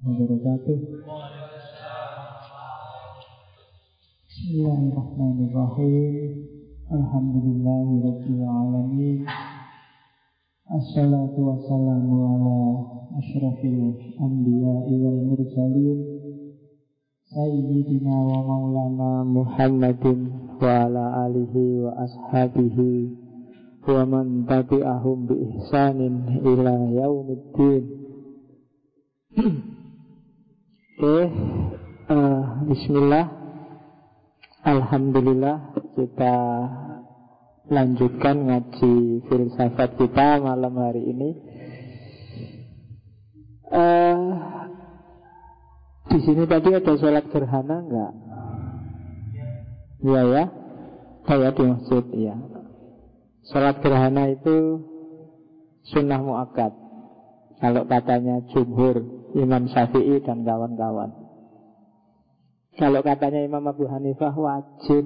wabarakatuh. Bismillahirrahmanirrahim. Alhamdulillahirabbil alamin. Assalatu wassalamu ala asyrafil anbiya'i wal mursalin sayyidina wa maulana Muhammadin wa ala alihi wa ashabihi wa man tabi'ahum bi ihsanin ila yaumiddin. Bismillah. Alhamdulillah, kita lanjutkan ngaji filsafat kita malam hari ini. Di sini tadi ada sholat gerhana enggak? Iya ya, saya di masjid ya. Sholat gerhana itu sunnah muakkad kalau katanya jumhur, Imam Syafi'i dan kawan-kawan. Kalau katanya Imam Abu Hanifah wajib.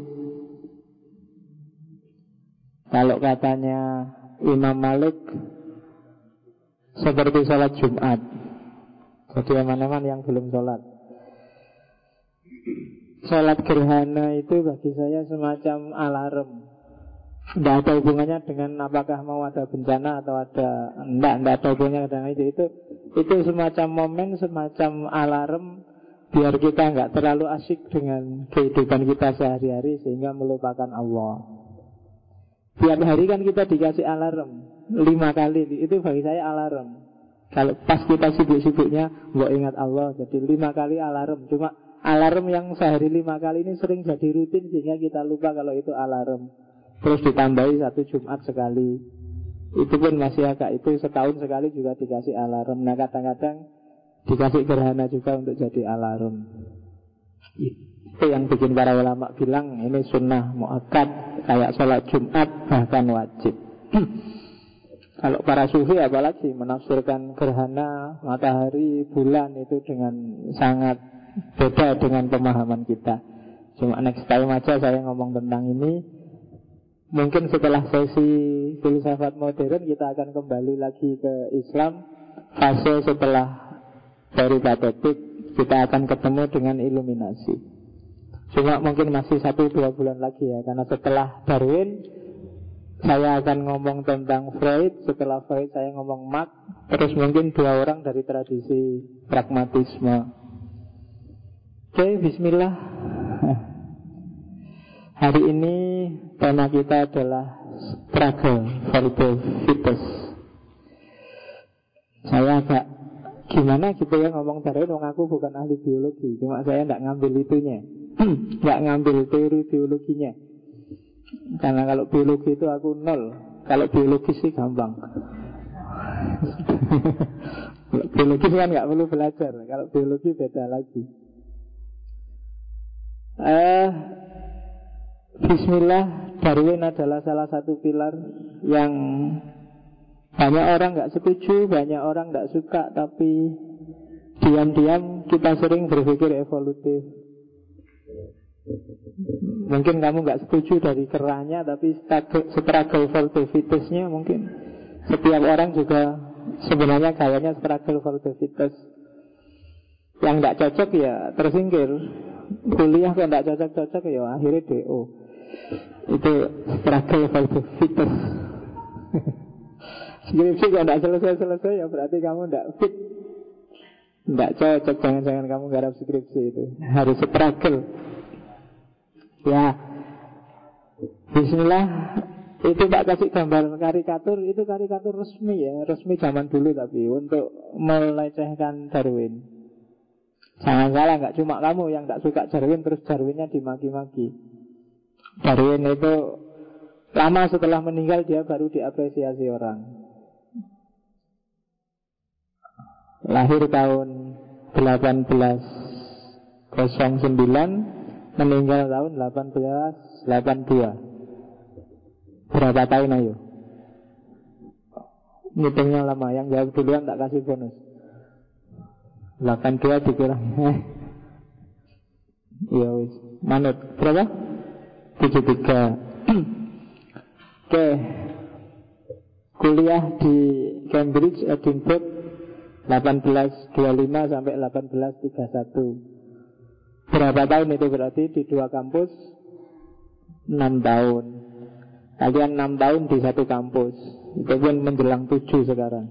Kalau katanya Imam Malik seperti sholat Jumat. Jadi aman-aman yang belum sholat. Sholat gerhana itu bagi saya semacam alarm. Tidak ada hubungannya dengan apakah mau ada bencana atau ada. Tidak ada hubungannya dengan itu. Itu semacam momen, semacam alarm, biar kita nggak terlalu asyik dengan kehidupan kita sehari-hari sehingga melupakan Allah. Tiap hari kan kita dikasih alarm 5 kali, itu bagi saya alarm. Kalau pas kita sibuk-sibuknya nggak ingat Allah, jadi 5 kali alarm. Cuma alarm yang sehari 5 kali ini sering jadi rutin sehingga kita lupa kalau itu alarm. Terus ditambahi 1 Jumat sekali, itu pun masih agak, itu setahun sekali juga dikasih alarm. Nah kadang-kadang dikasih gerhana juga untuk jadi alarm. Itu yang bikin para ulama bilang ini sunnah muakkad, kayak sholat Jumat bahkan wajib. Kalau para sufi apalagi menafsirkan gerhana, matahari, bulan itu dengan sangat beda dengan pemahaman kita. Cuma next time aja saya ngomong tentang ini. Mungkin setelah sesi filsafat modern kita akan kembali lagi ke Islam. Fase setelah peripatetik kita akan ketemu dengan iluminasi. Cuma mungkin masih 1-2 bulan lagi ya, karena setelah Darwin saya akan ngomong tentang Freud. Setelah Freud saya ngomong Marx. Terus mungkin 2 orang dari tradisi pragmatisme. Oke, bismillah. Hari ini tema kita adalah struggle for the fittest. Saya agak gimana gitu ya ngomong Darwin, wong aku bukan ahli biologi. Cuma saya tidak ngambil itunya, tidak ngambil teori biologinya. Karena kalau biologi itu aku 0. Kalau biologis sih gampang. Biologis kan nggak perlu belajar. Kalau biologi beda lagi. Bismillah. Darwin adalah salah satu pilar yang banyak orang nggak setuju, banyak orang nggak suka, tapi diam-diam kita sering berpikir evolutif. Mungkin kamu nggak setuju dari kerahnya, tapi struggle for the fittest-nya mungkin setiap orang juga sebenarnya kayaknya struggle for the fittest. Yang nggak cocok ya tersingkir. Kuliah kalau nggak cocok-cocok ya akhirnya DO. Itu struggle for the fittest. Skripsi kalau tidak selesai-selesai ya berarti kamu tidak fit, tidak cocok. Jangan-jangan kamu garap skripsi itu. Harus struggle. Ya, bismillah. Itu tak kasih gambar karikatur. Itu karikatur resmi ya, resmi zaman dulu tapi untuk melecehkan Darwin. Jangan salah, nggak cuma kamu yang tak suka Darwin terus Darwinnya dimaki-maki. Darwin itu lama setelah meninggal dia baru diapresiasi orang. Lahir tahun 1809, meninggal tahun 1882. Berapa tahun ayo? Ngitungnya lama. Yang jawab duluan tak kasih bonus. 82 dikurangi. Iya wis. Manut. Berapa? 73. Oke. Kuliah di Cambridge, Edinburgh 1825 sampai 1831. Berapa tahun itu berarti di dua kampus? 6 tahun. Kalian 6 tahun di satu kampus. Itu pun menjelang 7 sekarang.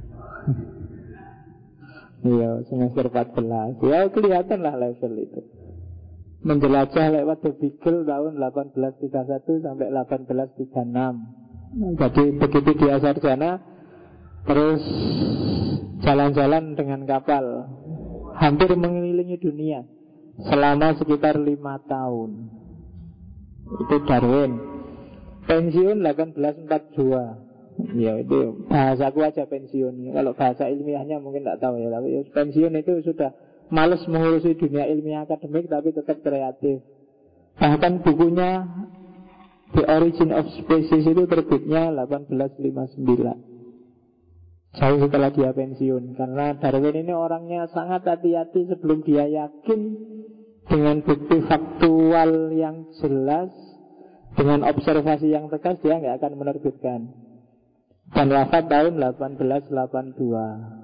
Iya, semester 14. Ya kelihatan lah level itu. Menjelajah lewat The Beagle tahun 1831 sampai 1836. Jadi begitu dia sarjana, terus jalan-jalan dengan kapal, hampir mengelilingi dunia selama sekitar 5 tahun. Itu Darwin. Pensiun 1842. Ya itu bahasaku aja pensiun. Kalau bahasa ilmiahnya mungkin tak tahu ya. Tapi pensiun itu sudah malas mengurusi dunia ilmiah akademik, tapi tetap kreatif. Bahkan bukunya The Origin of Species itu terbitnya 1859, jauh setelah dia pensiun. Karena Darwin ini orangnya sangat hati-hati. Sebelum dia yakin dengan bukti faktual yang jelas, dengan observasi yang tegas, dia nggak akan menerbitkan. Dan wafat tahun 1882.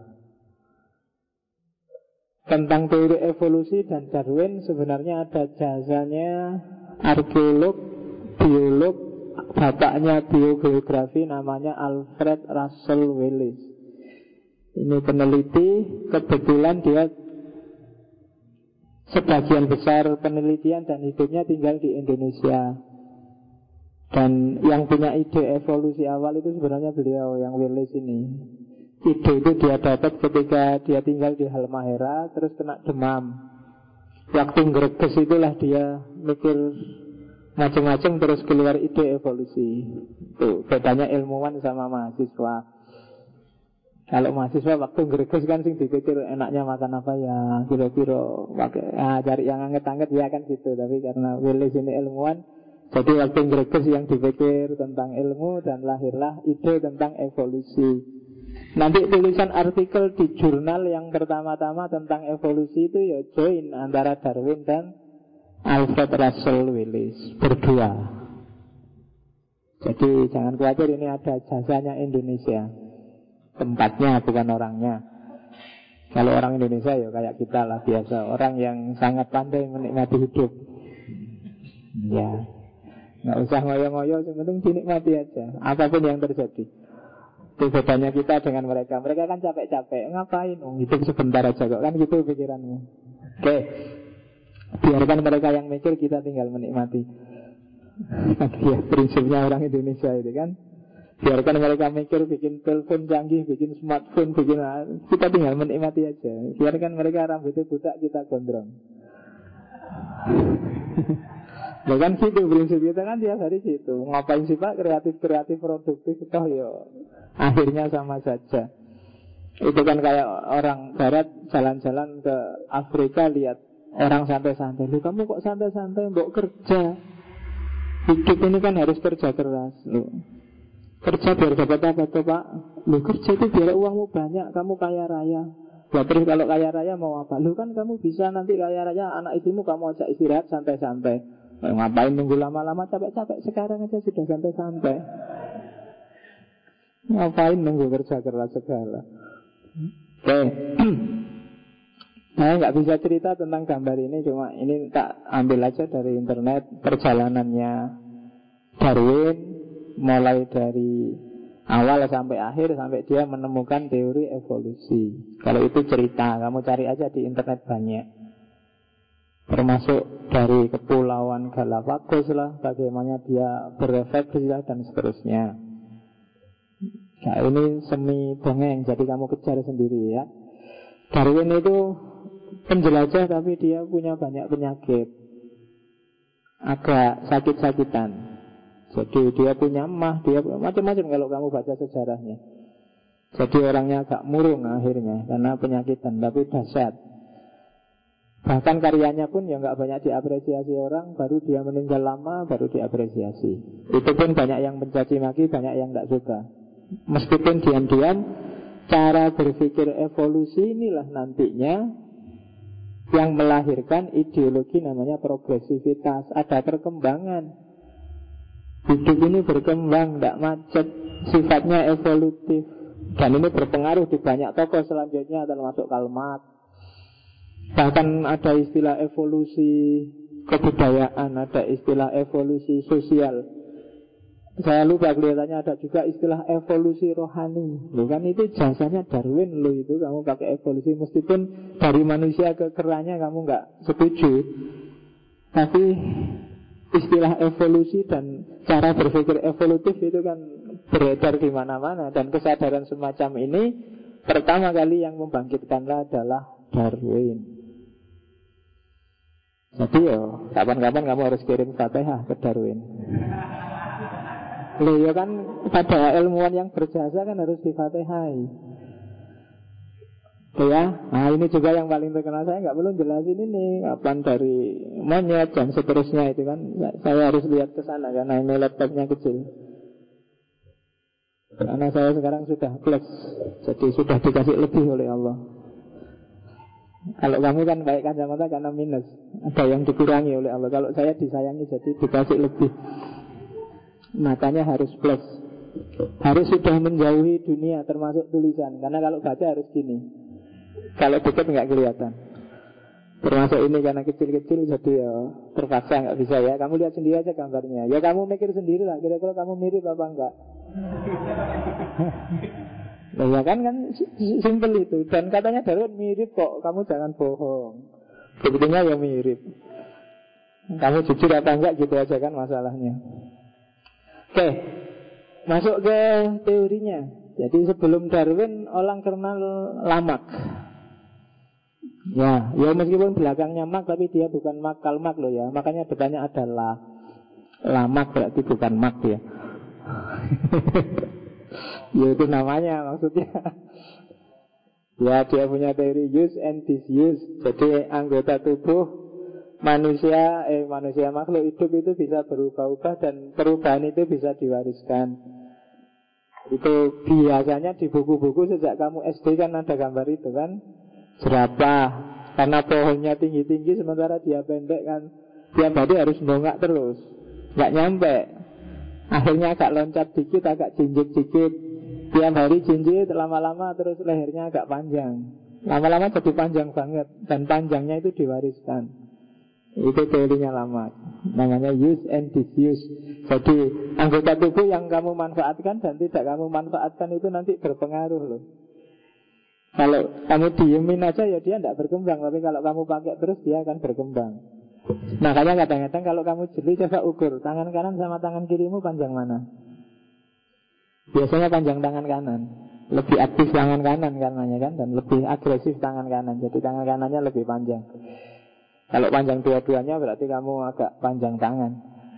Tentang teori evolusi dan Darwin sebenarnya ada jasanya arkeolog, biolog, bapaknya biogeografi, namanya Alfred Russel Wallace. Ini peneliti, kebetulan dia sebagian besar penelitian dan hidupnya tinggal di Indonesia. Dan yang punya ide evolusi awal itu sebenarnya beliau, yang Wallace ini. Ide itu dia dapat ketika dia tinggal di Halmahera, terus kena demam. Waktu ngreges itulah dia mikir macam-macam, terus keluar ide evolusi. Tuh bedanya ilmuwan sama mahasiswa. Kalau mahasiswa waktu ngreges kan sing dipikir enaknya makan apa ya, kira-kira cari yang anget-anget ya kan gitu. Tapi karena Wallace ini ilmuwan, jadi waktu ngreges yang dipikir tentang ilmu, dan lahirlah ide tentang evolusi. Nanti tulisan artikel di jurnal yang pertama-tama tentang evolusi itu ya join antara Darwin dan Alfred Russel Wallace berdua. Jadi jangan khawatir, ini ada jasanya Indonesia. Tempatnya bukan orangnya. Kalau orang Indonesia ya kayak kita lah, biasa. Orang yang sangat pandai menikmati hidup. Ya, nggak usah ngoyo-ngoyo, yang penting dinikmati aja apapun yang terjadi. Itu bedanya kita dengan mereka. Mereka kan capek-capek, ngapain? Hidup sebentar aja kok, kan gitu pikiranmu. Oke, biarkan mereka yang mikir, kita tinggal menikmati. Ya, prinsipnya orang Indonesia itu kan. Biarkan mereka mikir, bikin telepon canggih, bikin smartphone, kita tinggal menikmati aja. Biarkan mereka rambutnya butak, kita gondrong. Bukan gitu prinsip kita kan tiap hari gitu. Ngapain sih Pak kreatif produktif, toh yo akhirnya sama saja. Itu kan kayak orang Barat jalan-jalan ke Afrika, lihat orang santai-santai. Loh, kamu kok santai-santai, mbok kerja. Hidup ini kan harus kerja keras. Loh, kerja biar dapat apa tuh Pak? Loh, kerja itu biar uangmu banyak, kamu kaya raya. Loh, terus kalau kaya raya mau apa? Loh, kan kamu bisa nanti kaya raya, anak istrimu kamu ajak istirahat santai-santai. Ngapain nunggu lama-lama, capek-capek sekarang aja sudah santai-santai. Ngapain nunggu kerja keras segala. Oke. Saya nggak bisa cerita tentang gambar ini, cuma ini tak ambil aja dari internet. Perjalanannya Darwin mulai dari awal sampai akhir, sampai dia menemukan teori evolusi. Kalau itu cerita, kamu cari aja di internet banyak. Termasuk dari kepulauan Galapagos lah, bagaimana dia berefleksi lah, dan seterusnya. Nah, ini semi dongeng, jadi kamu kejar sendiri ya. Darwin itu penjelajah, tapi dia punya banyak penyakit, agak sakit-sakitan. Jadi dia punya emah, dia macam-macam kalau kamu baca sejarahnya. Jadi orangnya agak murung akhirnya karena penyakitan, tapi dahsyat. Bahkan karyanya pun ya nggak banyak diapresiasi orang, baru dia meninggal lama baru diapresiasi. Itu pun banyak yang mencaci maki, banyak yang nggak suka. Meskipun diam-diam, cara berpikir evolusi inilah nantinya yang melahirkan ideologi namanya progresivitas. Ada perkembangan. Hidup ini berkembang, tidak macet, sifatnya evolutif. Dan ini berpengaruh di banyak tokoh selanjutnya, termasuk Karl Marx. Bahkan ada istilah evolusi kebudayaan, ada istilah evolusi sosial. Saya lupa, kelihatannya ada juga istilah evolusi rohani. Loh kan itu jasanya Darwin loh itu, kamu pakai evolusi. Meskipun dari manusia ke keranya kamu nggak setuju, tapi istilah evolusi dan cara berpikir evolutif itu kan beredar di mana-mana. Dan kesadaran semacam ini pertama kali yang membangkitkanlah adalah Darwin. Jadi kapan-kapan kamu harus kirim Fatihah ke Darwin. Loh ya kan, pada ilmuwan yang berjasa kan harus difatihai. Ya, nah ini juga yang paling terkenal. Saya nggak perlu jelasin ini kapan dari monyet dan seterusnya itu kan. Saya harus lihat ke sana karena ini laptopnya kecil. Karena saya sekarang sudah plus, jadi sudah dikasih lebih oleh Allah. Kalau kamu kan baik kacamata karena minus, ada yang dikurangi oleh Allah. Kalau saya disayangi jadi dikasih lebih. Matanya harus plus, harus sudah menjauhi dunia termasuk tulisan. Karena kalau baca harus gini, kalau dekat nggak kelihatan. Termasuk ini karena kecil-kecil jadi terpaksa nggak bisa ya. Kamu lihat sendiri aja gambarnya. Ya kamu mikir sendiri lah, kira-kira kamu mirip apa enggak. Nah ya kan simpel itu. Dan katanya Darwin mirip kok, kamu jangan bohong. Sebetulnya ya mirip. Kamu jujur apa enggak gitu aja kan masalahnya. Oke, masuk ke teorinya. Jadi sebelum Darwin orang kenal Lamarck. Ya meskipun belakangnya Marx tapi dia bukan Karl Marx loh ya. Makanya depannya ada Lamarck berarti bukan Marx ya. Ya itu namanya maksudnya. Ya dia punya teori use and disuse. Jadi anggota tubuh manusia makhluk hidup itu bisa berubah-ubah dan perubahan itu bisa diwariskan. Itu biasanya di buku-buku sejak kamu SD kan ada gambar itu kan, jerapah. Karena pohonnya tinggi-tinggi sementara dia pendek kan, tiap hari harus nongak terus, nggak nyampe. Akhirnya agak loncat dikit, agak jinjit dikit. Tiap hari jinjit, lama-lama terus lehernya agak panjang. Lama-lama jadi panjang banget, dan panjangnya itu diwariskan. Itu teorinya Lamarck, namanya use and disuse. Jadi anggota tubuh yang kamu manfaatkan dan tidak kamu manfaatkan itu nanti berpengaruh loh. Kalau kamu diemin aja ya dia tidak berkembang. Tapi kalau kamu pakai terus dia akan berkembang. Makanya kadang-kadang kalau kamu jeli coba ukur tangan kanan sama tangan kirimu panjang mana. Biasanya panjang tangan kanan, lebih aktif tangan kanan karenanya kan, dan lebih agresif tangan kanan. Jadi tangan kanannya lebih panjang. Kalau panjang dua-duanya berarti kamu agak panjang tangan.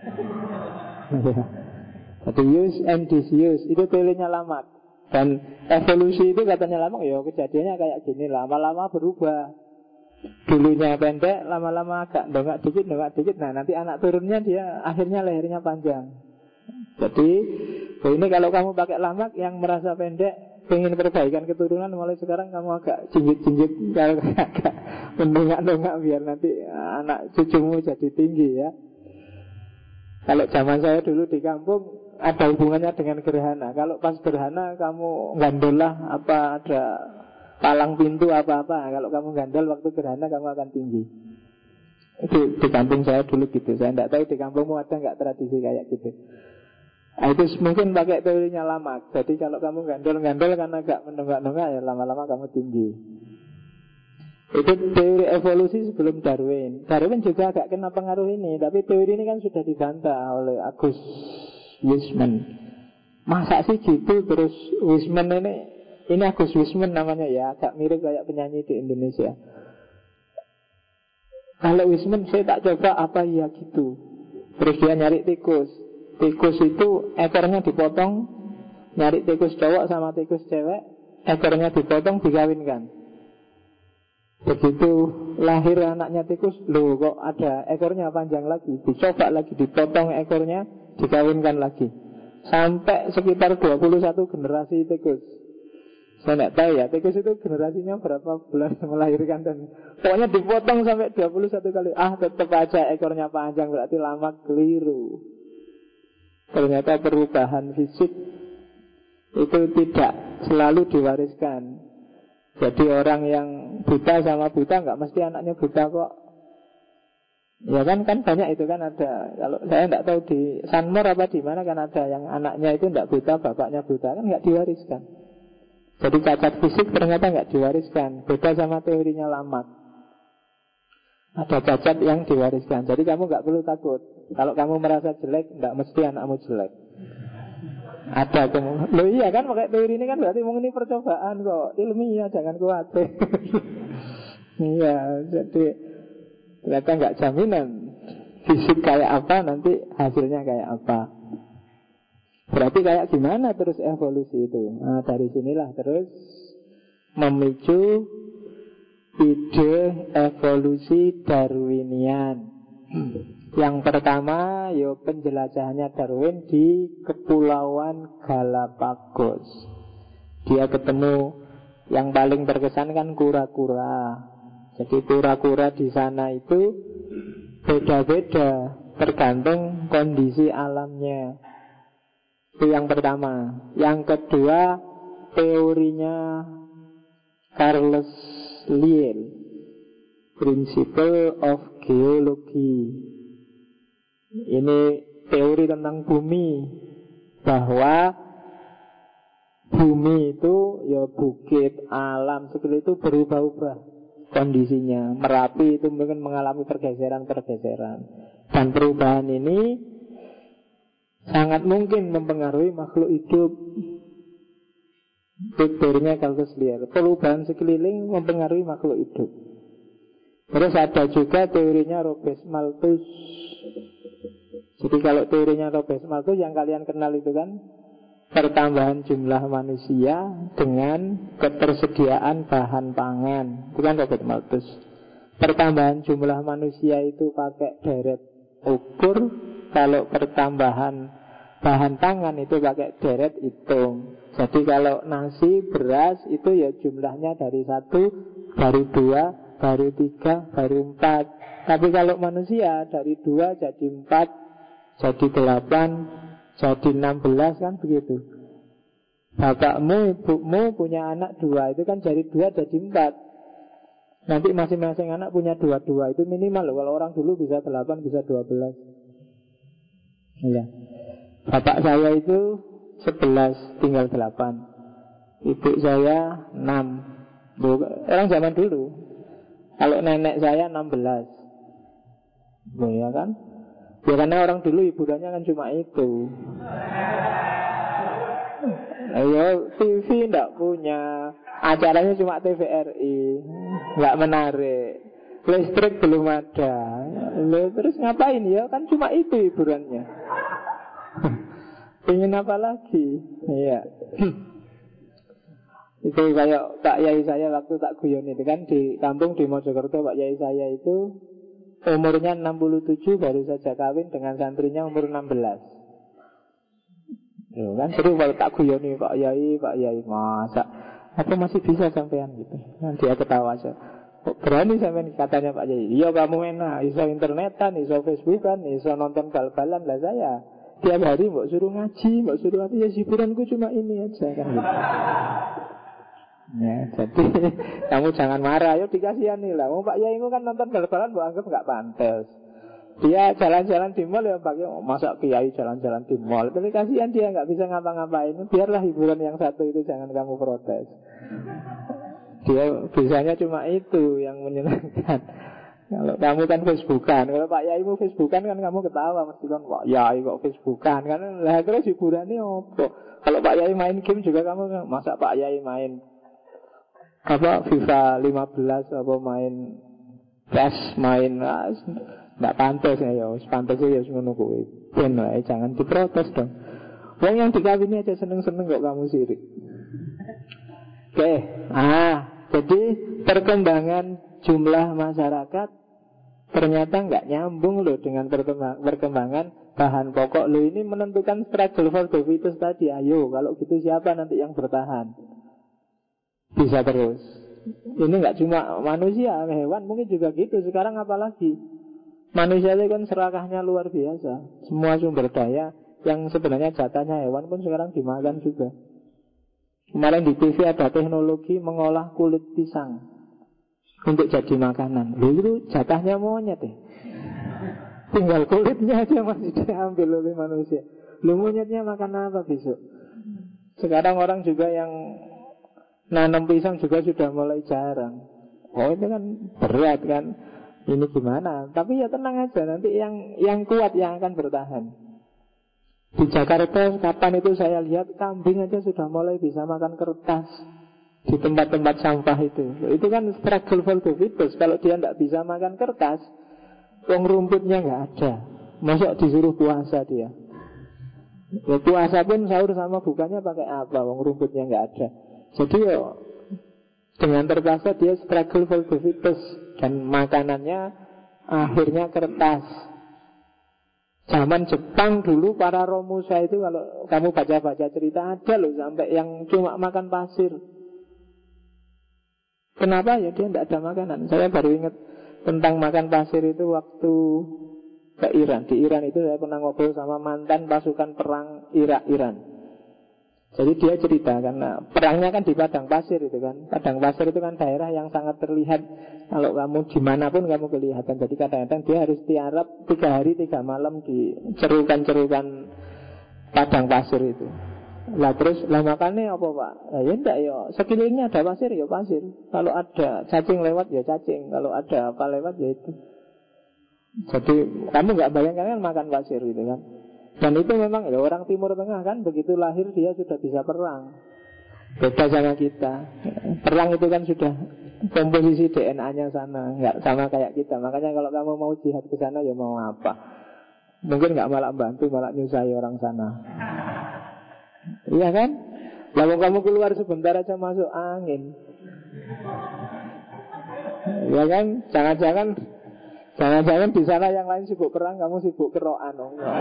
Jadi use and disuse itu teorinya Lamarck. Dan evolusi itu katanya Lamarck ya kejadiannya kayak gini, lama-lama berubah. Dulunya pendek, lama-lama agak dongak dikit. Nah nanti anak turunnya dia akhirnya lehernya panjang. Jadi ini kalau kamu pakai Lamarck yang merasa pendek, pengen perbaikan keturunan, mulai sekarang kamu agak jinjit-jinjit, agak mendongak-dongak biar nanti anak cucumu jadi tinggi ya. Kalau zaman saya dulu di kampung ada hubungannya dengan gerhana. Kalau pas gerhana kamu gandol lah, apa ada palang pintu apa-apa. Kalau kamu gandol waktu gerhana kamu akan tinggi. Itu di kampung saya dulu gitu. Saya tidak tahu di kampungmu ada nggak tradisi kayak gitu. Nah, itu mungkin pakai teorinya Lamarck. Jadi kalau kamu gandol-gandol karena agak mendongak-dongak ya lama-lama kamu tinggi. Itu teori evolusi sebelum Darwin. Darwin juga agak kena pengaruh ini, tapi teori ini kan sudah dibantah oleh Agus Weismann. Masa sih gitu? Terus Weismann ini Agus Weismann namanya ya, agak mirip kayak penyanyi di Indonesia. Kalau Weismann saya tak coba apa ya gitu. Terus dia nyari tikus. Tikus itu ekornya dipotong, nyari tikus cowok sama tikus cewek, ekornya dipotong dikawinkan. Begitu lahir anaknya tikus, loh kok ada ekornya panjang lagi, dicoba lagi, dipotong ekornya, dikawinkan lagi. Sampai sekitar 21 generasi tikus. Saya tidak tahu ya, tikus itu generasinya berapa bulan melahirkan dan pokoknya dipotong sampai 21 kali. Tetap aja ekornya panjang, berarti lama keliru. Ternyata perubahan fisik itu tidak selalu diwariskan. Jadi orang yang buta sama buta nggak mesti anaknya buta kok. Ya kan banyak itu kan ada. Kalau saya nggak tahu di Sanmor apa di mana kan ada yang anaknya itu nggak buta, bapaknya buta, kan nggak diwariskan. Jadi cacat fisik ternyata nggak diwariskan. Beda sama teorinya Lamarck. Ada cacat yang diwariskan. Jadi kamu nggak perlu takut. Kalau kamu merasa jelek, nggak mesti anakmu jelek. Ada kamu. Loh iya kan pakai teori ini kan berarti ini percobaan kok. Ilmiah, jangan khawatir. Iya, jadi ternyata nggak jaminan fisik kayak apa nanti hasilnya kayak apa. Berarti kayak gimana terus evolusi itu? Nah, dari sinilah terus memicu ide evolusi Darwinian. Yang pertama, penjelajahannya Darwin di Kepulauan Galapagos. Dia ketemu yang paling berkesan kan kura-kura. Jadi kura-kura di sana itu beda-beda tergantung kondisi alamnya. Itu yang pertama. Yang kedua, teorinya Charles Lyell, Principle of Geology. Ini teori tentang bumi, bahwa bumi itu bukit, alam seperti itu berubah-ubah kondisinya. Merapi itu mungkin mengalami pergeseran-pergeseran, dan perubahan ini sangat mungkin mempengaruhi makhluk hidup. Teorinya Charles Lyell, perubahan sekeliling mempengaruhi makhluk hidup. Terus ada juga teorinya Robert Malthus. Jadi kalau teorinya Robert Malthus yang kalian kenal itu kan pertambahan jumlah manusia dengan ketersediaan bahan pangan. Itu kan Robert Malthus. Pertambahan jumlah manusia itu pakai deret ukur. Kalau pertambahan bahan pangan itu pakai deret hitung. Jadi kalau nasi, beras itu jumlahnya dari 1, baru 2, baru 3, baru 4. Tapi kalau manusia dari 2 jadi 4, jadi 8, jadi 16 kan begitu. Bapakmu, ibumu punya anak 2, itu kan dari 2 jadi 4. Nanti masing-masing anak punya 2-2. Itu minimal loh. Kalau orang dulu bisa 8, bisa 12. Iya. Bapak saya itu 11, tinggal 8. Ibu saya 6. Orang zaman dulu. Kalau nenek saya 16. Ya kan? Ya karena orang dulu hiburannya kan cuma itu. Ayo, TV enggak punya, acaranya cuma TVRI, enggak menarik, listrik belum ada. Terus ngapain ya? Kan cuma itu hiburannya. Pengen apa lagi? Iya. Itu kayak Pak Yai saya waktu tak guyon itu kan di kampung di Mojokerto. Pak Yai saya itu umurnya 67, baru saja kawin dengan santrinya umur 16. Kan seru kalau tak guyoni Pak Yai, masa apa masih bisa sampean gitu. Kan dia ketawa aja. Berani sampean katanya Pak Yai. Iya kamu enak, iso internetan, iso Facebookan, iso nonton bal-balan lah saya. Tiap hari mbok suruh ngaji, mbok suruh apa ya, hiburanku cuma ini aja kan gitu. Ya, jadi kamu jangan marah, yuk dikasihani lah. Mau Pak Yai kan nonton bal-balan, mbok anggap nggak pantas. Dia jalan-jalan di mall ya pakai masa Kiai jalan-jalan di mall. Tapi kasihan dia nggak bisa ngapa-ngapain. Biarlah hiburan yang satu itu jangan kamu protes. Dia bisanya cuma itu yang menyenangkan. Kalau kamu kan Facebookan, kalau Pak Yai mau Facebookan kan kamu ketawa mesti kan Pak Yai kok Facebookan kan. Lah terus hiburannya apa? Kalau Pak Yai main game juga kamu masa Pak Yai main apa FIFA 15 apa main PES main nggak pantas ya, pantas ya ngono kuwi. Ben wae jangan diprotes dong. Wong yang dikawini aja seneng-seneng kok kamu sirik. Oke, jadi perkembangan jumlah masyarakat ternyata nggak nyambung loh dengan perkembangan bahan pokok. Loh ini menentukan struggle for the fittest tadi. Ayo, kalau gitu siapa nanti yang bertahan? Bisa terus. Ini nggak cuma manusia, hewan mungkin juga gitu. Sekarang apalagi manusia itu kan serakahnya luar biasa. Semua sumber daya yang sebenarnya jatahnya hewan pun sekarang dimakan juga. Kemarin di TV ada teknologi mengolah kulit pisang untuk jadi makanan. Loh, itu jatahnya monyet ya. Tinggal kulitnya aja masih diambil oleh manusia. Loh, monyetnya makan apa besok? Sekarang orang juga yang nanam pisang juga sudah mulai jarang. Oh, itu kan berat kan. Ini gimana? Tapi ya tenang aja, nanti yang kuat yang akan bertahan. Di Jakarta kapan itu saya lihat kambing aja sudah mulai bisa makan kertas di tempat-tempat sampah itu. Itu kan struggle for the fittest. Kalau dia tidak bisa makan kertas, wong rumputnya nggak ada. Masa disuruh puasa dia? Ya puasa pun sahur sama bukanya pakai apa? Wong rumputnya nggak ada. Jadi ya dengan terpaksa dia struggle for the fittest. Dan makanannya akhirnya kertas. Zaman Jepang dulu para Romusa itu, kalau kamu baca-baca cerita, ada loh sampai yang cuma makan pasir. Kenapa? Ya dia tidak ada makanan. Saya baru ingat tentang makan pasir itu waktu ke Iran. Di Iran itu saya pernah ngobrol sama mantan pasukan perang Irak-Iran. Jadi dia cerita, karena perangnya kan di padang pasir itu kan. Padang pasir itu kan daerah yang sangat terlihat. Kalau kamu dimanapun kamu kelihatan. Jadi kadang-kadang dia harus tiarap 3 hari 3 malam di cerukan-cerukan padang pasir itu. Lah terus, lah makannya apa pak? Ya enggak ya, sekelilingnya ada pasir ya pasir. Kalau ada cacing lewat ya cacing. Kalau ada apa lewat ya itu. Jadi kamu nggak bayangkan kan makan pasir gitu kan. Dan itu memang ya, orang Timur Tengah kan begitu lahir dia sudah bisa perang. Beda sama kita. Perang itu kan sudah komposisi DNA-nya sana, nggak sama kayak kita. Makanya kalau kamu mau jihad ke sana ya mau apa? Mungkin nggak malah bantu, malah nyusahi orang sana. Iya kan? Lalu kamu keluar sebentar aja masuk angin. Iya kan? Jangan-jangan di sana yang lain sibuk perang, kamu sibuk kerokan.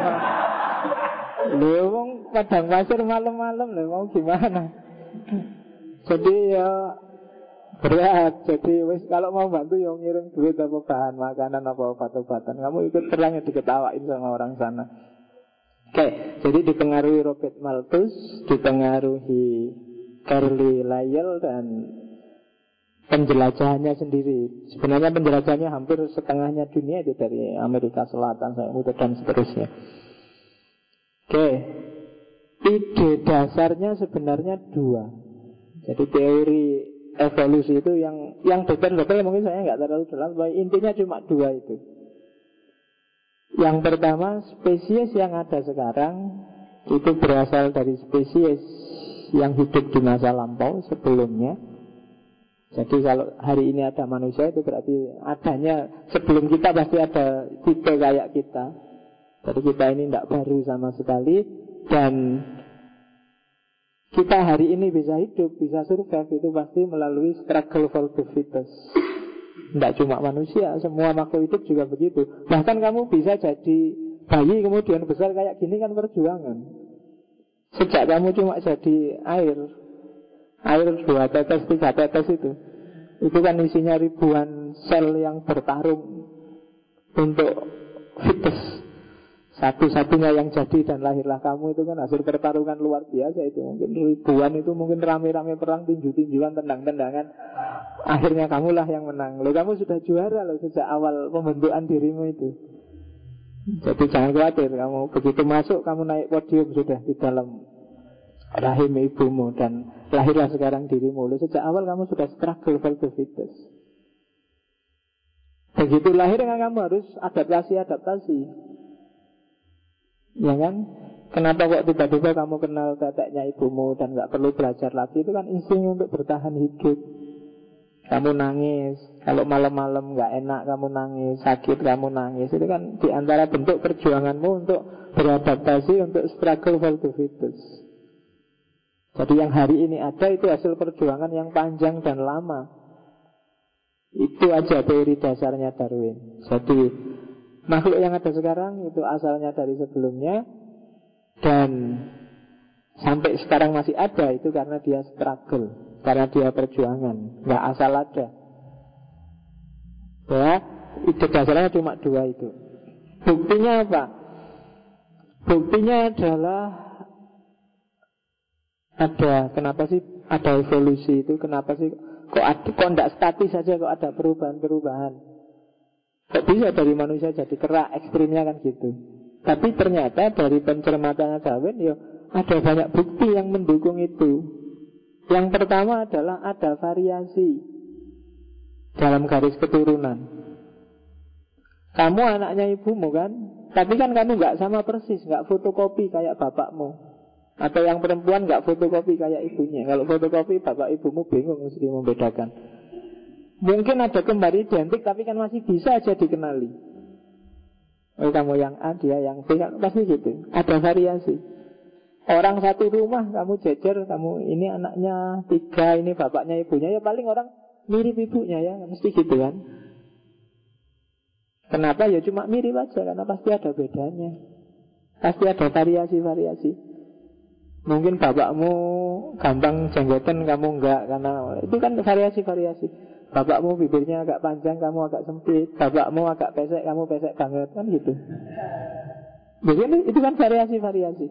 Loh, wong padang pasir malam-malam loh, mau gimana? Jadi ya berat. Jadi kalau mau bantu ya ngirim duit apa bahan makanan apa obat-obatan. Kamu ikut perang ya diketawain sama orang sana. Oke, jadi dipengaruhi Robert Malthus, dipengaruhi Carly Lyell dan penjelajahannya sendiri. Sebenarnya penjelajahannya hampir setengahnya dunia itu dari Amerika Selatan dan seterusnya. Oke, ide dasarnya sebenarnya 2. Jadi teori evolusi itu yang detail-detail mungkin saya nggak terlalu dalam. Intinya cuma 2 itu. Yang pertama, spesies yang ada sekarang itu berasal dari spesies yang hidup di masa lampau sebelumnya. Jadi kalau hari ini ada manusia itu berarti adanya sebelum kita pasti ada tipe kayak kita. Jadi kita ini tidak baru sama sekali. Dan kita hari ini bisa hidup, bisa survive itu pasti melalui struggle for the fittest. Tidak cuma manusia, semua makhluk hidup juga begitu. Bahkan kamu bisa jadi bayi kemudian besar kayak gini kan perjuangan. Sejak kamu cuma jadi air 2 tetes, 3 tetes itu kan isinya ribuan sel yang bertarung untuk fittest. Satu-satunya yang jadi dan lahirlah kamu itu kan hasil pertarungan luar biasa itu. Mungkin ribuan itu, mungkin rame-rame perang, tinju-tinjuan, tendang-tendangan. Akhirnya kamulah yang menang. Loh, kamu sudah juara loh sejak awal pembentukan dirimu itu. Jadi jangan khawatir, kamu begitu masuk kamu naik podium sudah di dalam rahim ibumu dan lahirlah sekarang dirimu. Loh, sejak awal kamu sudah struggle for the fittest. Begitu lahir kan kamu harus adaptasi. Ya kan? Kenapa kok tiba-tiba kamu kenal teteknya ibumu dan gak perlu belajar lagi? Itu kan insting untuk bertahan hidup. Kamu nangis, kalau malam-malam gak enak kamu nangis, sakit kamu nangis. Itu kan diantara bentuk perjuanganmu untuk beradaptasi, untuk struggle for the fittest. Jadi yang hari ini ada itu hasil perjuangan yang panjang dan lama. Itu aja teori dasarnya Darwin. Jadi makhluk yang ada sekarang itu asalnya dari sebelumnya. Dan sampai sekarang masih ada itu karena dia struggle, karena dia perjuangan, gak asal ada. Ya, ide dasarnya cuma 2 itu. Buktinya apa? Buktinya adalah ada, kenapa sih ada evolusi itu? Kenapa sih kok tidak statis saja, kok ada perubahan-perubahan? Kok bisa dari manusia jadi kera, ekstrimnya kan gitu. Tapi ternyata dari pencermatannya Darwin, ya ada banyak bukti yang mendukung itu. Yang pertama adalah ada variasi dalam garis keturunan. Kamu anaknya ibumu kan, tapi kan kamu nggak sama persis, nggak fotokopi kayak bapakmu. Atau yang perempuan nggak fotokopi kayak ibunya. Kalau fotokopi bapak ibumu bingung mesti membedakan. Mungkin ada kembar identik tapi kan masih bisa aja dikenali. Oh, kamu yang A, dia yang B, kan pasti gitu. Ada variasi. Orang satu rumah kamu jejer, kamu ini anaknya 3, ini bapaknya ibunya, ya paling orang mirip ibunya ya, mesti gitu kan. Kenapa? Ya cuma mirip aja, karena pasti ada bedanya. Pasti ada variasi-variasi. Mungkin bapakmu gampang jenggoten, kamu enggak, karena itu kan variasi-variasi. Bapakmu bibirnya agak panjang, kamu agak sempit. Bapakmu agak pesek, kamu pesek banget, kan gitu. Begini, itu kan variasi-variasi.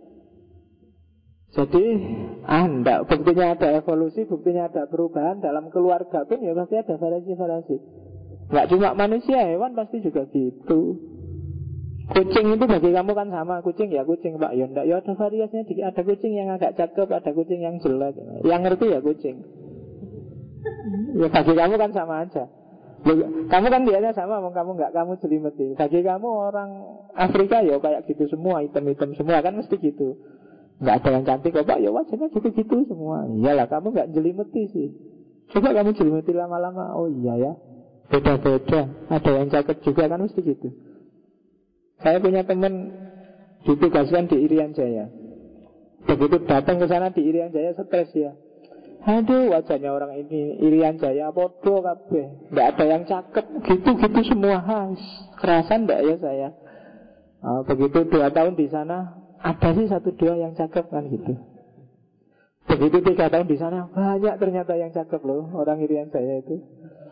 Jadi, enggak, buktinya ada evolusi, buktinya ada perubahan dalam keluarga pun ya pasti ada variasi-variasi. Enggak cuma manusia, hewan pasti juga gitu. Kucing itu bagi kamu kan sama, kucing ya kucing Pak, ya enggak, ya ada variasinya. Ada kucing yang agak cakep, ada kucing yang jelek. Yang ngerti ya kucing. Ya bagi kamu kan sama aja. Kamu kan biasanya sama, kamu enggak, kamu jelimeti. Bagi kamu orang Afrika ya kayak gitu semua, hitam-hitam semua, kan mesti gitu. Enggak ada yang cantik kok Pak, ya wajahnya gitu-gitu semua. Iyalah, kamu enggak jelimeti sih. Coba kamu jelimeti lama-lama, oh iya ya, beda-beda. Ada yang cakep juga, kan mesti gitu. Saya punya teman ditugaskan di Irian Jaya. Begitu datang ke sana di Irian Jaya stres ya. Aduh, wajahnya orang ini Irian Jaya podo kabeh, nggak ada yang cakep, gitu-gitu semua. Kerasan nggak ya saya? Begitu 2 tahun di sana, ada sih 1-2 yang cakep kan gitu. Begitu 3 tahun di sana, banyak ternyata yang cakep loh orang Irian Jaya itu.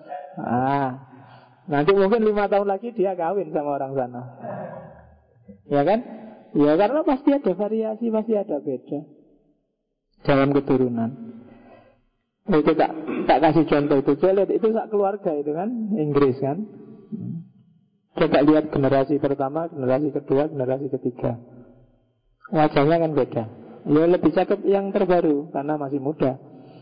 Nanti mungkin 5 tahun lagi dia kawin sama orang sana. Ya kan? Ya karena pasti ada variasi, pasti ada beda dalam keturunan. Itu tak kasih contoh itu. Coba lihat, itu sak keluarga itu kan, Inggris kan. Coba lihat generasi pertama, generasi kedua, generasi ketiga. Wajahnya kan beda. Ya lebih cakep yang terbaru karena masih muda.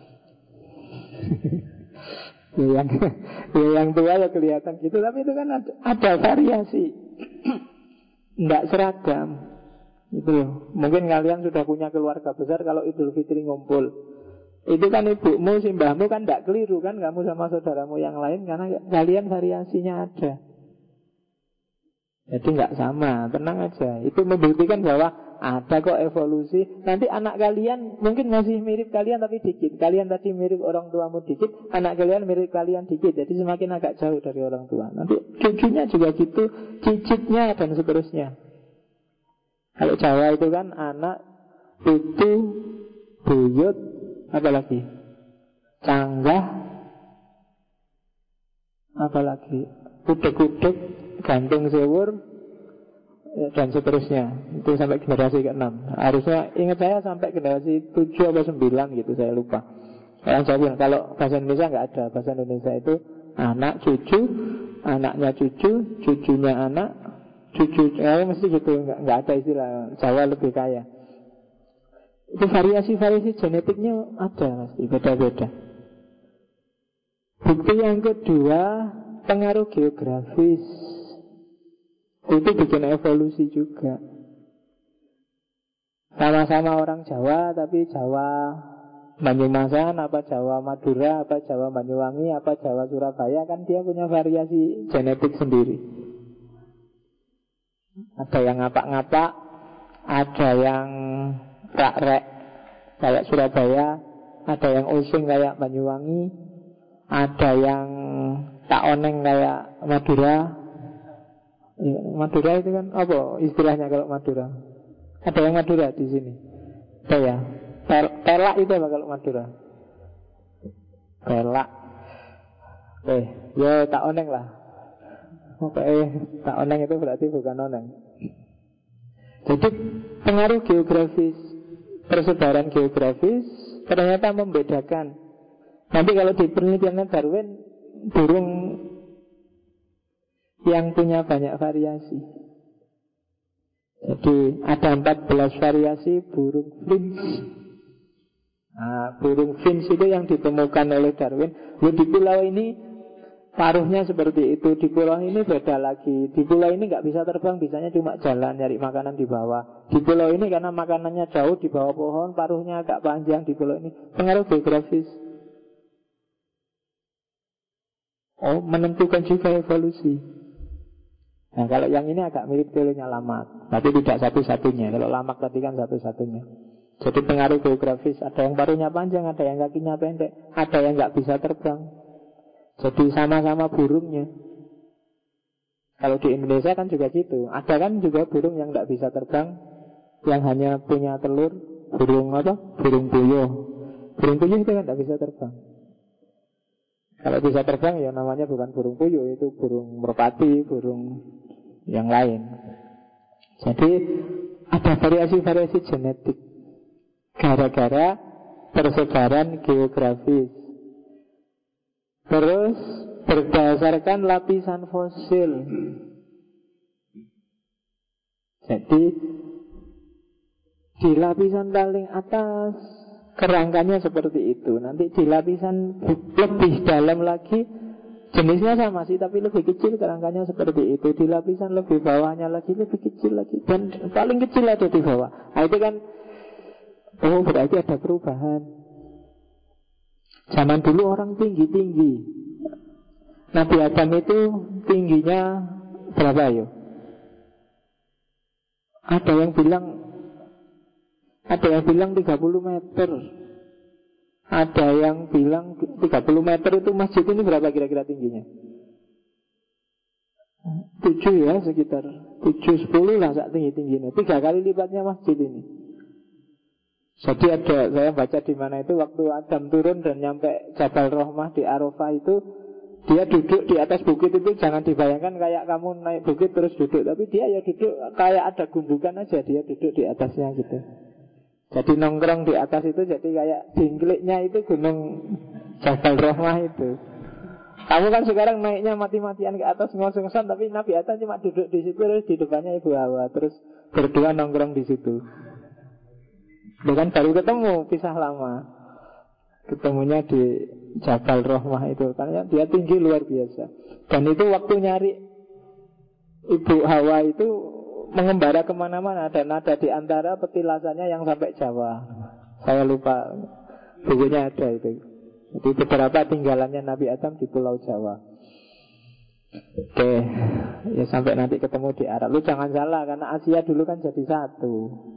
yang tua ya kelihatan gitu, tapi itu kan ada variasi. Nggak seragam. Itu loh. Mungkin kalian sudah punya keluarga besar, kalau Idul Fitri ngumpul, itu kan ibumu, simbahmu kan nggak keliru kan, kamu sama saudaramu yang lain, karena kalian variasinya ada. Jadi nggak sama, tenang aja. Itu membuktikan bahwa ada kok evolusi. Nanti anak kalian mungkin masih mirip kalian tapi dikit. Kalian tadi mirip orang tuamu dikit, anak kalian mirip kalian dikit. Jadi semakin agak jauh dari orang tua. Nanti cucunya juga gitu, cicitnya dan seterusnya. Kalau Jawa itu kan anak, putu, buyut, apa lagi? Canggah, apa lagi? Udek-udek, gantung sewur, dan seterusnya. Itu sampai generasi ke-6. Harusnya ingat saya sampai generasi 7 atau 9 gitu, saya lupa. Kalau bahasa Indonesia nggak ada. Bahasa Indonesia itu anak, cucu, anaknya cucu, cucunya anak, cucu, mesti gitu. Nggak ada istilah. Jawa lebih kaya. Itu variasi-variasi genetiknya ada, pasti beda-beda. Bukti yang kedua, pengaruh geografis. Itu bikin evolusi juga. Sama-sama orang Jawa, tapi Jawa Banyumasan, apa Jawa Madura, apa Jawa Banyuwangi, apa Jawa Surabaya, kan dia punya variasi genetik sendiri. Ada yang ngapak-ngapak, ada yang rak-rek kayak Surabaya, ada yang using kayak Banyuwangi, ada yang tak oneng kayak Madura. Ya, Madura itu kan apa istilahnya kalau Madura? Ada yang Madura di sini? Ada ya. Telak itu apa kalau Madura? Telak. Ya tak oneng lah. Oke, tak oneng itu berarti bukan oneng. Jadi pengaruh geografis persebaran geografis ternyata membedakan. Nanti kalau di penelitiannya Darwin, burung yang punya banyak variasi. Jadi ada 14 variasi burung finch. Nah, burung finch itu yang ditemukan oleh Darwin. Di pulau ini paruhnya seperti itu, di pulau ini beda lagi. Di pulau ini nggak bisa terbang, bisanya cuma jalan nyari makanan di bawah. Di pulau ini karena makanannya jauh di bawah pohon, paruhnya agak panjang di pulau ini. Pengaruh geografis. Oh, menentukan juga evolusi. Nah, kalau yang ini agak mirip teorinya Lamarck, tapi tidak satu-satunya. Kalau Lamarck tadi kan satu-satunya. Jadi pengaruh geografis. Ada yang paruhnya panjang, ada yang kakinya pendek, ada yang nggak bisa terbang. Jadi sama-sama burungnya. Kalau di Indonesia kan juga gitu. Ada kan juga burung yang nggak bisa terbang, yang hanya punya telur. Burung apa? Burung puyuh. Burung puyuh itu kan nggak bisa terbang. Kalau bisa terbang ya namanya bukan burung puyuh, itu burung merpati, burung yang lain. Jadi ada variasi-variasi genetik gara-gara persebaran geografis. Terus berdasarkan lapisan fosil. Jadi di lapisan paling atas kerangkanya seperti itu. Nanti di lapisan lebih dalam lagi jenisnya sama sih, tapi lebih kecil kerangkanya seperti itu. Di lapisan lebih bawahnya lagi lebih kecil lagi, dan paling kecil ada di bawah. Nah, itu kan oh berarti ada perubahan. Zaman dulu orang tinggi-tinggi. Nabi Adam itu tingginya berapa ya? Ada yang bilang 30 meter. Ada yang bilang 30 meter itu masjid ini berapa kira-kira tingginya? 7 ya, sekitar 7-10 lah saat tinggi-tingginya. 3 kali lipatnya masjid ini. Jadi ada, saya baca di mana itu waktu Adam turun dan nyampe Jabal Rahmah di Arafah itu, dia duduk di atas bukit itu. Jangan dibayangkan kayak kamu naik bukit terus duduk, tapi dia ya duduk kayak ada gundukan aja, dia duduk di atasnya gitu. Jadi nongkrong di atas itu, jadi kayak dingkliknya itu gunung Jabal Rahmah itu. Kamu kan sekarang naiknya mati-matian ke atas ngos-ngosan, tapi Nabi Adam cuma duduk di situ, terus di depannya Ibu Hawa, terus berdua nongkrong di situ. Bukan baru ketemu, pisah lama. Ketemunya di Jabal Rahmah itu, karena dia tinggi luar biasa. Dan itu waktu nyari Ibu Hawa itu mengembara kemana-mana, dan ada di antara petilasannya yang sampai Jawa. Saya lupa, bukunya ada itu. Jadi beberapa tinggalannya Nabi Adam di Pulau Jawa. Oke, ya sampai nanti ketemu di Arab. Lu jangan salah, karena Asia dulu kan jadi satu.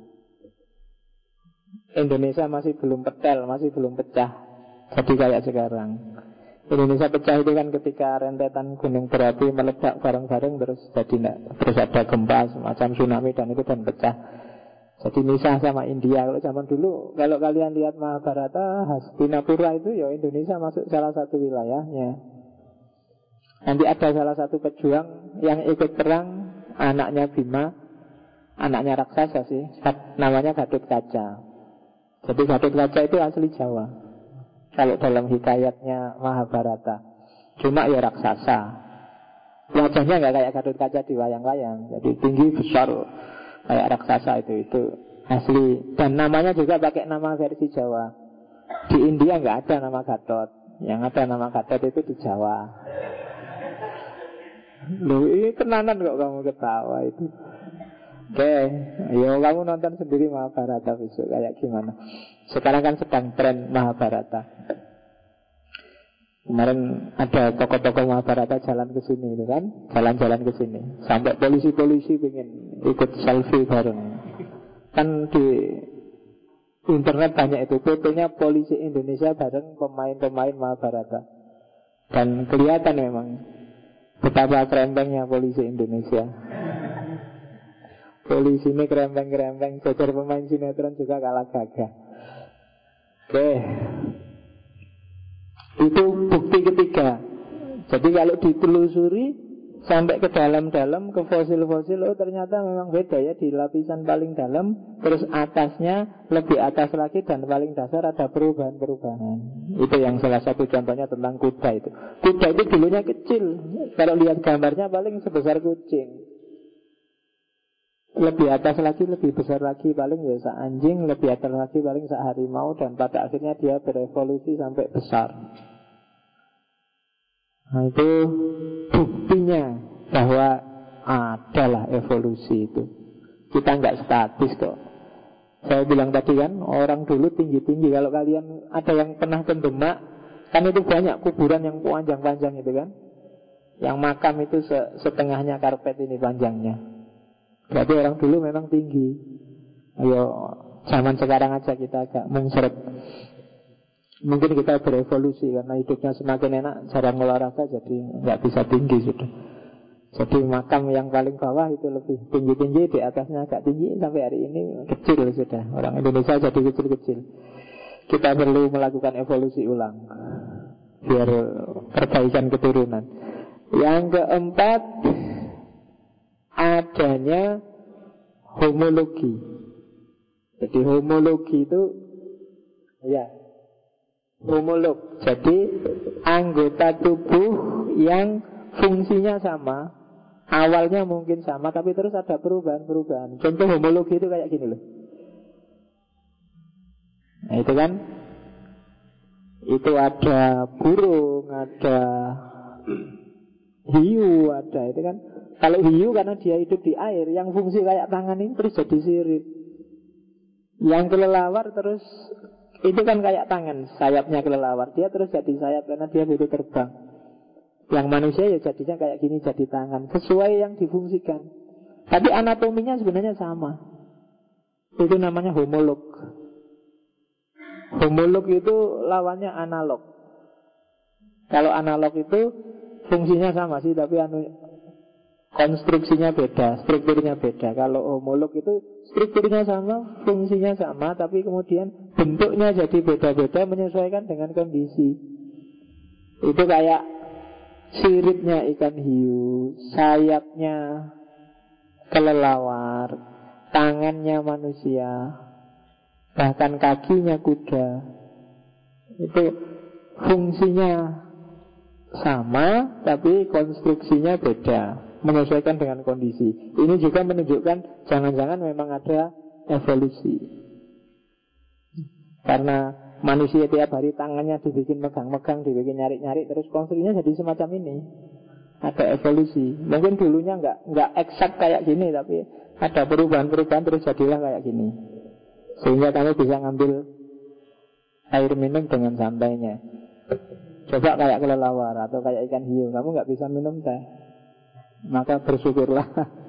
Indonesia masih belum petel, masih belum pecah. Jadi kayak sekarang. Indonesia pecah itu kan ketika rentetan gunung berapi meledak bareng-bareng, terus ada gempa semacam tsunami dan itu dan pecah. Jadi misah sama India. Kalau zaman dulu, kalau kalian lihat Mahabharata, Hastinapura itu ya Indonesia masuk salah satu wilayahnya. Nanti ada salah satu pejuang yang ikut perang, anaknya Bima, anaknya raksasa sih, namanya Gatotkaca. Jadi Gatotkaca itu asli Jawa kalau dalam hikayatnya Mahabharata. Cuma ya raksasa. Wajahnya nggak kayak Gatotkaca di wayang-wayang. Jadi tinggi besar kayak raksasa itu asli. Dan namanya juga pakai nama versi Jawa. Di India nggak ada nama Gatot. Yang ada nama Gatot itu di Jawa. Loh, ini tenanan kok kamu ketawa itu. Oke, ayo kamu nonton sendiri Mahabharata besok kayak gimana. Sekarang kan sedang tren Mahabharata. Kemarin ada tokoh-tokoh Mahabharata jalan ke sini itu kan, jalan-jalan ke sini. Sampai polisi-polisi pengen ikut selfie bareng. Kan di internet banyak itu fotonya polisi Indonesia bareng pemain-pemain Mahabharata. Dan kelihatan memang betapa kerempengnya polisi Indonesia. Polisi ini kerempeng-kerempeng, jajar pemain sinetron juga kalah gagah. Oke, itu bukti ketiga. Jadi kalau ditelusuri sampai ke dalam-dalam, ke fosil-fosil, oh ternyata memang beda ya. Di lapisan paling dalam, terus atasnya, lebih atas lagi, dan paling dasar ada perubahan-perubahan. Itu yang salah satu contohnya tentang kuda itu. Kuda itu dulunya kecil, kalau lihat gambarnya paling sebesar kucing. Lebih atas lagi, lebih besar lagi, paling ya sak anjing, lebih atas lagi paling sak harimau, dan pada akhirnya dia berevolusi sampai besar. Nah itu buktinya bahwa adalah evolusi itu. Kita nggak statis kok. Saya bilang tadi kan, orang dulu tinggi-tinggi. Kalau kalian ada yang pernah ke Demak, kan itu banyak kuburan yang panjang-panjang itu kan. Yang makam itu setengahnya karpet ini panjangnya. Berarti orang dulu memang tinggi. Ayo, zaman sekarang aja kita agak mengseret. Mungkin kita berevolusi karena hidupnya semakin enak, jarang olahraga, jadi nggak bisa tinggi sudah. Jadi makam yang paling bawah itu lebih tinggi-tinggi, di atasnya agak tinggi, sampai hari ini kecil sudah. Orang Indonesia jadi kecil-kecil. Kita perlu melakukan evolusi ulang biar perbaikan keturunan. Yang keempat, adanya homologi. Jadi homologi itu ya homolog, jadi anggota tubuh yang fungsinya sama, awalnya mungkin sama, tapi terus ada perubahan-perubahan. Contoh homologi itu kayak gini loh. Nah itu kan, itu ada burung, ada hiu, ada itu kan. Kalau hiu karena dia hidup di air, yang fungsi kayak tangan ini terus jadi sirip. Yang kelelawar terus itu kan kayak tangan, sayapnya kelelawar, dia terus jadi sayap karena dia butuh terbang. Yang manusia ya jadinya kayak gini, jadi tangan, sesuai yang difungsikan. Tapi anatominya sebenarnya sama. Itu namanya homolog. Homolog itu lawannya analog. Kalau analog itu fungsinya sama sih, tapi konstruksinya beda, strukturnya beda. Kalau homolog itu strukturnya sama, fungsinya sama, tapi kemudian bentuknya jadi beda-beda menyesuaikan dengan kondisi. Itu kayak siripnya ikan hiu, sayapnya kelelawar, tangannya manusia, bahkan kakinya kuda. Itu fungsinya sama, tapi konstruksinya beda, menyesuaikan dengan kondisi. Ini juga menunjukkan jangan-jangan memang ada evolusi. Karena manusia tiap hari tangannya dibikin megang-megang, dibikin nyari-nyari, terus konstruksinya jadi semacam ini. Ada evolusi. Mungkin dulunya nggak eksak kayak gini, tapi ada perubahan-perubahan terus jadilah kayak gini. Sehingga kamu bisa ngambil air minum dengan santainya. Coba kayak kelelawar atau kayak ikan hiu, kamu nggak bisa minum teh, maka bersyukurlah.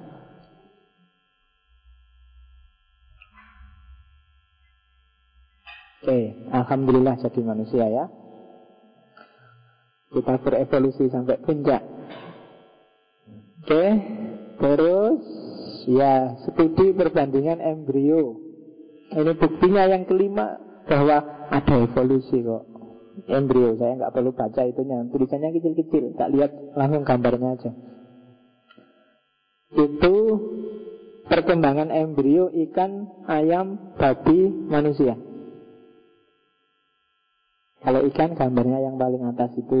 Oke, alhamdulillah jadi manusia ya. Kita berevolusi sampai puncak. Oke, terus ya studi perbandingan embrio. Ini buktinya yang kelima bahwa ada evolusi kok. Embrio, saya nggak perlu baca itunya, tulisannya kecil-kecil, tak lihat langsung gambarnya aja. Itu perkembangan embrio ikan, ayam, babi, manusia. Kalau ikan gambarnya yang paling atas itu.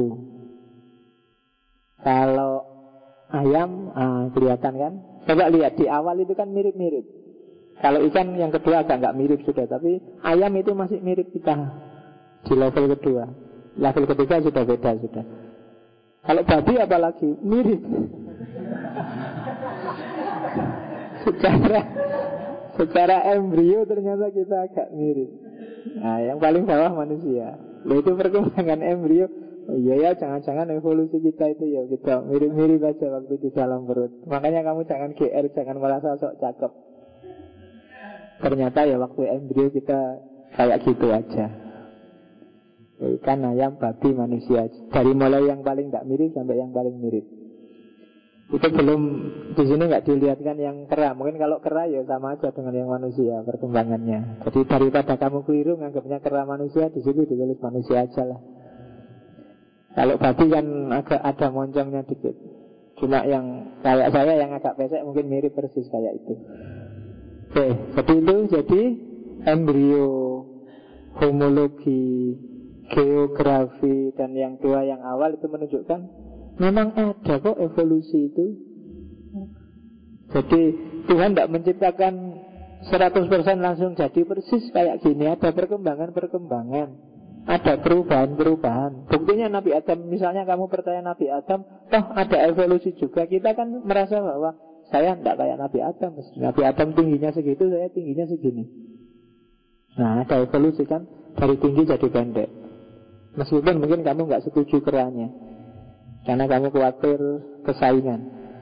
Kalau ayam, kelihatan kan? Coba lihat di awal itu kan mirip-mirip. Kalau ikan yang kedua agak nggak mirip sudah, tapi ayam itu masih mirip kita di level kedua. Level ketiga sudah beda sudah. Kalau babi apalagi mirip. Secara embrio ternyata kita agak mirip. Nah, yang paling bawah manusia. Lalu itu perkembangan embrio. Oh iya ya, jangan-jangan evolusi kita itu ya kita mirip-mirip aja waktu di dalam perut. Makanya kamu jangan GR, jangan merasa sok cakep. Ternyata ya waktu embrio kita kayak gitu aja. Ikan, ayam, babi, manusia. Dari mulai yang paling tidak mirip sampai yang paling mirip. Itu belum, di sini nggak dilihatkan yang kera. Mungkin kalau kera ya sama aja dengan yang manusia perkembangannya. Jadi daripada kamu keliru nganggapnya kera manusia, di situ ditulis manusia aja lah. Kalau babi kan agak ada moncongnya dikit. Cuma yang kayak saya yang agak pesek mungkin mirip persis kayak itu. Oke, jadi embrio, homologi, geografi, dan yang dua yang awal itu menunjukkan memang ada kok evolusi itu. Jadi Tuhan tidak menciptakan 100% langsung jadi persis kayak gini. Ada perkembangan-perkembangan, ada perubahan-perubahan. Buktinya Nabi Adam, misalnya kamu percaya Nabi Adam, toh ada evolusi juga. Kita kan merasa bahwa saya tidak kayak Nabi Adam. Nabi Adam tingginya segitu, saya tingginya segini. Nah, ada evolusi kan, dari tinggi jadi pendek. Meskipun mungkin kamu nggak setuju keranya, karena kamu khawatir kesaingan.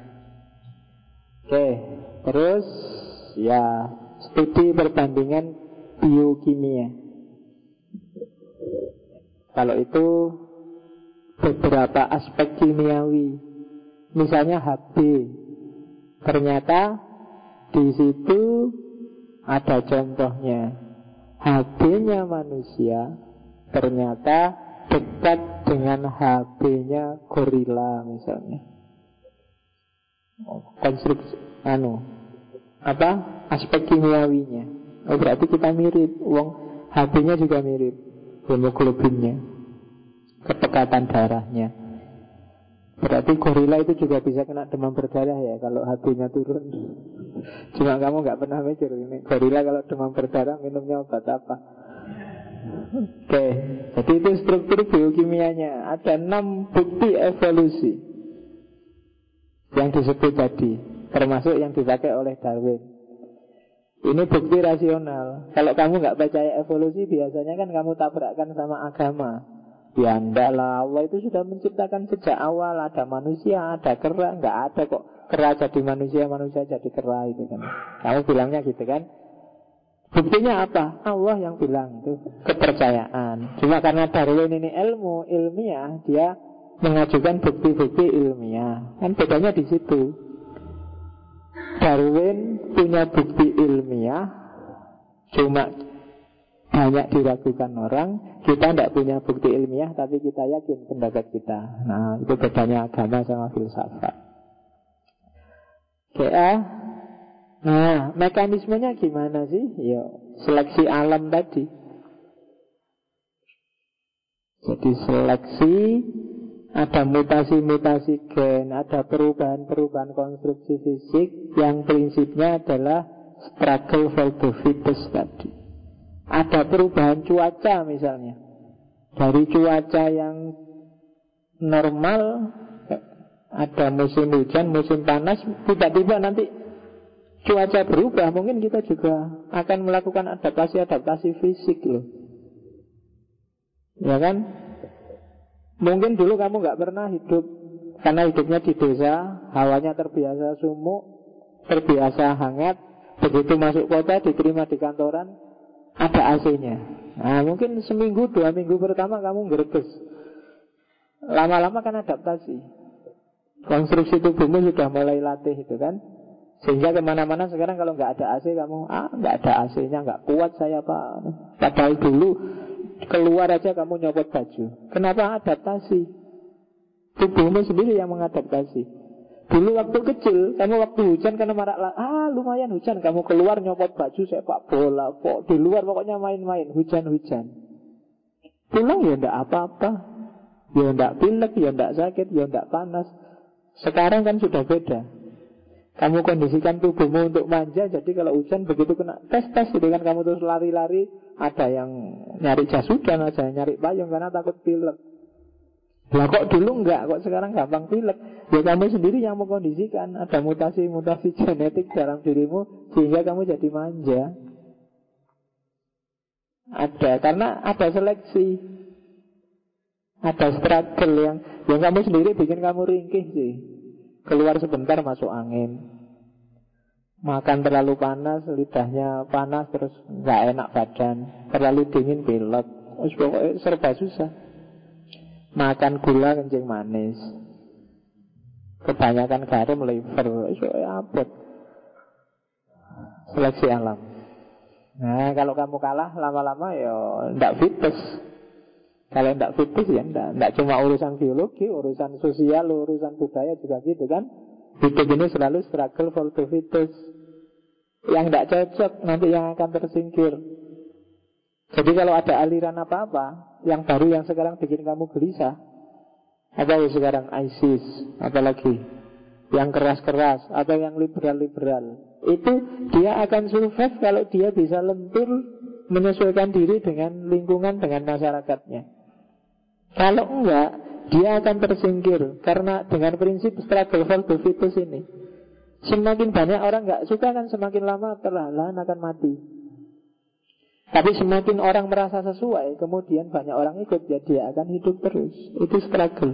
Oke, terus ya studi perbandingan biokimia. Kalau itu beberapa aspek kimiawi, misalnya Hb, ternyata di situ ada contohnya. Hb-nya manusia ternyata dekat dengan Hb-nya gorila misalnya. Konstruksi aspek kimiawinya. Oh, berarti kita mirip. Hb-nya juga mirip, hemoglobinnya, ketekatan darahnya. Berarti gorila itu juga bisa kena demam berdarah ya kalau Hb-nya turun. Cuma kamu nggak pernah mikir ini gorila kalau demam berdarah minumnya obat apa. Oke, jadi itu struktur biokimianya. Ada 6 bukti evolusi yang disebut tadi, termasuk yang dipakai oleh Darwin. Ini bukti rasional. Kalau kamu nggak percaya evolusi, biasanya kan kamu tabrakkan sama agama. Ya enggak lah, Allah itu sudah menciptakan sejak awal. Ada manusia, ada kera. Nggak ada kok kera jadi manusia, manusia jadi kera itu kan. Kamu bilangnya gitu kan. Buktinya apa? Allah yang bilang, itu kepercayaan. Cuma karena Darwin ini ilmiah, dia mengajukan bukti-bukti ilmiah. Kan bedanya di situ. Darwin punya bukti ilmiah, cuma banyak diragukan orang. Kita tidak punya bukti ilmiah, tapi kita yakin pendapat kita. Nah, itu bedanya agama sama filsafat. Nah, mekanismenya gimana sih? Ya, seleksi alam tadi. Jadi seleksi, ada mutasi-mutasi gen, ada perubahan-perubahan konstruksi fisik yang prinsipnya adalah struggle for the fittest tadi. Ada perubahan cuaca misalnya. Dari cuaca yang normal, ada musim hujan, musim panas, tiba-tiba nanti cuaca berubah, mungkin kita juga akan melakukan adaptasi fisik loh. Ya kan? Mungkin dulu kamu gak pernah hidup, karena hidupnya di desa, hawanya terbiasa sumuk, terbiasa hangat. Begitu masuk kota, diterima di kantoran, ada AC-nya. Nah, mungkin seminggu, 2 minggu pertama kamu greges. Lama-lama kan adaptasi. Konstruksi tubuhmu sudah mulai latih itu kan. Sehingga kemana-mana sekarang kalau nggak ada AC kamu, nggak ada AC-nya, nggak kuat saya Pak. Padahal dulu keluar aja kamu nyopot baju. Kenapa? Adaptasi. Tubuhmu sendiri yang mengadaptasi. Dulu waktu kecil, kamu waktu hujan karena lumayan hujan, kamu keluar nyopot baju sepak bola, di luar pokoknya main-main, hujan-hujan. Pulang ya ndak apa-apa, ya ndak pilek, ya ndak sakit, ya ndak panas. Sekarang kan sudah beda. Kamu kondisikan tubuhmu untuk manja, jadi kalau hujan begitu kena tes gitu kan, kamu terus lari-lari. Ada yang nyari jas hujan, ada yang nyari payung karena takut pilek. Lah kok dulu enggak, kok sekarang gampang pilek? Ya kamu sendiri yang mengkondisikan. Ada mutasi-mutasi genetik dalam dirimu sehingga kamu jadi manja. Ada, karena ada seleksi. Ada struggle yang kamu sendiri bikin kamu ringkih sih. Keluar sebentar masuk angin, makan terlalu panas, lidahnya panas, terus nggak enak badan. Terlalu dingin pilek. Pokoknya serba susah. Makan gula kencing manis, kebanyakan garam liver, abot. Seleksi alam. Nah kalau kamu kalah lama-lama ya ndak fitness. Kalau tidak fitus ya tidak cuma urusan biologi, urusan sosial, urusan budaya juga gitu kan. Hidup ini selalu struggle for the fitus. Yang tidak cocok nanti yang akan tersingkir. Jadi kalau ada aliran apa-apa yang baru yang sekarang bikin kamu gelisah, apa sekarang ISIS, apalagi yang keras-keras atau yang liberal-liberal, itu dia akan survive kalau dia bisa lentur menyesuaikan diri dengan lingkungan, dengan masyarakatnya. Kalau enggak, dia akan tersingkir. Karena dengan prinsip struggle for the fittest ini, semakin banyak orang enggak suka kan semakin lama perlahan akan mati. Tapi semakin orang merasa sesuai, kemudian banyak orang ikut, ya dia akan hidup terus. Itu struggle.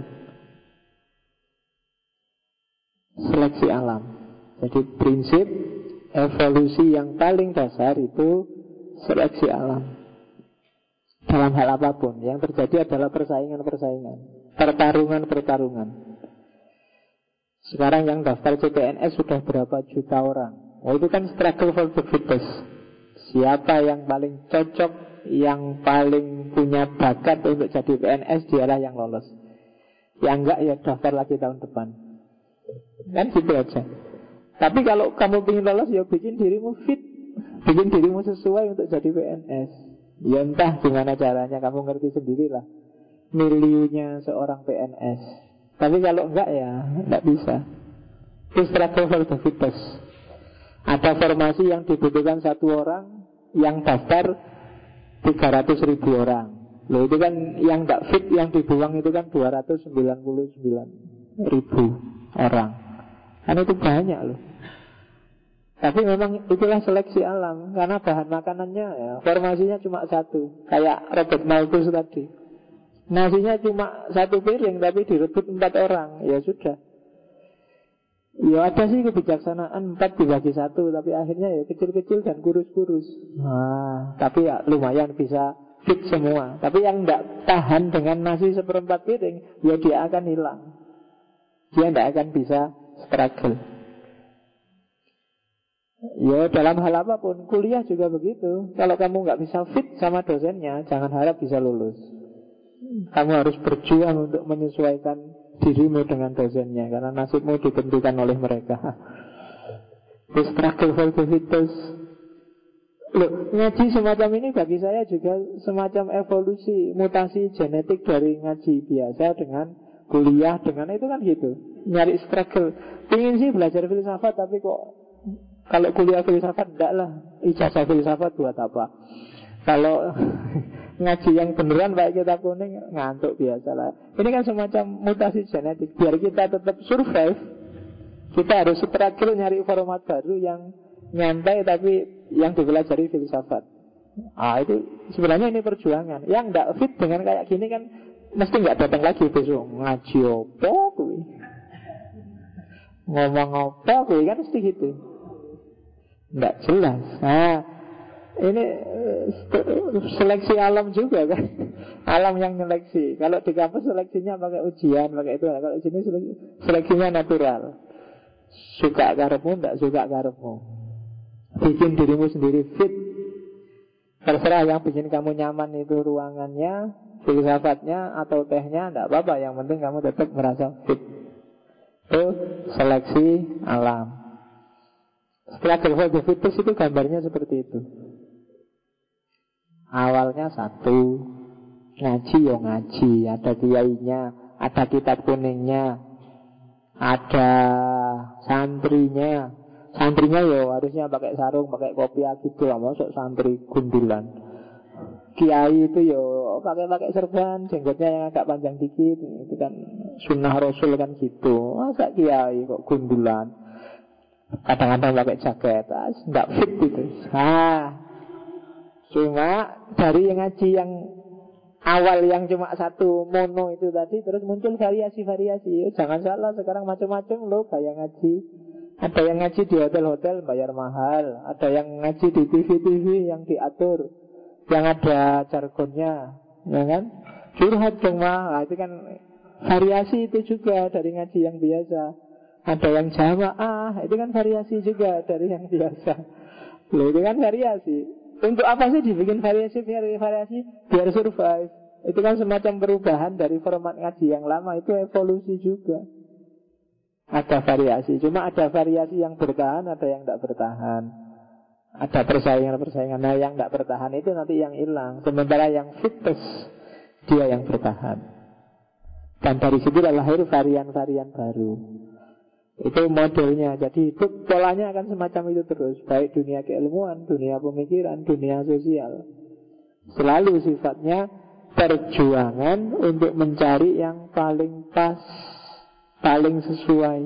Seleksi alam. Jadi prinsip evolusi yang paling dasar itu seleksi alam. Dalam hal apapun, yang terjadi adalah persaingan-persaingan, pertarungan-pertarungan. Sekarang yang daftar CPNS sudah berapa juta orang. Oh, itu kan struggle for the fittest. Siapa yang paling cocok, yang paling punya bakat untuk jadi PNS, dialah yang lolos. Yang enggak ya daftar lagi tahun depan. Kan gitu aja. Tapi kalau kamu ingin lolos, ya bikin dirimu fit, bikin dirimu sesuai untuk jadi PNS. Ya entah gimana caranya, kamu ngerti sendirilah miliunya seorang PNS. Tapi kalau enggak ya enggak bisa. Itu struggle for the fittest. Ada formasi yang dibutuhkan satu orang, yang daftar 300.000 orang. Loh itu kan yang enggak fit, yang dibuang itu kan 299.000 orang. Kan itu banyak loh. Tapi memang itulah seleksi alam. Karena bahan makanannya ya, formasinya cuma satu. Kayak Robert Malthus tadi, nasinya cuma satu piring tapi direbut 4 orang. Ya sudah. Ya ada sih kebijaksanaan 4 dibagi 1, tapi akhirnya ya kecil-kecil dan kurus-kurus. Nah, tapi ya lumayan bisa fit semua. Tapi yang tidak tahan dengan nasi 1/4 piring, ya dia akan hilang. Dia tidak akan bisa struggle. Ya dalam hal apapun, kuliah juga begitu. Kalau kamu nggak bisa fit sama dosennya, jangan harap bisa lulus. Kamu harus berjuang untuk menyesuaikan dirimu dengan dosennya, karena nasibmu ditentukan oleh mereka. The struggle for the fittest. Loh, ngaji semacam ini bagi saya juga semacam evolusi, mutasi genetik dari ngaji biasa dengan kuliah, dengan itu kan gitu. Nyari struggle. Pengen sih belajar filsafat, tapi kok kalau kuliah filsafat enggak lah, ijazah filsafat buat apa? Kalau ngaji yang beneran pakai kitab kuning, ngantuk biasa lah. Ini kan semacam mutasi genetik. Biar kita tetap survive, kita harus struggle nyari format baru yang nyantai tapi yang dipelajari filsafat. Itu sebenarnya ini perjuangan. Yang enggak fit dengan kayak gini kan mesti enggak datang lagi besok. Ngaji apa kuwi? Ngomong apa kuwi kan mesti gitu. Enggak jelas. Nah, ini seleksi alam juga kan. Alam yang seleksi. Kalau di kampus seleksinya pakai ujian, pakai itu. Kalau di sini seleksinya natural. Suka karepmu, enggak suka karepmu. Bikin dirimu sendiri fit. Terserah yang bikin kamu nyaman itu ruangannya, filsafatnya atau tehnya, enggak apa-apa. Yang penting kamu tetap merasa fit. Itu seleksi alam. Struggle for the fittest itu gambarnya seperti itu. Awalnya satu, ngaji ya ngaji, ada kiainya, ada kitab kuningnya, ada santrinya. Santrinya ya harusnya pakai sarung, pakai kopiah gitu lah, masuk santri gundulan. Kiai itu ya pakai serban, jenggotnya yang agak panjang dikit, itu kan sunnah Rasul kan gitu. Masa kiai kok gundulan? Kadang-kadang pakai jaket, tidak fit itu. Cuma dari yang ngaji yang awal yang cuma satu mono itu tadi, terus muncul variasi-variasi. Jangan salah, sekarang macam-macam loh gaya ngaji. Ada yang ngaji di hotel-hotel bayar mahal, ada yang ngaji di TV-TV yang diatur, yang ada jargonnya, ya kan? Curhat dong mah, itu kan variasi itu juga dari ngaji yang biasa. Ada yang jamaah, itu kan variasi juga dari yang biasa. Loh, itu kan variasi. Untuk apa sih dibikin variasi? Biar survive. Itu kan semacam perubahan dari format ngaji yang lama. Itu evolusi juga. Ada variasi. Cuma ada variasi yang bertahan, ada yang tidak bertahan. Ada persaingan-persaingan. Nah yang tidak bertahan itu nanti yang hilang. Sementara yang fitness, dia yang bertahan. Dan dari situ lahir varian-varian baru. Itu modelnya. Jadi hidup polanya akan semacam itu terus. Baik dunia keilmuan, dunia pemikiran, dunia sosial. Selalu sifatnya perjuangan untuk mencari yang paling pas, paling sesuai.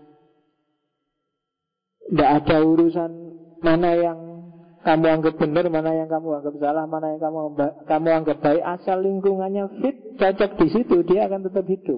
Tidak ada urusan mana yang kamu anggap benar, mana yang kamu anggap salah, mana yang kamu anggap baik. Asal lingkungannya fit, cocok di situ, dia akan tetap hidup.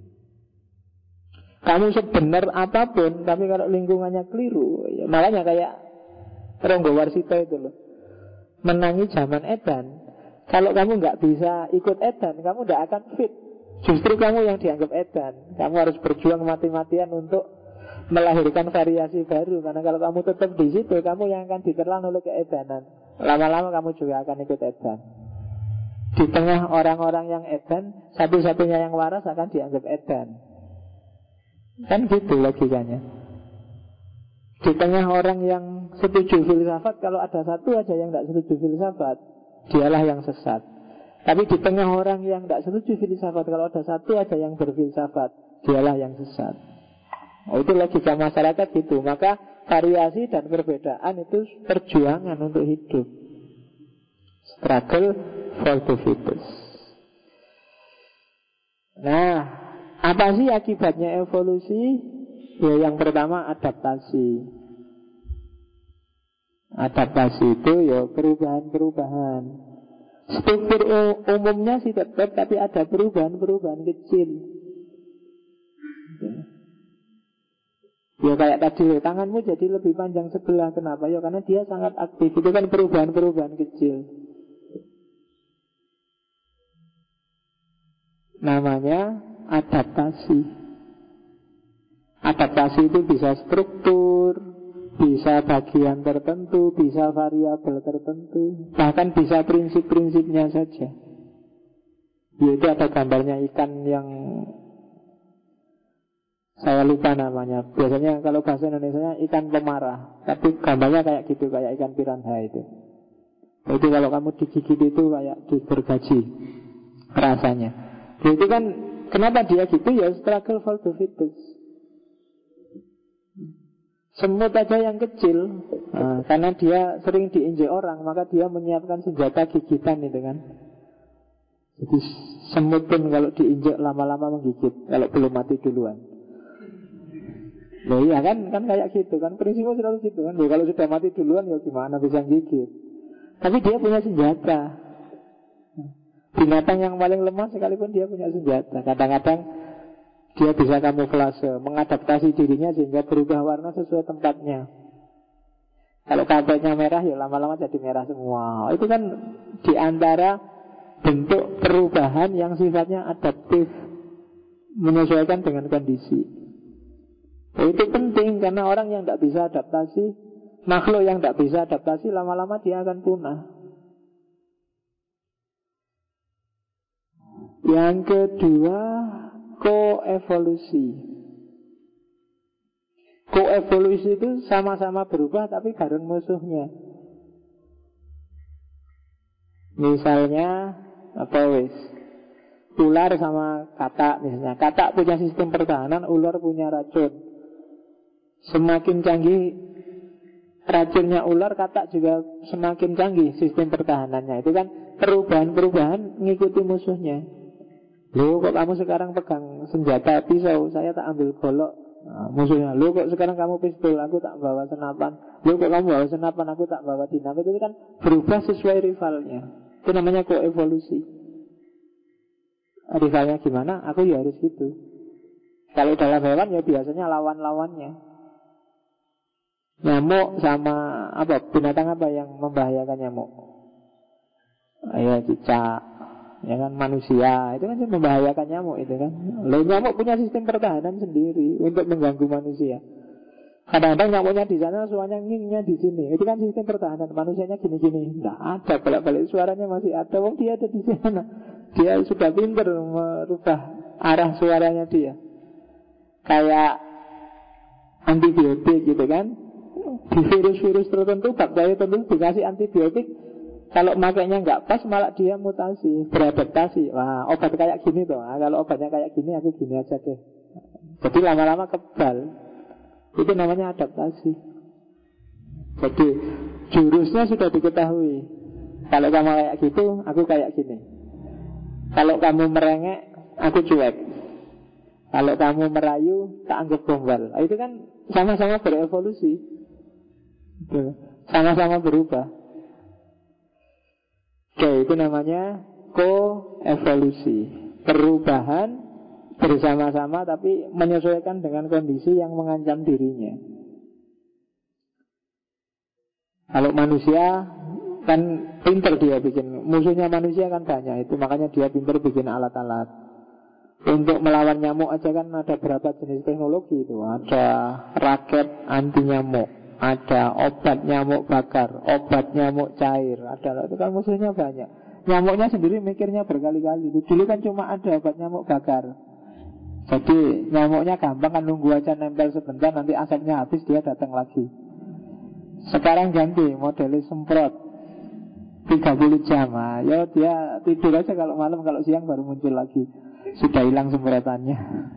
Kamu sebenar apapun, tapi kalau lingkungannya keliru, ya, makanya kayak Ronggo Warsito itu loh, menangi zaman edan. Kalau kamu nggak bisa ikut edan, kamu nggak akan fit. Justru kamu yang dianggap edan. Kamu harus berjuang mati-matian untuk melahirkan variasi baru. Karena kalau kamu tetap di situ, kamu yang akan diterlan oleh keedanan. Lama-lama kamu juga akan ikut edan. Di tengah orang-orang yang edan, satu-satunya yang waras akan dianggap edan. Kan gitu logikanya. Di tengah orang yang setuju filsafat, kalau ada satu aja yang tidak setuju filsafat, dialah yang sesat. Tapi di tengah orang yang tidak setuju filsafat, kalau ada satu aja yang berfilsafat, dialah yang sesat. Oh, itu logika masyarakat gitu. Maka variasi dan perbedaan itu perjuangan untuk hidup. Struggle for the fittest. Nah, apa sih akibatnya evolusi? Ya, yang pertama adaptasi. Adaptasi itu ya perubahan-perubahan. Struktur umumnya sih tetap, tapi ada perubahan-perubahan kecil. Ya kayak tadi, tanganmu jadi lebih panjang sebelah. Kenapa? Ya karena dia sangat aktif. Itu kan perubahan-perubahan kecil. Namanya adaptasi. Adaptasi itu bisa struktur, bisa bagian tertentu, bisa variabel tertentu, bahkan bisa prinsip-prinsipnya saja. Yaitu ada gambarnya ikan yang saya lupa namanya. Biasanya kalau bahasa Indonesia ikan pemarah, tapi gambarnya kayak gitu, kayak ikan piranha itu. Itu kalau kamu digigit itu kayak digergaji rasanya. Itu kan kenapa dia gitu ya, struggle for the fittest. Semut aja yang kecil, karena dia sering diinjek orang, maka dia menyiapkan senjata gigitan itu kan. Jadi semut pun kalau diinjek lama-lama menggigit, kalau belum mati duluan. Loh iya kan kayak gitu kan, prinsipnya selalu gitu kan. Ya, kalau sudah mati duluan ya gimana bisa gigit. Tapi dia punya senjata. Binatang yang paling lemah sekalipun dia punya senjata. Kadang-kadang dia bisa kamuflase, mengadaptasi dirinya sehingga berubah warna sesuai tempatnya. Kalau kapeknya merah ya lama-lama jadi merah semua. Itu kan diantara bentuk perubahan yang sifatnya adaptif, menyesuaikan dengan kondisi. Itu penting karena orang yang tidak bisa adaptasi, makhluk yang tidak bisa adaptasi, lama-lama dia akan punah. Yang kedua, koevolusi. Koevolusi itu sama-sama berubah tapi bareng musuhnya. Misalnya apa wis? Ular sama katak misalnya. Katak punya sistem pertahanan, ular punya racun. Semakin canggih racunnya ular, katak juga semakin canggih sistem pertahanannya. Itu kan perubahan-perubahan ngikuti musuhnya. Loh kok kamu sekarang pegang senjata pisau, saya tak ambil golok. Musuhnya, loh kok sekarang kamu pistol, aku tak bawa senapan. Loh kok kamu bawa senapan, aku tak bawa dinamit. Itu kan berubah sesuai rivalnya. Itu namanya koevolusi. Rivalnya gimana? Aku ya harus gitu. Kalau dalam hewan ya biasanya lawan-lawannya. Nyamuk sama apa? Binatang apa yang membahayakan nyamuk? Ya cicak, ya kan manusia. Itu kan membahayakan nyamuk itu kan. Lalu nyamuk punya sistem pertahanan sendiri untuk mengganggu manusia. Kadang-kadang nyamuknya di sana, suaranya ngingnya di sini. Itu kan sistem pertahanan. Manusianya gini-gini. Nggak ada, balik-balik suaranya masih ada. Wong dia ada di sana. dia sudah pintar merubah arah suaranya dia. Kayak antibiotik gitu kan. Di virus-virus tertentu, bakteri tertentu dikasih antibiotik, kalau makainya nggak pas malah dia mutasi, beradaptasi. Wah, obat kayak gini tuh. Nah, kalau obatnya kayak gini, aku gini aja deh. Jadi lama-lama kebal. Itu namanya adaptasi. Jadi jurusnya sudah diketahui. Kalau kamu kayak gitu, aku kayak gini. Kalau kamu merengek, aku cuek. Kalau kamu merayu, tak anggap gombal. Itu kan sama-sama berevolusi. Sama-sama berubah. Oke, itu namanya koevolusi. Perubahan bersama-sama tapi menyesuaikan dengan kondisi yang mengancam dirinya. Kalau manusia kan pinter dia bikin, musuhnya manusia kan banyak, itu makanya dia pinter bikin alat-alat. Untuk melawan nyamuk aja kan ada berapa jenis teknologi itu. Ada raket anti nyamuk, ada obat nyamuk bakar, obat nyamuk cair, ada, itu kan musuhnya banyak. Nyamuknya sendiri mikirnya berkali-kali. Dulu kan cuma ada obat nyamuk bakar. Jadi nyamuknya gampang kan, nunggu aja nempel sebentar, nanti asapnya habis dia datang lagi. Sekarang ganti modelnya semprot 30 jam. Ya dia tidur aja kalau malam, kalau siang baru muncul lagi. Sudah hilang semprotannya.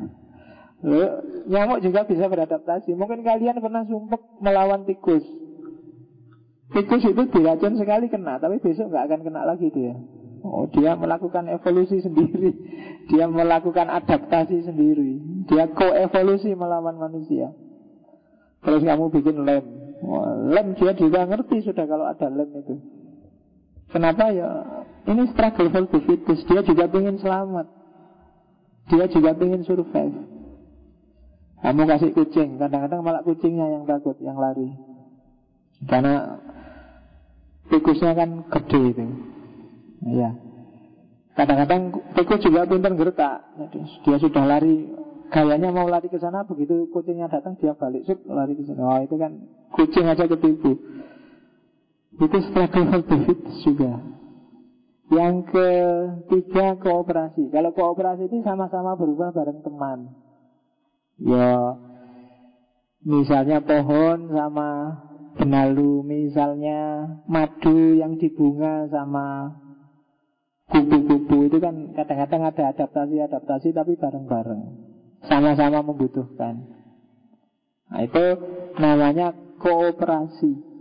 Nyamuk juga bisa beradaptasi. Mungkin kalian pernah sumpek melawan tikus. Tikus itu diracun sekali kena, tapi besok nggak akan kena lagi dia. Oh, dia melakukan evolusi sendiri. Dia melakukan adaptasi sendiri. Dia koevolusi melawan manusia. Terus kamu bikin lem. Lem dia juga ngerti sudah kalau ada lem itu. Kenapa ya? Ini struggle for the fittest. Dia juga ingin selamat. Dia juga ingin survive. Kamu kasih kucing, kadang-kadang malah kucingnya yang takut, yang lari. Karena tikusnya kan gede itu. Ya. Kadang-kadang tikus juga pintar gertak. Dia sudah lari, gayanya mau lari ke sana, begitu kucingnya datang dia balik, lari ke sana. Oh, itu kan kucing aja ketipu. Itu struggle for the fittest juga. Yang ketiga kooperasi. Kalau kooperasi itu sama-sama berubah bareng teman. Ya, misalnya pohon sama benalu, misalnya madu yang di bunga sama kupu-kupu, itu kan kadang-kadang ada adaptasi tapi bareng-bareng, sama-sama membutuhkan. Nah, itu namanya kooperasi.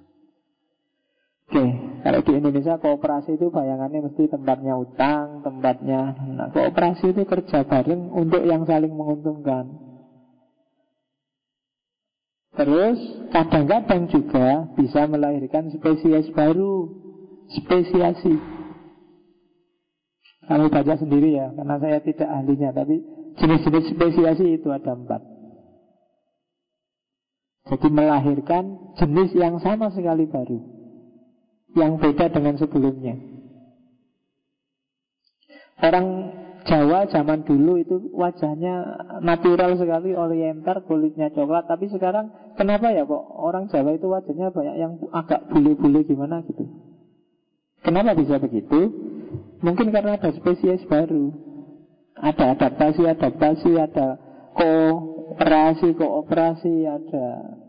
Oke, kalau di Indonesia kooperasi itu bayangannya mesti tempatnya utang, tempatnya. Nah, kooperasi itu kerja bareng untuk yang saling menguntungkan. Terus kadang-kadang juga bisa melahirkan spesies baru, spesiasi. Kalau baca sendiri ya, karena saya tidak ahlinya, tapi jenis-jenis spesiasi itu ada 4. Jadi melahirkan jenis yang sama sekali baru, yang beda dengan sebelumnya. Orang Jawa zaman dulu itu wajahnya natural sekali, oriental, kulitnya coklat. Tapi sekarang kenapa ya kok orang Jawa itu wajahnya banyak yang agak bule-bule gimana gitu. Kenapa bisa begitu? Mungkin karena ada spesies baru, ada adaptasi, ada kooperasi, ada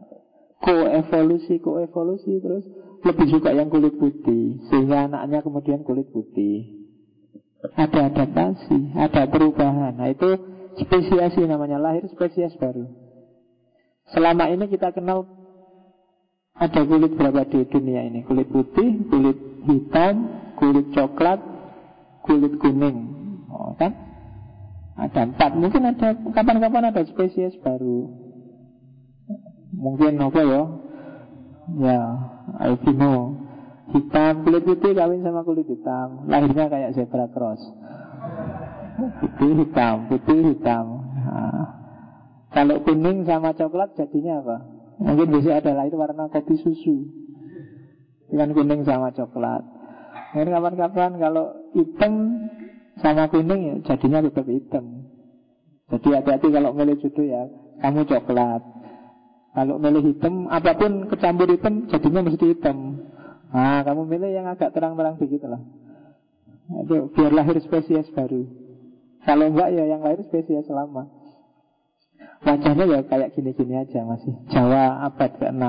koevolusi, terus lebih suka yang kulit putih, sehingga anaknya kemudian kulit putih. Ada adaptasi, ada perubahan. Nah, itu spesiasi namanya, lahir spesies baru. Selama ini kita kenal ada kulit berapa di dunia ini? Kulit putih, kulit hitam, kulit coklat, kulit kuning. Oh, kan? Ada 4. Mungkin ada kapan-kapan ada spesies baru. Mungkin apa ya? Ya, albino, hitam, kulit putih kawin sama kulit hitam, lahirnya kayak zebra cross. Putih hitam. Nah, kalau kuning sama coklat jadinya apa? Mungkin bisa ada lahir warna kopi susu, dengan kuning sama coklat. Mungkin kapan-kapan kalau hitam sama kuning ya jadinya tetap hitam. Jadi hati-hati kalau milih jodoh ya, kamu coklat. Kalau milih hitam, apapun kecampur hitam, jadinya mesti hitam. Nah, kamu milih yang agak terang-terang begitu lah. Itu biar lahir spesies baru. Kalau enggak ya yang lahir spesies lama. Wajahnya ya kayak gini-gini aja masih. Jawa abad ke-6.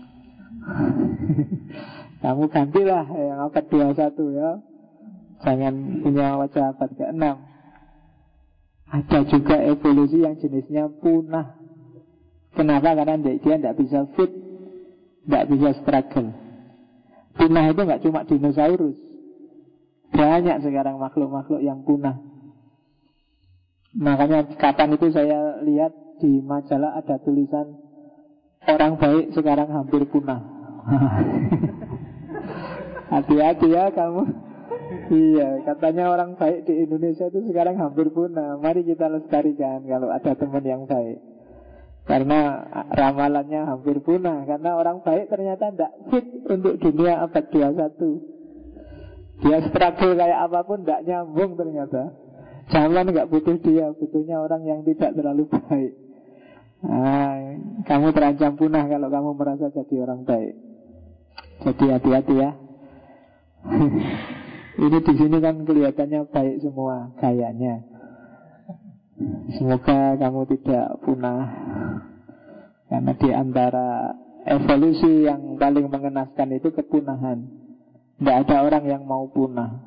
Kamu gantilah yang abad 21 ya. Jangan punya wajah abad ke-6. Ada juga evolusi yang jenisnya punah. Kenapa? Karena dia tidak bisa fit, tidak bisa struggle. Punah itu nggak cuma dinosaurus. Banyak sekarang makhluk-makhluk yang punah. Makanya kapan itu saya lihat di majalah ada tulisan orang baik sekarang hampir punah. Hati-hati ya kamu. Iya, katanya orang baik di Indonesia itu sekarang hampir punah. Mari kita lestarikan kalau ada teman yang baik. Karena ramalannya hampir punah. Karena orang baik ternyata tidak fit untuk dunia abad 21. Dia struggle kayak apapun tidak nyambung ternyata. Zaman nggak butuh dia, butuhnya orang yang tidak terlalu baik. Nah, kamu terancam punah kalau kamu merasa jadi orang baik. Jadi hati-hati ya. Ini di sini kan kelihatannya baik semua gayanya. Semoga kamu tidak punah. Karena di antara evolusi yang paling mengenaskan itu kepunahan. Tidak ada orang yang mau punah.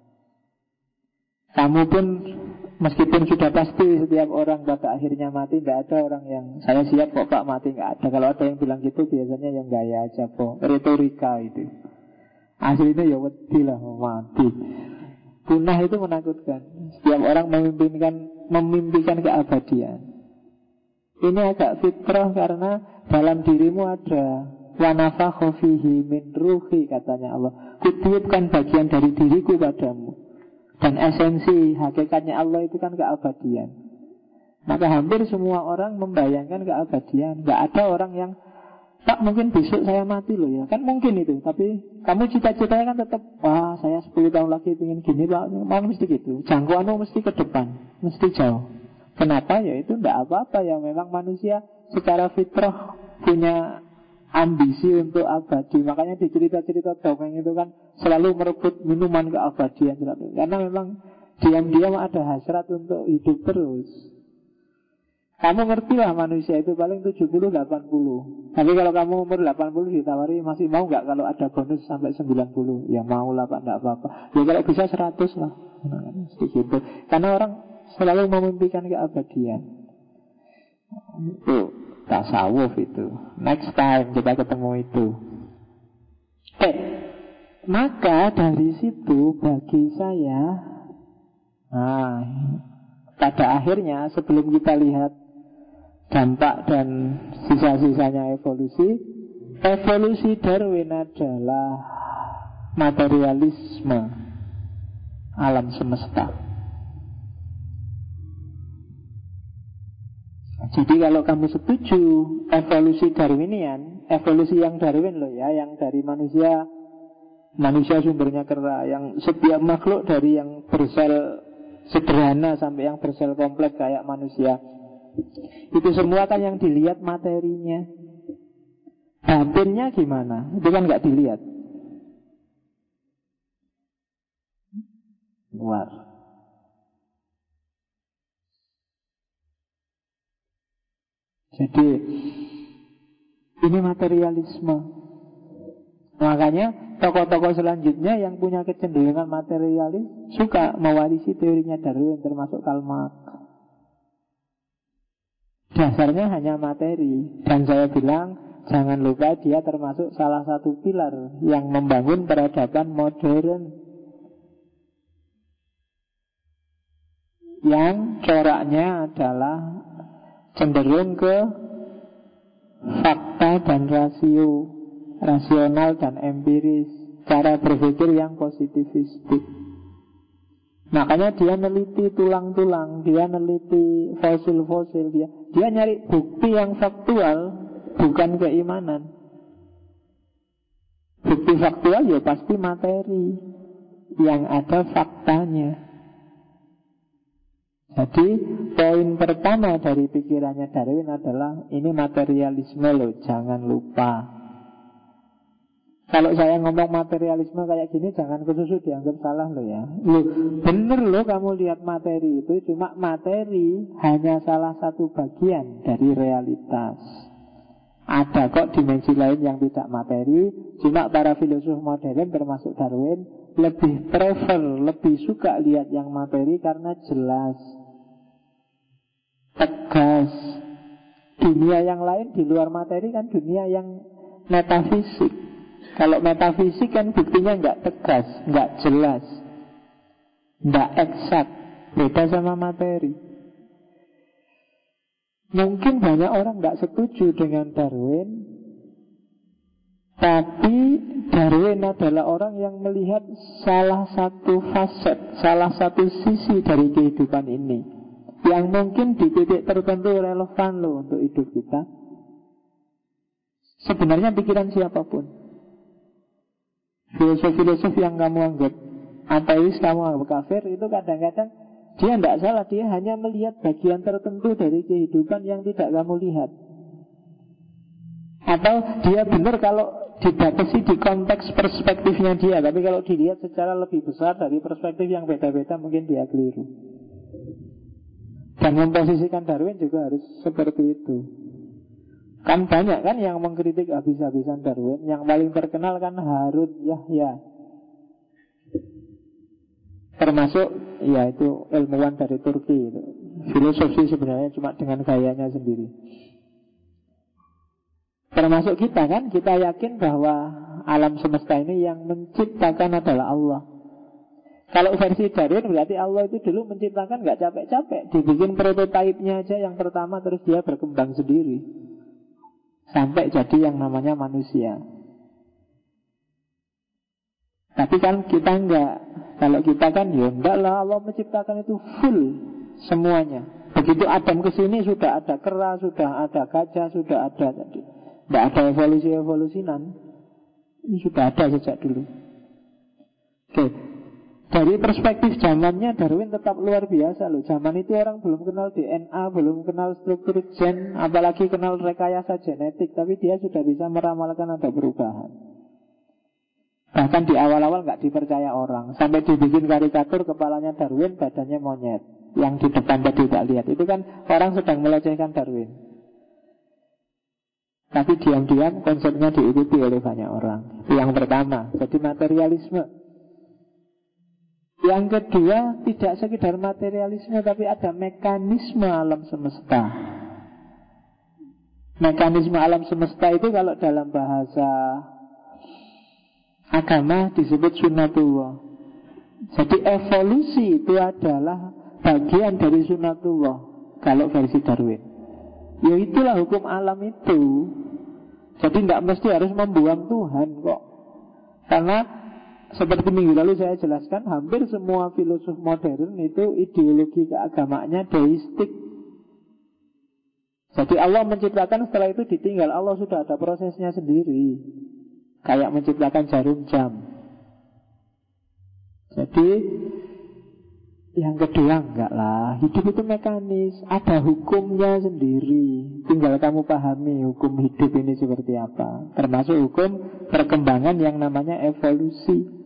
Kamu pun meskipun sudah pasti setiap orang pada akhirnya mati, tidak ada orang yang saya siap kok Pak mati, nggak ada. Kalau ada yang bilang gitu biasanya yang gaya aja kok, retorika itu. Aslinya ya wedi lah mati. Punah itu menakutkan. Setiap orang memimpikan keabadian. Ini agak fitrah karena dalam dirimu ada wa nafakha fihi min ruhi, katanya Allah. Kutiupkan bagian dari diriku padamu. Dan esensi hakikatnya Allah itu kan keabadian. Maka hampir semua orang membayangkan keabadian. Gak ada orang yang Pak mungkin besok saya mati loh ya. Kan mungkin itu. Tapi kamu cita-citanya kan tetap wah saya 10 tahun lagi ingin gini Pak. Mau mesti gitu. Jangkauanmu mesti ke depan. Mesti jauh. Kenapa? Ya itu tidak apa-apa ya. Memang manusia secara fitrah punya ambisi untuk abadi. Makanya di cerita-cerita dongeng itu kan selalu merebut minuman keabadian selalu. Karena memang diam-diam ada hasrat untuk hidup terus. Kamu ngerti lah manusia itu paling 70-80. Tapi kalau kamu umur 80 ditawari masih mau nggak kalau ada bonus sampai 90? Ya mau lah Pak, enggak apa-apa. Ya kalau bisa 100 lah. Gitu. Karena orang selalu memimpikan keabadian. Itu tasawuf itu. Next time kita ketemu itu. Oke. Maka dari situ bagi saya, pada akhirnya sebelum kita lihat dampak dan sisa-sisanya evolusi, evolusi Darwin adalah materialisme alam semesta. Jadi kalau kamu setuju evolusi Darwinian, evolusi yang Darwin loh ya, yang dari manusia sumbernya kera, yang setiap makhluk dari yang bersel sederhana sampai yang bersel kompleks kayak manusia, itu semua kan yang dilihat materinya. Batinnya gimana? Itu kan nggak dilihat. Luar. Jadi ini materialisme. Makanya tokoh-tokoh selanjutnya yang punya kecenderungan materialis suka mewarisi teorinya Darwin, termasuk Karl Marx. Dasarnya hanya materi. Dan saya bilang jangan lupa dia termasuk salah satu pilar yang membangun peradaban modern, yang coraknya adalah cenderung ke fakta dan rasio, rasional dan empiris, cara berpikir yang positivistik. Makanya dia neliti tulang-tulang, dia neliti fosil-fosil, dia nyari bukti yang faktual, bukan keimanan. Bukti faktual ya pasti materi, yang ada faktanya. Jadi poin pertama dari pikirannya Darwin adalah ini materialisme loh, jangan lupa. Kalau saya ngomong materialisme kayak gini, jangan kesusu dianggap salah loh ya. Loh, bener loh kamu lihat materi itu, cuma materi hanya salah satu bagian dari realitas. Ada kok dimensi lain yang tidak materi. Cuma para filosof modern termasuk Darwin lebih prefer, lebih suka lihat yang materi karena jelas, tegas. Dunia yang lain di luar materi kan dunia yang metafisik. Kalau metafisik kan buktinya nggak tegas, nggak jelas, nggak eksak, beda sama materi. Mungkin banyak orang nggak setuju dengan Darwin, tapi Darwin adalah orang yang melihat salah satu faset, salah satu sisi dari kehidupan ini, yang mungkin di titik tertentu relevan loh untuk hidup kita. Sebenarnya pikiran siapapun, filosof-filosof yang kamu anggap ateis, kamu anggap kafir, itu kadang-kadang dia tidak salah. Dia hanya melihat bagian tertentu dari kehidupan yang tidak kamu lihat. Atau dia benar kalau dibatasi di konteks perspektifnya dia, tapi kalau dilihat secara lebih besar dari perspektif yang beda-beda, mungkin dia keliru. Dan memposisikan Darwin juga harus seperti itu. Kan banyak kan yang mengkritik habis-habisan Darwin. Yang paling terkenal kan Harut Yahya, termasuk ya itu ilmuwan dari Turki itu. Filosofi sebenarnya cuma dengan gayanya sendiri. Termasuk kita kan, kita yakin bahwa alam semesta ini yang menciptakan adalah Allah. Kalau versi Darwin berarti Allah itu dulu menciptakan gak capek-capek, dibikin prototipenya aja yang pertama, terus dia berkembang sendiri sampai jadi yang namanya manusia. Tapi kan kita enggak. Kalau kita kan ya enggak lah, Allah menciptakan itu full semuanya. Begitu Adam kesini sudah ada kera, sudah ada gajah, sudah ada tadi. Enggak ada evolusi-evolusinan. Ini sudah ada sejak dulu. Oke. Dari perspektif zamannya Darwin tetap luar biasa loh. Zaman itu orang belum kenal DNA, belum kenal struktur gen, apalagi kenal rekayasa genetik. Tapi dia sudah bisa meramalkan ada perubahan. Bahkan di awal-awal gak dipercaya orang. Sampai dibikin karikatur kepalanya Darwin, badannya monyet. Yang di depan tadi tak lihat. Itu kan orang sedang melecehkan Darwin. Tapi diam-diam konsepnya diikuti oleh banyak orang. Itu yang pertama. Jadi materialisme. Yang kedua, tidak sekedar materialisme, tapi ada mekanisme alam semesta. Mekanisme alam semesta itu kalau dalam bahasa agama disebut sunnatullah. Jadi evolusi itu adalah bagian dari sunnatullah kalau versi Darwin. Ya itulah hukum alam itu. Jadi tidak mesti harus membuang Tuhan kok. Karena seperti minggu lalu saya jelaskan, hampir semua filosof modern itu ideologi keagamaannya deistik. Jadi Allah menciptakan, setelah itu ditinggal. Allah sudah ada prosesnya sendiri. Kayak menciptakan jarum jam. Jadi yang kedua enggak lah, hidup itu mekanis, ada hukumnya sendiri. Tinggal kamu pahami hukum hidup ini seperti apa. Termasuk hukum perkembangan yang namanya evolusi.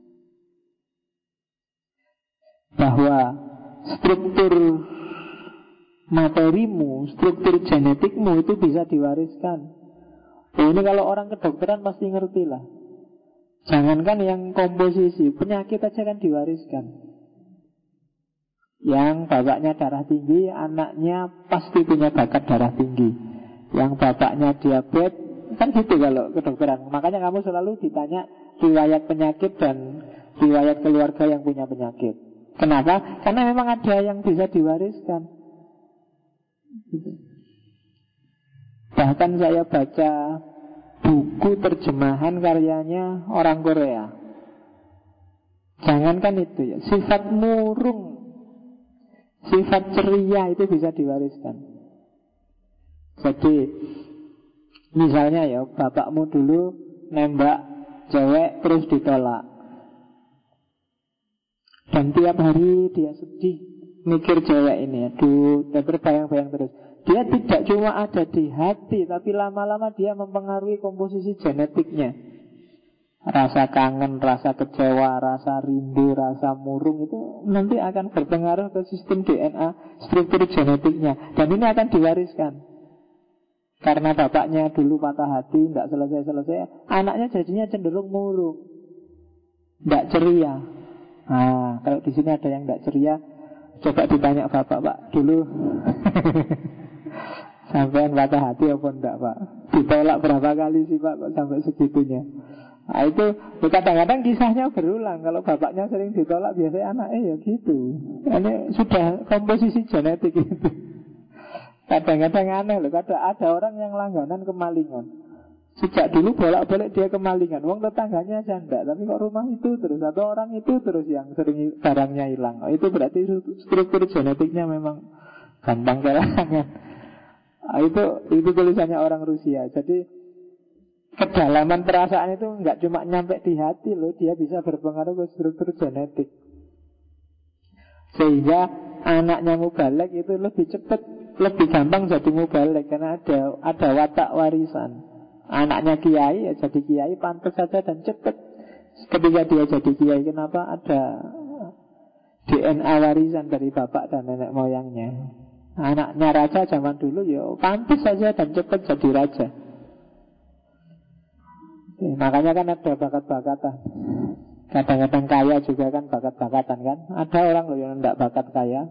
Bahwa struktur materimu, struktur genetikmu itu bisa diwariskan. Ini kalau orang kedokteran pasti ngerti lah. Jangankan yang komposisi, penyakit aja kan diwariskan. Yang bapaknya darah tinggi, anaknya pasti punya bakat darah tinggi. Yang bapaknya diabetes, kan gitu kalau kedokteran. Makanya kamu selalu ditanya riwayat penyakit dan riwayat keluarga yang punya penyakit. Kenapa? Karena memang ada yang bisa diwariskan. Bahkan saya baca buku terjemahan karyanya orang Korea. Jangankan itu ya, sifat murung, sifat ceria itu bisa diwariskan. Jadi misalnya ya, bapakmu dulu nembak cewek terus ditolak. Dan tiap hari dia sedih mikir cewek ini, aduh, dan berbayang-bayang terus. Dia tidak cuma ada di hati, tapi lama-lama dia mempengaruhi komposisi genetiknya. Rasa kangen, rasa kecewa, rasa rindu, rasa murung itu nanti akan berpengaruh ke sistem DNA, struktur genetiknya. Dan ini akan diwariskan. Karena bapaknya dulu patah hati, tidak selesai-selesai, anaknya jadinya cenderung murung, tidak ceria. Nah, kalau di sini ada yang tidak ceria, coba ditanya bapak, Pak, dulu sampai patah hati apa enggak, Pak? Ditolak berapa kali sih, Pak, kok sampai segitunya? Nah, itu kadang-kadang kisahnya berulang. Kalau bapaknya sering ditolak, biasanya anaknya ya gitu. Ini sudah komposisi genetik itu. Kadang-kadang aneh loh. Ada orang yang langganan kemalingan. Sejak dulu bolak-balik dia kemalingan. Wong tetangganya aja enggak, tapi kok rumah itu terus, atau orang itu terus yang sering barangnya hilang. Itu berarti struktur genetiknya memang gampang kehilangan. Itu tulisannya orang Rusia. Jadi kedalaman perasaan itu nggak cuma nyampe di hati loh, dia bisa berpengaruh ke struktur genetik. Sehingga anaknya mubalek itu lebih cepat, lebih gampang jadi mubalek karena ada watak warisan. Anaknya kiai ya jadi kiai pantas saja dan cepat. Ketika dia jadi kiai, kenapa? Ada DNA warisan dari bapak dan nenek moyangnya. Anaknya raja zaman dulu ya pantas saja dan cepat jadi raja. Makanya kan ada bakat-bakatan. Kadang-kadang kaya juga kan bakat-bakatan kan. Ada orang loh yang tidak bakat kaya,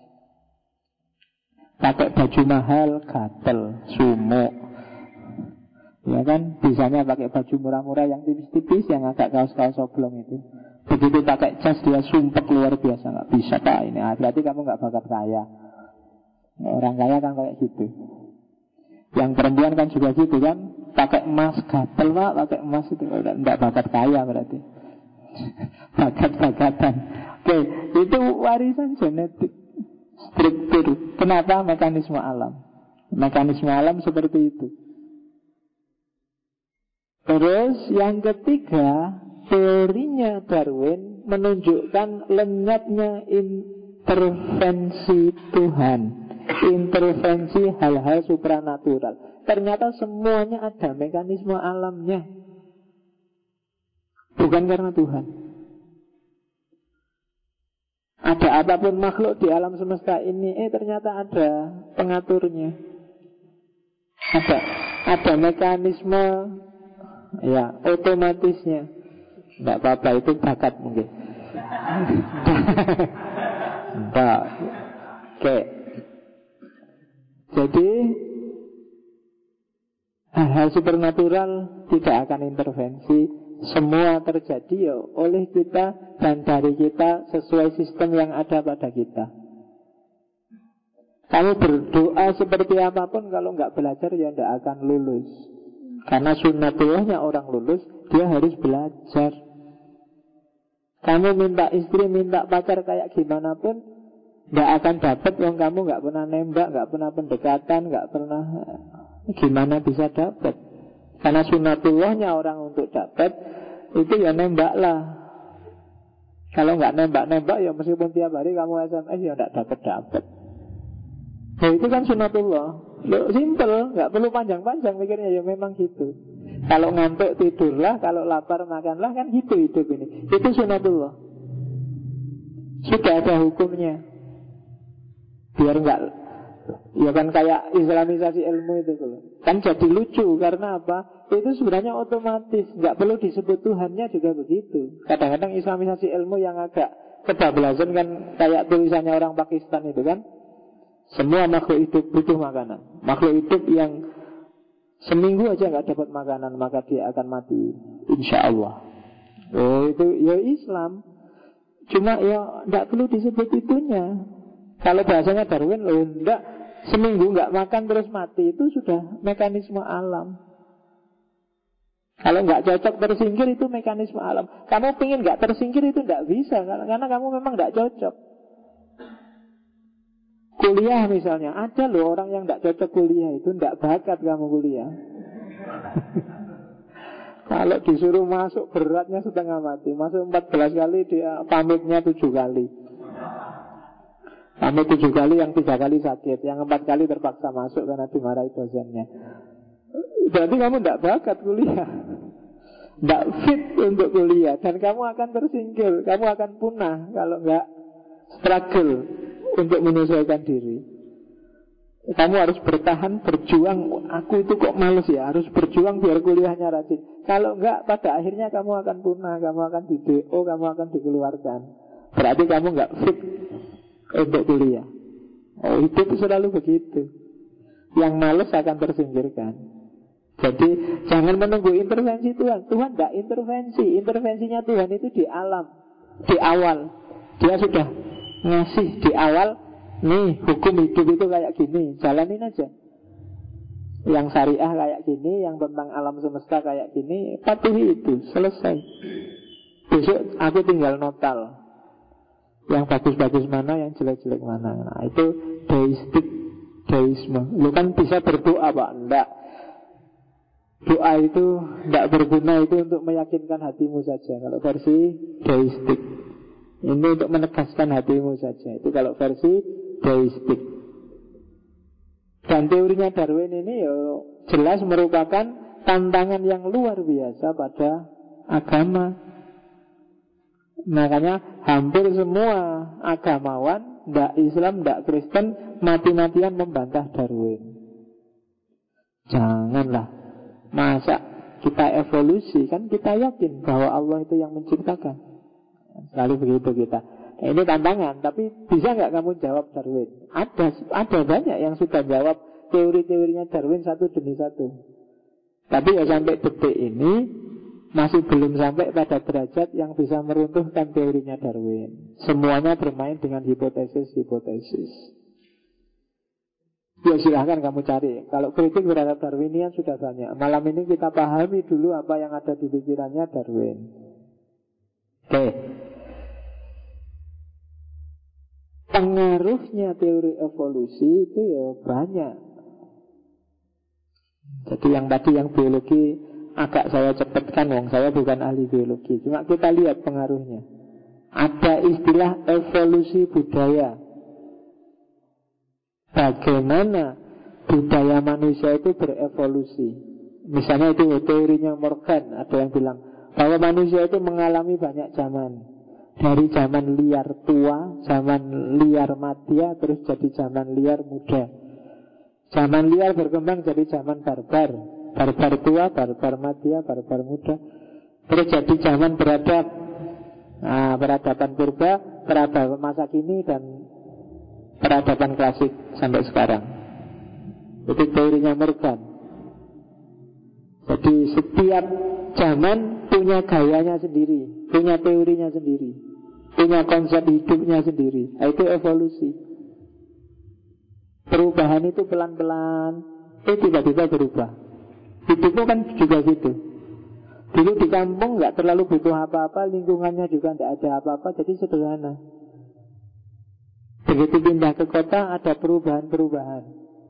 pakai baju mahal, gatel, sumuk. Ya kan, bisanya pakai baju murah-murah yang tipis-tipis, yang agak kaos-kaos oblong itu. Begitu pakai jas dia sumpek luar biasa. Nggak bisa Pak ini, berarti kamu nggak bakat kaya. Orang kaya kan kayak gitu. Yang perempuan kan juga gitu kan, pakai emas, gatel Pak, pakai emas itu tidak bakat kaya berarti. Bakat-bakatan. Oke, itu warisan genetik, struktur. Kenapa? Mekanisme alam. Mekanisme alam seperti itu. Terus yang ketiga, teorinya Darwin menunjukkan lenyapnya intervensi Tuhan, intervensi hal-hal supranatural. Ternyata semuanya ada mekanisme alamnya, bukan karena Tuhan. Ada apapun makhluk di alam semesta ini, ternyata ada pengaturnya. Ada mekanisme, ya, otomatisnya. Tidak apa-apa, itu bakat mungkin. Enggak. Oke. Jadi hal-hal supernatural tidak akan intervensi. Semua terjadi ya oleh kita dan dari kita sesuai sistem yang ada pada kita. Kamu berdoa seperti apapun, kalau nggak belajar ya tidak akan lulus. Karena sunnatullahnya orang lulus, dia harus belajar. Kamu minta istri, minta pacar kayak gimana pun nggak akan dapat. Yang kamu nggak pernah nembak, nggak pernah pendekatan, nggak pernah, gimana bisa dapat? Karena sunnatullahnya orang untuk dapat itu ya nembaklah. Kalau nggak nembak-nembak ya meskipun tiap hari kamu SMS ya nggak dapat. Nah itu kan sunnatullah. Simple, nggak perlu panjang-panjang mikirnya, ya memang gitu. Kalau ngantuk tidurlah, kalau lapar makanlah, kan gitu hidup ini. Itu sunnatullah. Sudah ada hukumnya. Biar nggak, ya kan kayak islamisasi ilmu itu kan jadi lucu. Karena apa? Itu sebenarnya otomatis, nggak perlu disebut Tuhannya juga begitu. Kadang-kadang islamisasi ilmu yang agak kebablasan kan, kayak tulisannya orang Pakistan itu kan, semua makhluk hidup butuh makanan. Makhluk hidup yang seminggu aja nggak dapat makanan, maka dia akan mati, insya Allah. Oh itu ya Islam. Cuma ya nggak perlu disebut itunya. Kalau bahasanya Darwin, enggak, seminggu nggak makan terus mati, itu sudah mekanisme alam. Kalau nggak cocok tersingkir, itu mekanisme alam. Kamu pingin nggak tersingkir itu nggak bisa, karena kamu memang nggak cocok. Kuliah misalnya, ada loh orang yang nggak cocok kuliah, itu nggak bakat kamu kuliah. Kalau disuruh masuk beratnya setengah mati. Masuk 14 kali, dia pamitnya 7 kali. Pamit 7 kali, yang 3 kali sakit, yang 4 kali terpaksa masuk karena dimarahi dosennya. Berarti kamu tidak bakat kuliah. Tidak fit untuk kuliah. Dan kamu akan tersingkir, kamu akan punah kalau nggak struggle untuk menyesuaikan diri. Kamu harus bertahan, berjuang. Aku itu kok males ya, harus berjuang biar kuliahnya rajin. Kalau enggak, pada akhirnya kamu akan punah, kamu akan di DO, kamu akan dikeluarkan. Berarti kamu enggak fit untuk kuliah. Oh, hidup selalu begitu. Yang males akan tersingkirkan. Jadi jangan menunggu intervensi Tuhan. Tuhan enggak intervensi. Intervensinya Tuhan itu di alam, di awal. Dia sudah ngasih di awal. Nih, hukum hidup itu kayak gini, jalanin aja. Yang syariah kayak gini, yang tentang alam semesta kayak gini, patuhi itu, selesai. Besok aku tinggal notal. Yang bagus-bagus mana, yang jelek-jelek mana. Nah, itu deisme. Lu kan bisa berdoa, Pak? Enggak. Doa itu enggak berguna, itu untuk meyakinkan hatimu saja. Kalau versi deistik, ini untuk menegaskan hatimu saja. Itu kalau versi deistik. Dan teorinya Darwin ini ya jelas merupakan tantangan yang luar biasa pada agama. Makanya hampir semua agamawan, ndak Islam, ndak Kristen, mati-matian membantah Darwin. Janganlah. Masa kita evolusi, kan kita yakin bahwa Allah itu yang menciptakan. Selalu begitu kita. Ini tantangan, tapi bisa nggak kamu jawab Darwin? Ada banyak yang sudah jawab teori-teorinya Darwin satu demi satu. Tapi ya sampai detik ini masih belum sampai pada derajat yang bisa meruntuhkan teorinya Darwin. Semuanya bermain dengan hipotesis-hipotesis. Ya silahkan kamu cari. Kalau kritik terhadap Darwinian sudah banyak. Malam ini kita pahami dulu apa yang ada di pikirannya Darwin. Oke. Pengaruhnya teori evolusi itu ya banyak. Jadi yang tadi yang biologi agak saya cepatkan, wong saya bukan ahli biologi. Cuma kita lihat pengaruhnya. Ada istilah evolusi budaya. Bagaimana budaya manusia itu berevolusi. Misalnya itu teorinya Morgan. Ada yang bilang bahwa manusia itu mengalami banyak zaman. Dari zaman liar tua, zaman liar madya, terus jadi zaman liar muda. Zaman liar berkembang jadi zaman barbar. Barbar tua, barbar madya, barbar muda. Terus jadi zaman beradab. Nah, peradaban purba, peradaban masa kini, dan peradaban klasik sampai sekarang. Itu teorinya Morgan. Jadi setiap zaman punya gayanya sendiri, punya teorinya sendiri, punya konsep hidupnya sendiri. Nah, itu evolusi. Perubahan itu pelan-pelan, tiba-tiba berubah. Hidupmu kan juga gitu. Dulu di kampung gak terlalu butuh apa-apa, lingkungannya juga gak ada apa-apa, jadi sederhana. Begitu pindah ke kota ada perubahan-perubahan.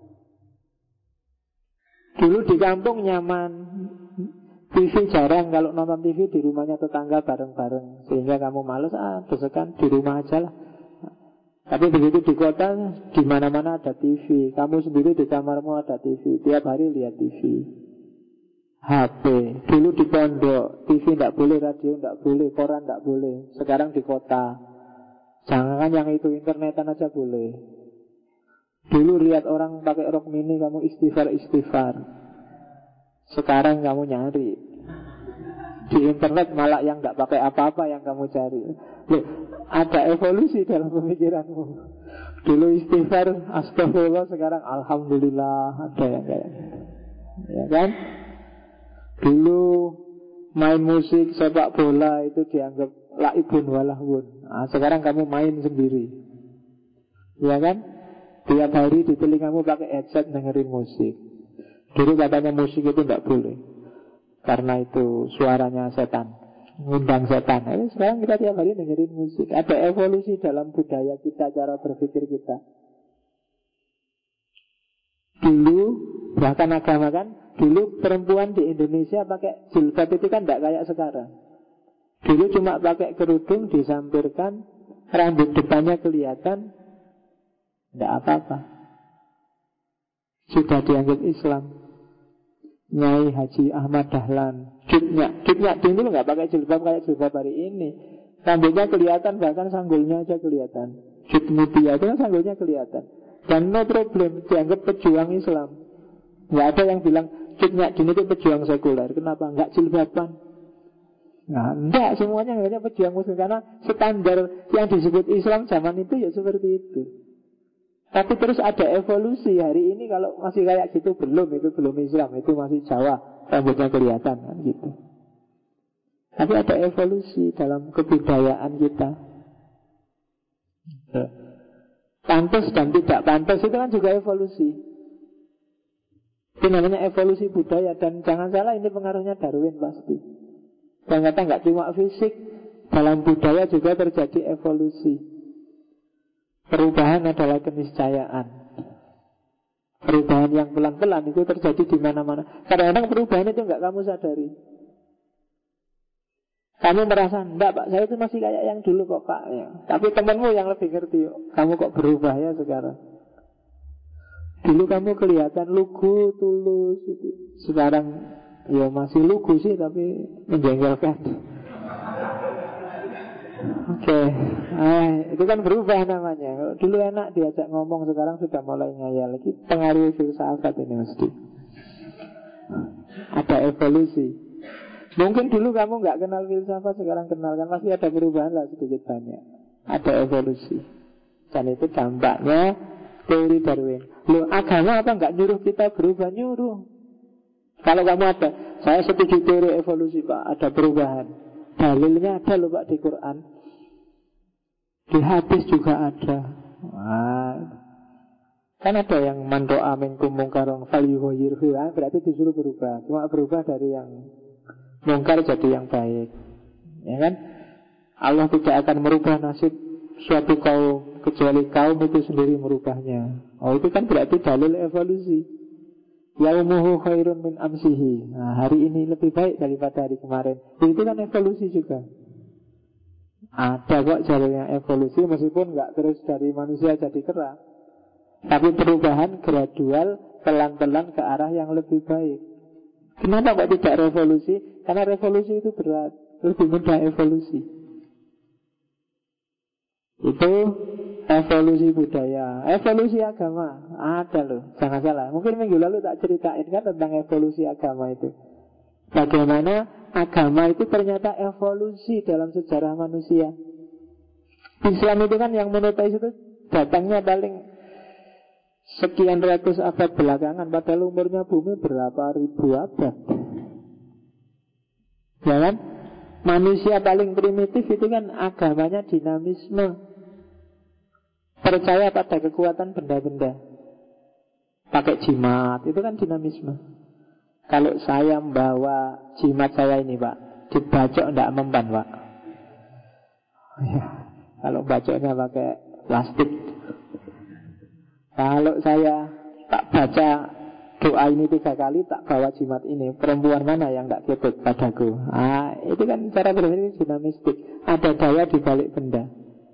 Dulu di kampung nyaman, TV jarang, kalau nonton TV di rumahnya tetangga bareng-bareng, sehingga kamu males, desekan di rumah aja lah. Tapi begitu di kota, di mana-mana ada TV. Kamu sendiri di kamarmu ada TV, tiap hari lihat TV. HP, dulu di pondok, TV tidak boleh, radio tidak boleh, koran tidak boleh. Sekarang di kota, jangan yang itu, internetan aja boleh. Dulu lihat orang pakai rok mini, kamu istighfar. Sekarang kamu nyari di internet, malah yang nggak pakai apa-apa yang kamu cari. Loh, ada evolusi dalam pemikiranmu. Dulu istighfar, astagfirullah, sekarang alhamdulillah, ada yang kayak gitu. Ya kan? Dulu main musik, sepak bola itu dianggap laibun walahun. Nah, sekarang kamu main sendiri. Ya kan? Tiap hari di telingamu pakai headset dengerin musik. Dulu katanya musik itu tidak boleh, karena itu suaranya setan, ngundang setan. Sekarang kita tiap hari dengerin musik. Ada evolusi dalam budaya kita, cara berpikir kita. Dulu bahkan agama kan, dulu perempuan di Indonesia pakai jilbab itu kan tidak kayak sekarang. Dulu cuma pakai kerudung, disampirkan, rambut depannya kelihatan, tidak apa-apa. Sudah dianggap Islam. Nyai Haji Ahmad Dahlan Cutnya dulu nggak pakai jilbab kayak jilbab hari ini. Rambutnya kelihatan, bahkan sanggulnya aja kelihatan. Cut mutia itu kan sanggulnya kelihatan. Dan no problem, dianggap pejuang Islam. Nggak ada yang bilang Cutnya Din itu pejuang sekuler. Kenapa? Nggak jilbaban. Nah, enggak, semuanya hanya pejuang muslim. Karena standar yang disebut Islam zaman itu ya seperti itu. Tapi terus ada evolusi. Hari ini kalau masih kayak gitu itu belum Islam, itu masih Jawa, rambutnya kelihatan kan gitu. Tapi ada evolusi dalam kebudayaan kita. Pantas dan tidak pantas itu kan juga evolusi. Itu namanya evolusi budaya. Dan jangan salah, ini pengaruhnya Darwin pasti. Ternyata nggak cuma fisik, dalam budaya juga terjadi evolusi. Perubahan adalah keniscayaan. Perubahan yang pelan-pelan itu terjadi di mana-mana. Kadang-kadang perubahan itu nggak kamu sadari. Kamu merasa, enggak Pak, saya itu masih kayak yang dulu kok Pak ya. Tapi temanmu yang lebih ngerti, kamu kok berubah ya sekarang. Dulu kamu kelihatan lugu, tulus gitu. Sekarang ya masih lugu sih, tapi menjengkelkan. Oke. Itu kan berubah namanya. Dulu enak diajak ngomong, sekarang sudah mulai ngayal. Lagi pengaruh filsafat ini mesti. Ada evolusi. Mungkin dulu kamu nggak kenal filsafat, sekarang kenal kan, pasti ada perubahan lah sedikit banyak. Ada evolusi. Dan itu dampaknya teori Darwin. Loh, agama apa nggak nyuruh kita berubah? Nyuruh. Kalau kamu ada, saya setuju teori evolusi Pak, ada perubahan. Dalilnya ada loh Pak di Quran. Di hadis juga ada. Kan ada yang man ra'a minkum mungkaran falyughayyirhu, berarti disuruh berubah. Cuma berubah dari yang mungkar jadi yang baik. Ya kan? Allah tidak akan merubah nasib suatu kaum kecuali kaum itu sendiri merubahnya. Oh, itu kan berarti dalil evolusi. Yaumuhu khairun min amsihi. Nah, hari ini lebih baik daripada hari kemarin. Itu kan evolusi juga. Ada kok jalurnya evolusi, meskipun nggak terus dari manusia jadi kera. Tapi perubahan gradual, pelan-pelan ke arah yang lebih baik. Kenapa kok tidak revolusi? Karena revolusi itu berat, lebih mudah evolusi. Itu evolusi budaya. Evolusi agama ada loh, jangan salah. Mungkin minggu lalu tak ceritain kan tentang evolusi agama itu. Bagaimana agama itu ternyata evolusi dalam sejarah manusia. Islam itu kan yang monoteis itu datangnya paling sekian ratus abad belakangan, padahal umurnya bumi berapa ribu abad. Ya kan? Manusia paling primitif itu kan agamanya dinamisme. Percaya pada kekuatan benda-benda. Pakai jimat, itu kan dinamisme. Kalau saya membawa jimat saya ini Pak, dibacok tidak mempan Pak. Ya, kalau bacoknya pakai plastik. Kalau saya tak baca doa ini 3 kali, tak bawa jimat ini, perempuan mana yang tak ketut padaku? Itu kan cara berpikir dinamistik. Ada daya di balik benda.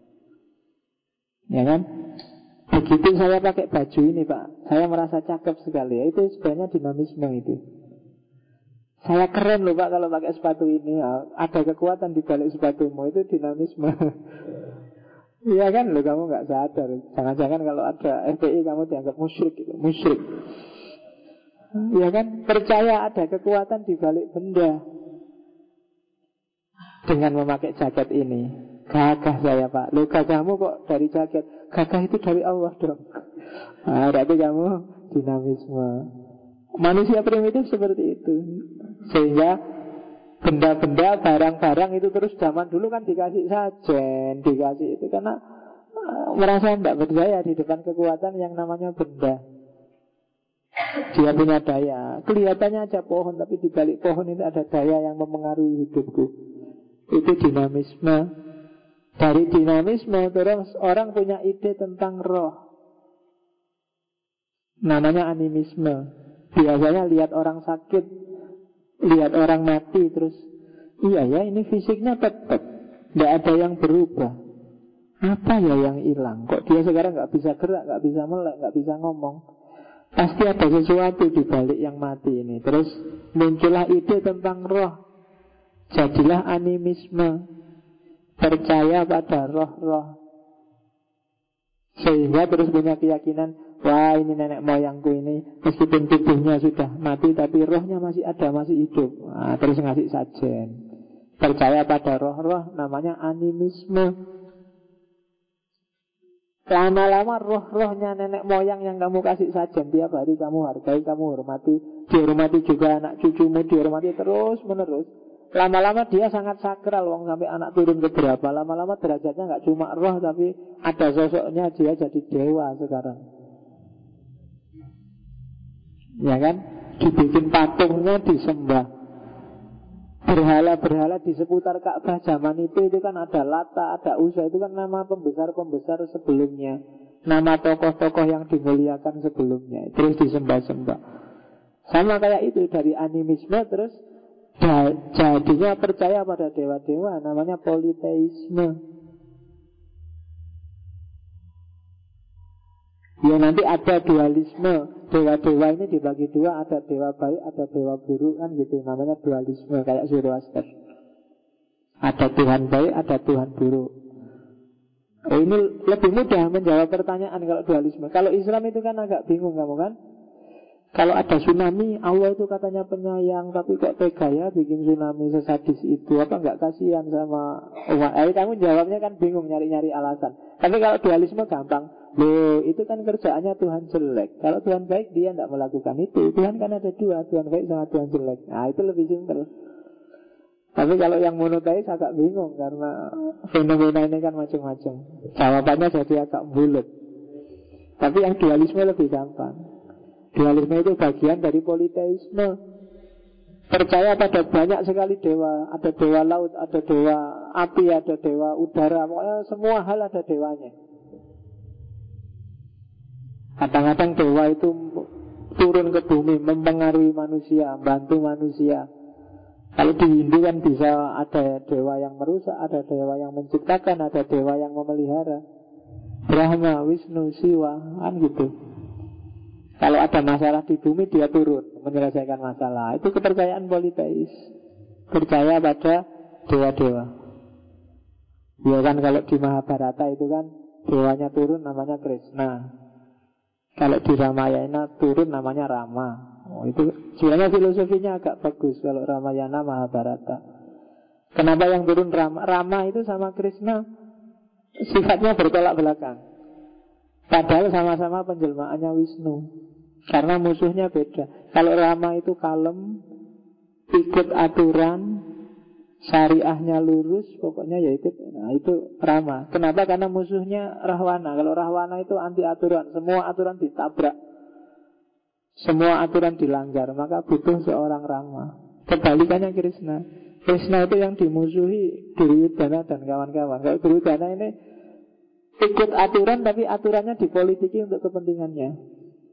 Ya kan? Begitu saya pakai baju ini Pak, saya merasa cakep sekali. Itu sebenarnya dinamisme itu. Saya keren loh Pak kalau pakai sepatu ini. Ada kekuatan di balik sepatumu, itu dinamisme. Iya kan, lo kamu nggak sadar. Jangan-jangan kalau ada FPI kamu dianggap musyrik gitu. Musyrik. Iya kan, percaya ada kekuatan di balik benda. Dengan memakai jaket ini, gagah saya Pak. Lo gagahmu kok dari jaket? Gagah itu dari Allah dong. Berarti kamu dinamisme. Manusia primitif seperti itu. Sehingga benda-benda, barang-barang itu terus zaman dulu kan dikasih sajen, dikasih itu karena merasa tidak berdaya di depan kekuatan yang namanya benda. Dia punya daya. Kelihatannya aja pohon, tapi di balik pohon itu ada daya yang mempengaruhi hidupku. Itu dinamisme. Dari dinamisme terus orang punya ide tentang roh. Namanya animisme. Biasanya lihat orang sakit, lihat orang mati, terus iya ya ini fisiknya tetap, tidak ada yang berubah. Apa ya yang hilang? Kok dia sekarang nggak bisa gerak, nggak bisa melek, nggak bisa ngomong? Pasti ada sesuatu di balik yang mati ini. Terus muncullah ide tentang roh. Jadilah animisme, percaya pada roh-roh, sehingga terus punya keyakinan, wah ini nenek moyangku ini meskipun tubuhnya sudah mati tapi rohnya masih ada, masih hidup. Nah, terus ngasih sajen. Percaya pada roh-roh namanya animisme. Lama-lama roh-rohnya nenek moyang yang kamu kasih sajen tiap hari kamu hargai, kamu hormati, dihormati juga anak cucumu, dihormati terus menerus. Lama-lama dia sangat sakral, wong sampai anak turun ke berapa. Lama-lama derajatnya nggak cuma roh tapi ada sosoknya, dia jadi dewa sekarang. Ya kan? Dibikin patungnya, disembah. Berhala-berhala di seputar Ka'bah zaman itu kan ada Lata, ada Uzza, itu kan nama pembesar-pembesar sebelumnya, nama tokoh-tokoh yang dimuliakan sebelumnya, terus disembah-sembah. Sama kayak itu, dari animisme terus jadinya percaya pada dewa-dewa, namanya politeisme. Ya nanti ada dualisme, dewa-dewa ini dibagi dua, ada dewa baik, ada dewa buruk, kan gitu, namanya dualisme, kayak Zoroaster. Ada Tuhan baik, ada Tuhan buruk. Ini lebih mudah menjawab pertanyaan kalau dualisme. Kalau Islam itu kan agak bingung kamu kan. Kalau ada tsunami, Allah itu katanya penyayang, tapi kok tega ya bikin tsunami sesadis itu? Apa nggak kasihan sama umat? Kamu jawabnya kan bingung, nyari-nyari alasan. Tapi kalau dualisme gampang. Loh, itu kan kerjaannya Tuhan jelek. Kalau Tuhan baik, dia tidak melakukan itu. Tuhan kan ada dua, Tuhan baik sama Tuhan jelek. Nah, itu lebih simpel. Tapi kalau yang monoteis agak bingung, karena fenomena ini kan macam-macam. Jawabannya jadi agak bulat. Tapi yang dualisme lebih gampang. Dualisme itu bagian dari politeisme. Percaya pada banyak sekali dewa. Ada dewa laut, ada dewa api, ada dewa udara. Pokoknya semua hal ada dewanya. Kadang-kadang dewa itu turun ke bumi, mempengaruhi manusia, bantu manusia. Kalau di Hindu kan bisa ada dewa yang merusak, ada dewa yang menciptakan, ada dewa yang memelihara. Brahma, Wisnu, Siwa, kan gitu. Kalau ada masalah di bumi, dia turun menyelesaikan masalah. Itu kepercayaan politeis. Percaya pada dewa-dewa. Ya kan kalau di Mahabharata itu kan dewanya turun namanya Krishna. Kalau di Ramayana turun namanya Rama. Itu sebenarnya filosofinya agak bagus kalau Ramayana Mahabharata. Kenapa yang turun Rama? Rama itu sama Krishna sifatnya bertolak belakang. Padahal sama-sama penjelmaannya Wisnu. Karena musuhnya beda. Kalau Rama itu kalem, ikut aturan, syariahnya lurus, pokoknya ya ikut. Nah itu Rama. Kenapa? Karena musuhnya Rahwana. Kalau Rahwana itu anti aturan, semua aturan ditabrak, semua aturan dilanggar. Maka butuh seorang Rama. Kebalikannya Krishna. Krishna itu yang dimusuhi Duryudana dan kawan-kawan. Kalau Duryudana ini ikut aturan, tapi aturannya dipolitiki untuk kepentingannya.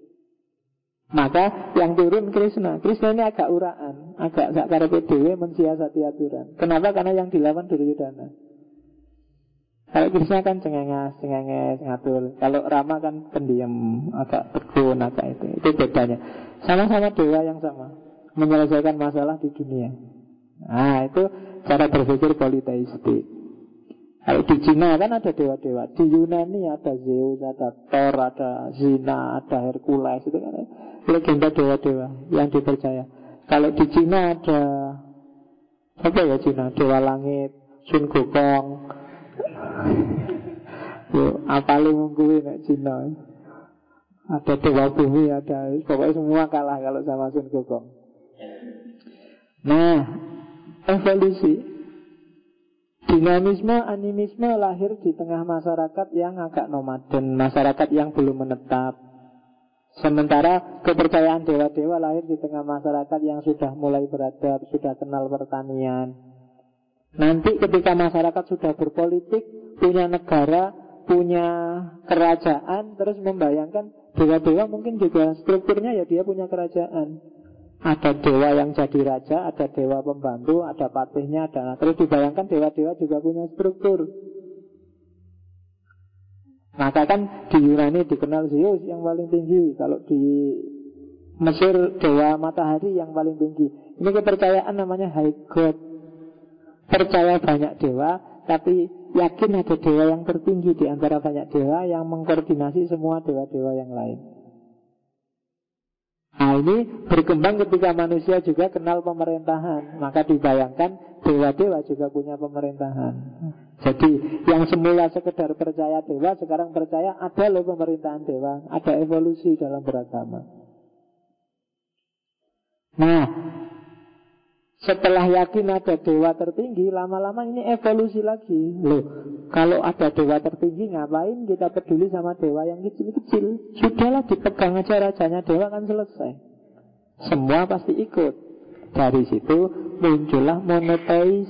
Maka yang turun Krishna. Krishna ini agak uraan, agak karepe dhewe mensiasati aturan. Kenapa? Karena yang dilawan Duryudana. Kalau Krishna kan cengenges ngatur. Kalau Rama kan pendiam, agak tekun, agak itu. Itu bedanya. Sama-sama dewa yang sama, menyelesaikan masalah di dunia. Nah itu cara berpikir politeistik. Kalau di Cina kan ada dewa-dewa. Di Yunani ada Zeus, ada Thor, ada Zina, ada Hercules. Itu kan legenda dewa-dewa yang dipercaya. Kalau di Cina ada apa ya Cina? Dewa langit, Sun Gokong. Apalagi mengkuwi nek Cina. Ada dewa bumi, ada pokoknya semua kalah kalau sama Sun Gokong. Nah, evolusi. Dinamisme, animisme lahir di tengah masyarakat yang agak nomaden, masyarakat yang belum menetap. Sementara kepercayaan dewa-dewa lahir di tengah masyarakat yang sudah mulai beradab, sudah kenal pertanian. Nanti ketika masyarakat sudah berpolitik, punya negara, punya kerajaan, terus membayangkan dewa-dewa mungkin juga strukturnya ya dia punya kerajaan. Ada dewa yang jadi raja, ada dewa pembantu, ada patihnya, ada. Terus dibayangkan dewa-dewa juga punya struktur. Maka kan di Yunani dikenal Zeus yang paling tinggi. Kalau di Mesir dewa matahari yang paling tinggi. Ini kepercayaan namanya high god. percaya banyak dewa, tapi yakin ada dewa yang tertinggi di antara banyak dewa yang mengkoordinasi semua dewa-dewa yang lain. Nah, ini berkembang ketika manusia juga kenal pemerintahan. Maka dibayangkan dewa-dewa juga punya pemerintahan. Jadi yang semula sekedar percaya dewa, sekarang percaya ada loh pemerintahan dewa. Ada evolusi dalam beragama. Nah, setelah yakin ada dewa tertinggi, lama-lama ini evolusi lagi. Loh, kalau ada dewa tertinggi, ngapain kita peduli sama dewa yang kecil-kecil? Sudahlah, dipegang aja rajanya dewa, kan selesai. Semua pasti ikut. Dari situ muncullah monoteis,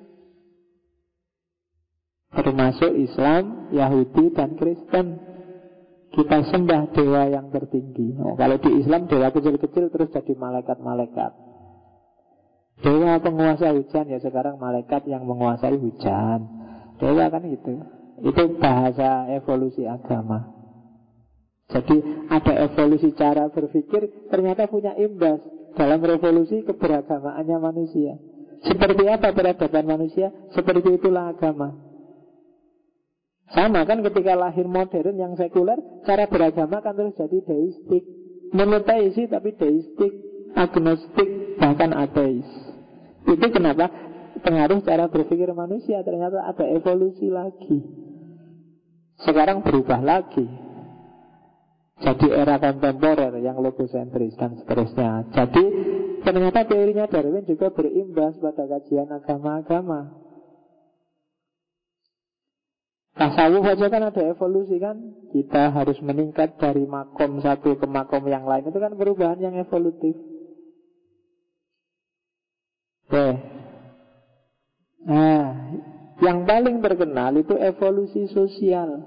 termasuk Islam, Yahudi, dan Kristen. Kita sembah dewa yang tertinggi. Kalau di Islam dewa kecil-kecil terus jadi malaikat-malaikat. Dewa penguasa hujan, ya sekarang malaikat yang menguasai hujan. Dewa kan gitu. Itu bahasa evolusi agama. Jadi ada evolusi cara berpikir, ternyata punya imbas dalam revolusi keberagamaannya manusia. Seperti apa peradaban manusia, seperti itulah agama. Sama kan ketika lahir modern yang sekuler, cara beragama kan terus jadi deistik, monoteisi tapi deistik, agnostik, bahkan ateis. Itu kenapa pengaruh cara berpikir manusia. Ternyata ada evolusi lagi. Sekarang berubah lagi, jadi era kontemporer yang logosentris dan seterusnya. Jadi ternyata teorinya Darwin juga berimbas pada kajian agama-agama. Tasawuf aja kan ada evolusi kan. Kita harus meningkat dari makom satu ke makom yang lain. Itu kan perubahan yang evolutif. Oke. Nah, yang paling terkenal itu evolusi sosial.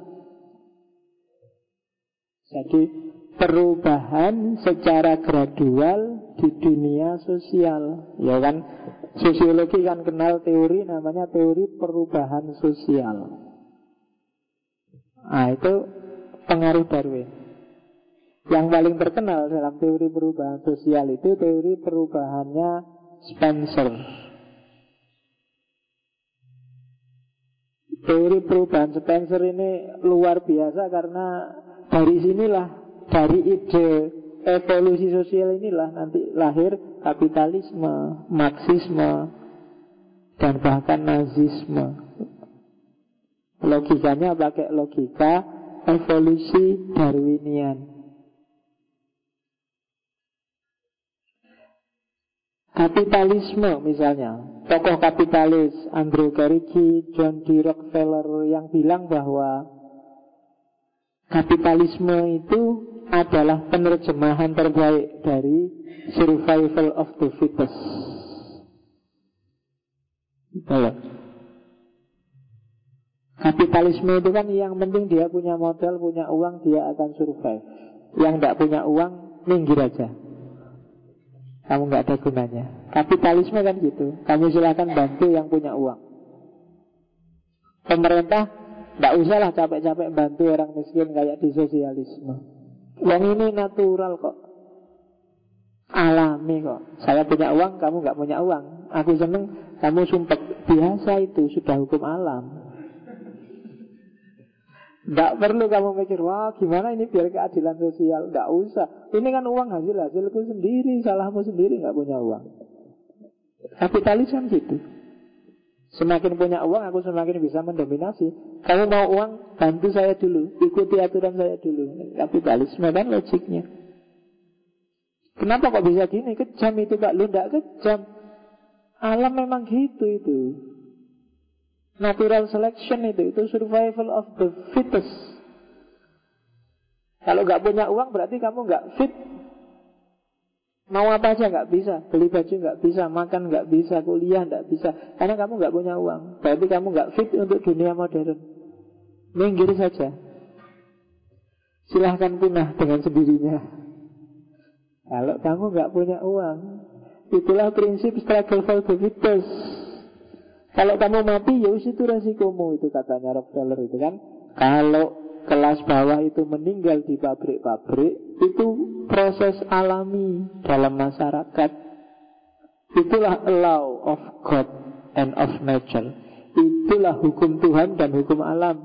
Jadi perubahan secara gradual di dunia sosial. Ya kan, sosiologi kan kenal teori namanya teori perubahan sosial. Nah, itu pengaruh Darwin. Yang paling terkenal dalam teori perubahan sosial itu teori perubahannya Spencer. Teori perubahan Spencer ini luar biasa karena dari sinilah, dari ide evolusi sosial inilah nanti lahir kapitalisme, Marxisme, dan bahkan Nazisme. Logikanya pakai logika evolusi Darwinian. Kapitalisme misalnya, tokoh kapitalis Andrew Carnegie, John D. Rockefeller yang bilang bahwa kapitalisme itu adalah penerjemahan terbaik dari survival of the fittest. Betul. Kapitalisme itu kan yang penting dia punya modal, punya uang, dia akan survive. Yang tidak punya uang, minggir aja. Kamu nggak ada gunanya. Kapitalisme kan gitu. Kamu silakan bantu yang punya uang. Pemerintah nggak usahlah capek-capek bantu orang miskin kayak di sosialisme. Uang ini natural kok, alami kok. Saya punya uang, kamu nggak punya uang. Aku seneng, kamu sumpek. Biasa itu, sudah hukum alam. Nggak perlu kamu mikir, wah gimana ini biar keadilan sosial. Nggak usah. Ini kan uang hasilku sendiri, salahmu sendiri nggak punya uang. Kapitalis kan gitu. Semakin punya uang, aku semakin bisa mendominasi. Kamu mau uang, bantu saya dulu, ikuti aturan saya dulu. Kapitalisme kan logiknya. Kenapa kok bisa gini? Kejam itu Pak. Lu nggak kejam. Alam memang gitu itu. Natural selection itu survival of the fittest. Kalau nggak punya uang berarti kamu nggak fit. Mau apa aja nggak bisa, beli baju nggak bisa, makan nggak bisa, kuliah nggak bisa, karena kamu nggak punya uang. Berarti kamu nggak fit untuk dunia modern. Minggir saja. Silahkan punah dengan sendirinya. Kalau kamu nggak punya uang, itulah prinsip struggle for the fittest. Kalau kamu mati, ya itu resikomu, itu katanya Rockefeller itu kan. Kalau kelas bawah itu meninggal di pabrik-pabrik, itu proses alami dalam masyarakat. Itulah law of God. and of nature. Itulah hukum Tuhan dan hukum alam.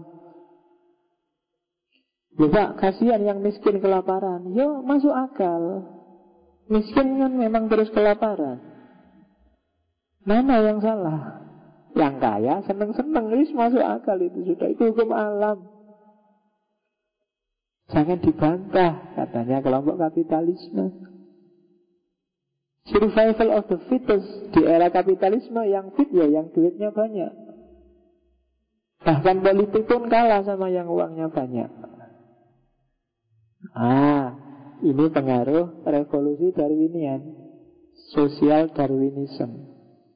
Ya Pak, kasihan yang miskin kelaparan. Yo, masuk akal. Miskin kan memang terus kelaparan. Mana yang salah? Yang kaya seneng-seneng, masuk akal itu sudah. Itu hukum alam. Jangan dibantah, katanya kelompok kapitalisme. Survival of the fittest. Di era kapitalisme yang fit ya yang duitnya banyak. Bahkan politik pun kalah sama yang uangnya banyak. Ini pengaruh revolusi Darwinian, Social Darwinism.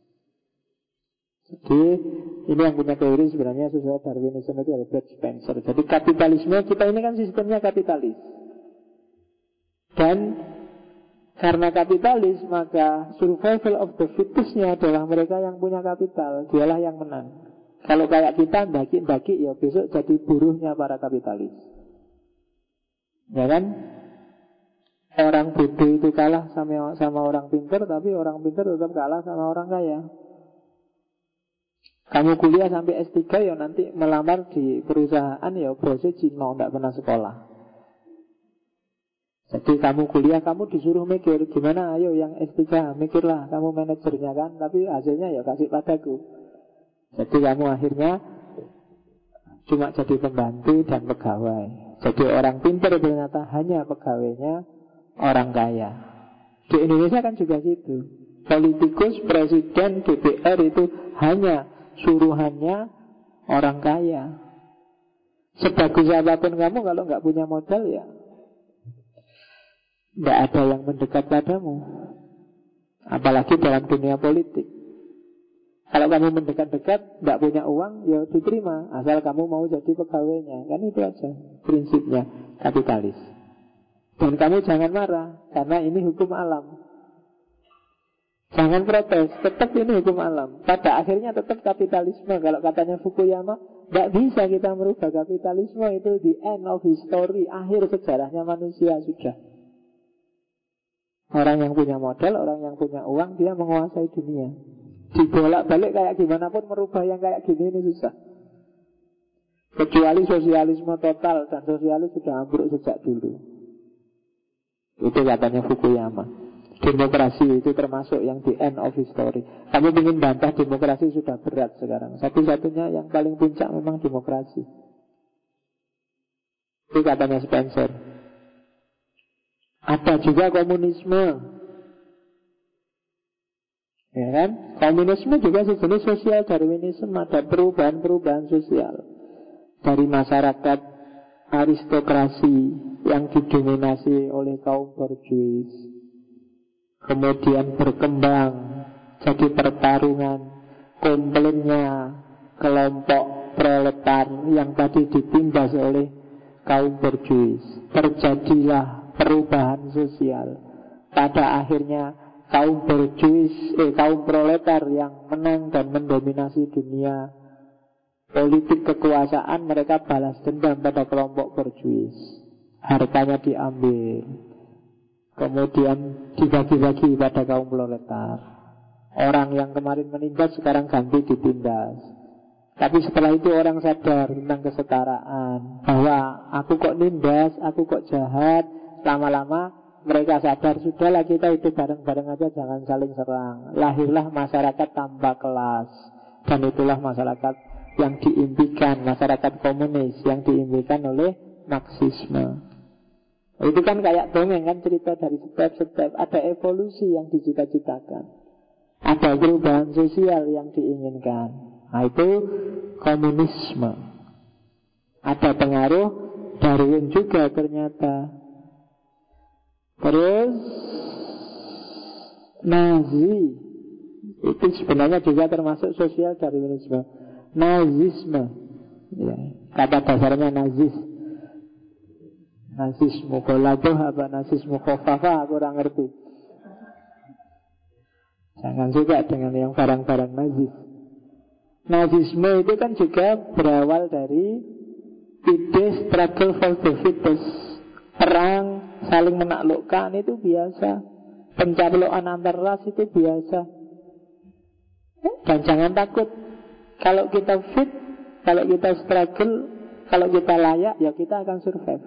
Jadi ini yang punya teori sebenarnya Social Darwinism itu Herbert Spencer. Jadi kapitalisme kita ini kan sistemnya kapitalis. Dan karena kapitalis maka survival of the fittest-nya adalah mereka yang punya kapital. Dialah yang menang. Kalau kayak kita daki-daki ya besok jadi buruhnya para kapitalis. Ya kan? Orang bodoh itu kalah sama orang pintar, tapi orang pintar tetap kalah sama orang kaya. Kamu kuliah sampai S3 ya nanti melamar di perusahaan ya bosnya Cina, tidak pernah sekolah. Jadi kamu kuliah, kamu disuruh mikir gimana, ayo yang S3 mikirlah, kamu manajernya kan, tapi hasilnya ya kasih padaku. Jadi kamu akhirnya cuma jadi pembantu dan pegawai. Jadi orang pintar ternyata hanya pegawainya orang kaya. Di Indonesia kan juga gitu. Politikus, presiden, DPR itu hanya suruhannya orang kaya. Sebagus apapun kamu kalau nggak punya modal ya nggak ada yang mendekat padamu. Apalagi dalam dunia politik. Kalau kamu mendekat-dekat, tidak punya uang, ya diterima. Asal kamu mau jadi pegawainya. Kan itu aja prinsipnya kapitalis. Dan kamu jangan marah, karena ini hukum alam. Jangan protes, tetap ini hukum alam. Pada akhirnya tetap kapitalisme. Kalau katanya Fukuyama, tidak bisa kita merubah kapitalisme. Itu the end of history. Akhir sejarahnya manusia sudah. Orang yang punya modal, orang yang punya uang, dia menguasai dunia. Dibolak-balik kayak gimana pun merubah yang kayak gini ini susah. Kecuali sosialisme total, dan sosialis sudah ambruk sejak dulu. Itu katanya Fukuyama. Demokrasi itu termasuk yang the end of history. Kamu ingin bantah demokrasi sudah berat sekarang. Satu-satunya yang paling puncak memang demokrasi. Itu katanya Spencer. Ada juga komunisme. Ya kan? Komunisme juga sejenis sosial Darwinisme. Ada perubahan-perubahan sosial dari masyarakat aristokrasi yang didominasi oleh kaum borjuis, kemudian berkembang jadi pertarungan komplainnya kelompok proletar yang tadi ditindas oleh kaum borjuis. Terjadilah perubahan sosial. Pada akhirnya kaum borjuis, kaum proletar yang menang dan mendominasi dunia politik kekuasaan, mereka balas dendam pada kelompok borjuis. Hartanya diambil, kemudian dibagi-bagi pada kaum proletar. Orang yang kemarin menindas sekarang ganti ditindas. Tapi setelah itu orang sadar tentang kesetaraan, bahwa aku kok nindas, aku kok jahat. Lama-lama mereka sadar, sudahlah kita hidup bareng-bareng aja, jangan saling serang. Lahirlah masyarakat tanpa kelas. Dan itulah masyarakat yang diimpikan, masyarakat komunis yang diimpikan oleh Marxisme. Itu kan kayak dongeng kan, cerita dari step-step. Ada evolusi yang dicita-citakan, ada perubahan sosial yang diinginkan. Nah itu komunisme. Ada pengaruh Darwin juga ternyata. Terus Nazi itu sebenarnya juga termasuk sosial Darwinisme. Nazisme ya, kata dasarnya nazis. Nazisme kolaboh apa nazisme khofafa, aku kurang ngerti. Jangan suka dengan yang barang-barang nazis. Nazisme itu kan juga berawal dari ide struggle for the fittest. Perang saling menaklukkan itu biasa. Pencaplokan antar ras itu biasa. Dan jangan takut. Kalau kita fit, kalau kita struggle, kalau kita layak, ya kita akan survive.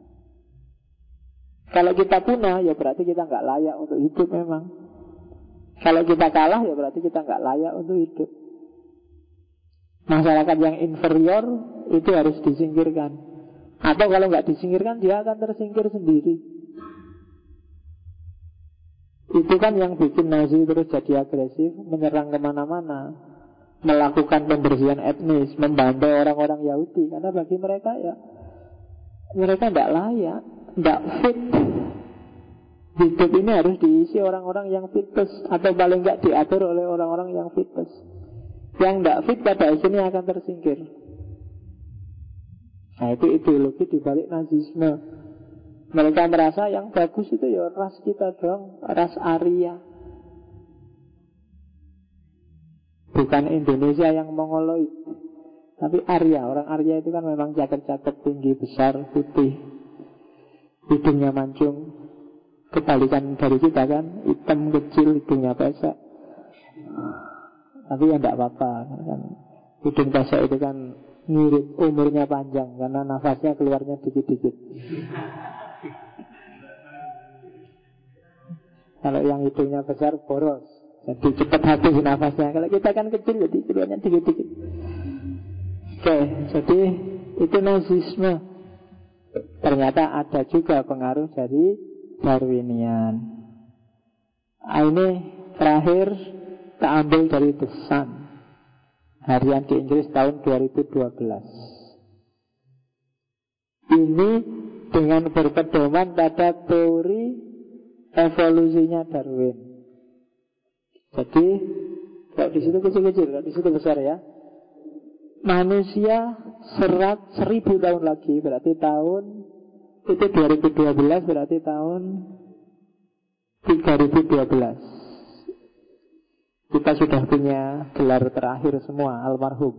Kalau kita punah, ya berarti kita nggak layak untuk hidup memang. Kalau kita kalah, ya berarti kita nggak layak untuk hidup. Masyarakat yang inferior itu harus disingkirkan. Atau kalau nggak disingkirkan, dia akan tersingkir sendiri. Itu kan yang bikin Nazi terus jadi agresif, menyerang kemana-mana, melakukan pembersihan etnis, membantai orang-orang Yahudi. Karena bagi mereka ya, mereka tidak layak, tidak fit. Hidup ini harus diisi orang-orang yang fitus, atau paling nggak diatur oleh orang-orang yang fitus. Yang tidak fit pada akhirnya akan tersingkir. Nah itu ideologi dibalik Nazisme. Mereka merasa yang bagus itu ya ras kita dong, ras Arya. Bukan Indonesia yang mongoloid, tapi Arya. Orang Arya itu kan memang cakep-cakep, tinggi, besar, putih, hidungnya mancung. Kebalikan dari kita kan, hitam kecil, hidungnya pesek. Tapi ya tidak apa-apa kan. Hidung pesek itu kan ngirit, umurnya panjang karena nafasnya keluarnya dikit-dikit. Kalau yang hidungnya besar boros, jadi cepat habis nafasnya. Kalau kita kan kecil, jadi keluarnya dikit-dikit. Oke, jadi itu Nazisme. Ternyata ada juga pengaruh dari Darwinian. Ini terakhir kita ambil dari The Sun, harian di Inggris tahun 2012. Ini dengan berpedoman pada teori evolusinya Darwin. Jadi kalau di situ kecil-kecil, kalau di situ besar ya. Manusia 1000 tahun lagi, berarti tahun itu 2012, berarti tahun 3012. Kita sudah punya gelar terakhir semua, almarhum.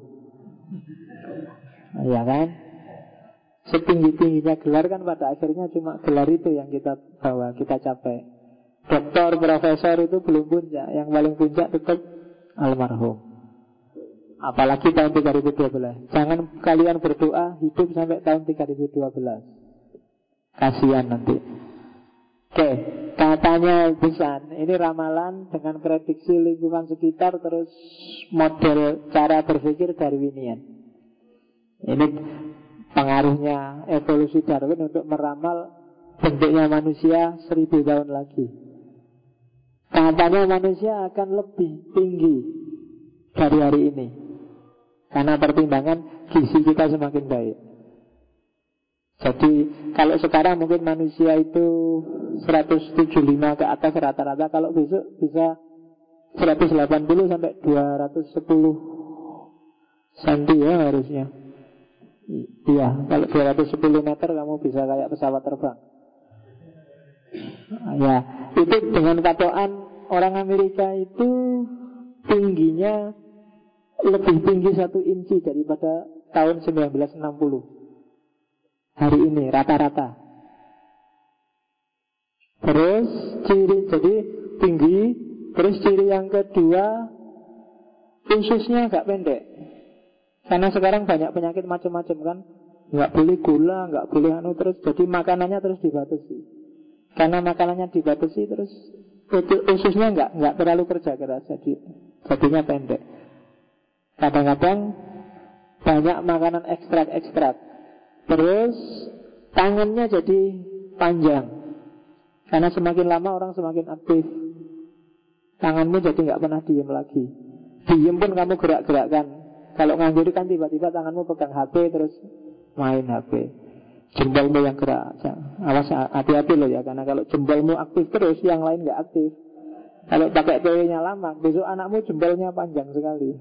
Ya kan? Setinggi-tingginya gelar kan pada akhirnya cuma gelar itu yang kita bawa, kita capai. Doktor, profesor itu belum puncak. Yang paling puncak tetap almarhum. Apalagi tahun 2012. Jangan kalian berdoa hidup sampai tahun 2012. Kasihan nanti. Oke, katanya Busan, ini ramalan dengan prediksi lingkungan sekitar, terus model cara berpikir Darwinian. Ini pengaruhnya evolusi Darwin untuk meramal bentuknya manusia 1000 tahun lagi. Katanya manusia akan lebih tinggi dari hari ini karena pertimbangan gizi kita semakin baik. Jadi kalau sekarang mungkin manusia itu 175 ke atas rata-rata, kalau besok bisa 180 sampai 210 cm ya harusnya. Iya, kalau 210 meter kamu bisa kayak pesawat terbang. Ya, itu dengan patokan orang Amerika itu tingginya lebih tinggi 1 inci daripada tahun 1960. Hari ini rata-rata. Terus ciri, jadi tinggi. Terus ciri yang kedua, ususnya agak pendek. Karena sekarang banyak penyakit macam-macam kan. Nggak boleh gula, nggak boleh terus. Jadi makanannya terus dibatasi. Karena makanannya dibatasi terus ususnya nggak terlalu kerja keras. Jadinya pendek. Kadang-kadang banyak makanan ekstrak-ekstrak. Terus tangannya jadi panjang. Karena semakin lama orang semakin aktif. Tanganmu jadi nggak pernah diem lagi. Diem pun kamu gerak-gerakkan. Kalau nganggur kan tiba-tiba tanganmu pegang HP terus main HP. Jempolmu yang gerak. Awas, hati-hati loh ya. Karena kalau jempolmu aktif terus, yang lain nggak aktif. Kalau pakai teorinya lama, besok anakmu jempolnya panjang sekali.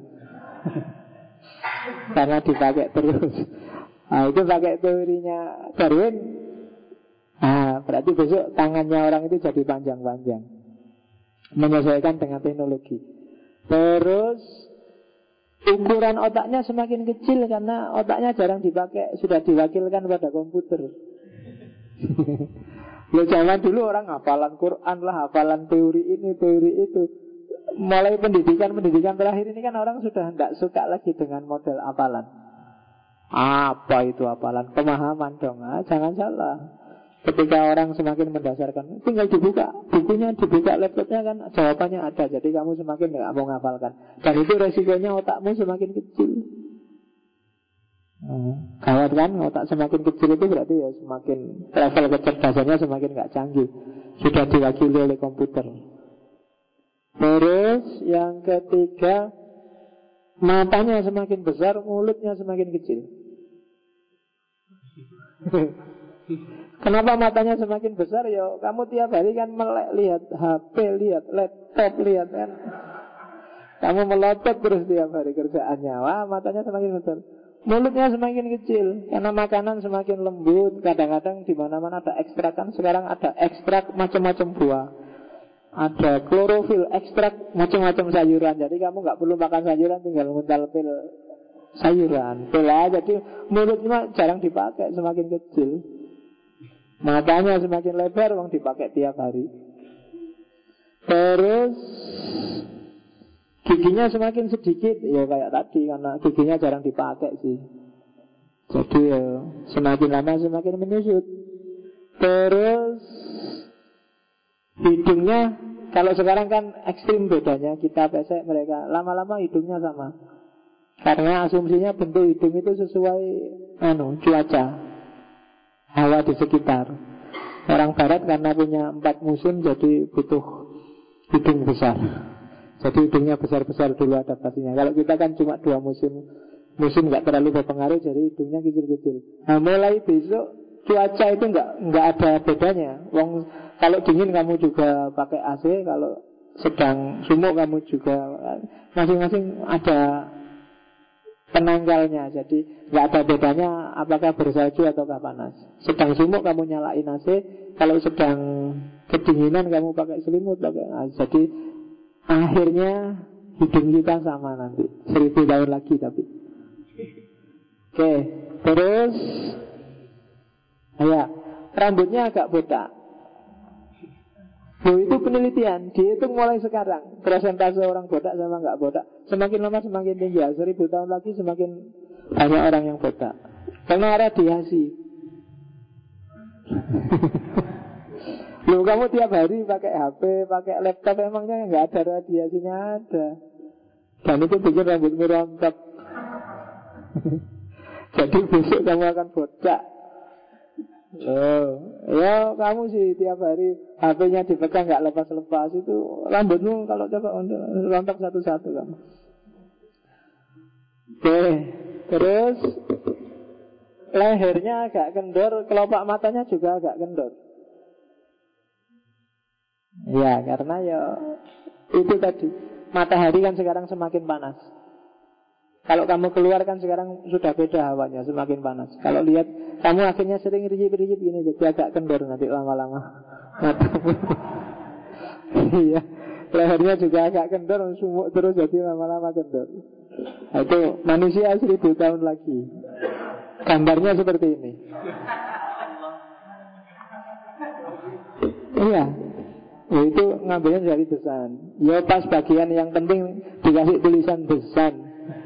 Karena dipakai terus. Nah, itu pakai teorinya Darwin. Nah, berarti besok tangannya orang itu jadi panjang-panjang, menyesuaikan dengan teknologi. Terus ukuran otaknya semakin kecil karena otaknya jarang dipakai, sudah diwakilkan pada komputer. Lo zaman dulu orang hafalan Quran lah, hafalan teori ini, teori itu. mulai pendidikan terakhir ini kan orang sudah tidak suka lagi dengan model hafalan. Apa itu hafalan? Pemahaman dong. Jangan salah. Ketika orang semakin mendasarkan, tinggal dibuka bukunya, dibuka laptopnya, kan jawabannya ada. Jadi kamu semakin nggak mau ngapalkan. Dan itu resikonya otakmu semakin kecil. Gawat kan, otak semakin kecil itu berarti ya semakin level kecerdasannya semakin nggak canggih. Sudah diwakili oleh komputer. Terus yang ketiga, matanya semakin besar, mulutnya semakin kecil. Kenapa matanya semakin besar? Ya kamu tiap hari kan melek, lihat HP, lihat laptop, lihat kan. Kamu melotot terus tiap hari kerjaannya. Wah, matanya semakin besar. Mulutnya semakin kecil karena makanan semakin lembut. Kadang-kadang di mana-mana ada ekstrak kan. Sekarang ada ekstrak macam-macam buah. Ada klorofil, ekstrak macam-macam sayuran. Jadi kamu nggak perlu makan sayuran, tinggal nguntal pil sayuran. Pil aja. Jadi mulutnya jarang dipakai, semakin kecil. Matanya semakin lebar, wong dipakai tiap hari. Terus giginya semakin sedikit, ya kayak tadi, karena giginya jarang dipakai sih. Jadi ya semakin lama semakin menyusut. Terus hidungnya, kalau sekarang kan ekstrim bedanya, kita pesek, mereka lama-lama hidungnya sama. Karena asumsinya bentuk hidung itu sesuai cuaca, hawa di sekitar. Orang barat karena punya 4 musim, jadi butuh hidung besar. Jadi hidungnya besar-besar dulu adaptasinya. Kalau kita kan cuma 2 musim, musim nggak terlalu berpengaruh, jadi hidungnya kecil-kecil. Nah, mulai besok cuaca itu nggak ada bedanya. Wong kalau dingin kamu juga pakai AC, kalau sedang sumuk kamu juga, masing-masing ada penangkalnya. Jadi nggak ada bedanya apakah bersalju ataukah panas. Sedang sumuk kamu nyalain AC, kalau sedang kedinginan kamu pakai selimut, pakai AC. Jadi akhirnya hidung kita sama nanti 1000 tahun lagi tapi. Oke, terus ya, rambutnya agak botak. Itu penelitian, dihitung mulai sekarang persentase orang botak sama nggak botak. Semakin lama semakin tinggi. 1000 tahun lagi semakin banyak orang yang botak. Karena radiasi. Loh, kamu tiap hari pakai HP, pakai laptop, emangnya nggak ada radiasinya? Ada. Dan itu bikin rambutmu rontok. Jadi besok kamu akan botak. Ya kamu sih tiap hari HP-nya dipegang nggak lepas-lepas, itu rambutmu kalau coba rontok satu-satu kamu. Oke, terus lehernya agak kendor, kelopak matanya juga agak kendor. Ya karena ya itu tadi, matahari kan sekarang semakin panas. Kalau kamu keluar kan sekarang sudah beda hawanya, semakin panas. Kalau lihat, kamu akhirnya sering rijip-rijip ini, jadi agak kendor nanti lama-lama. Iya, lehernya juga agak kendor, sumuk terus jadi lama-lama kendor. Nah, itu manusia 1000 tahun lagi. Gambarnya seperti ini. Iya, ya, itu ngambilnya dari besan. Ya pas bagian yang penting dikasih tulisan besan.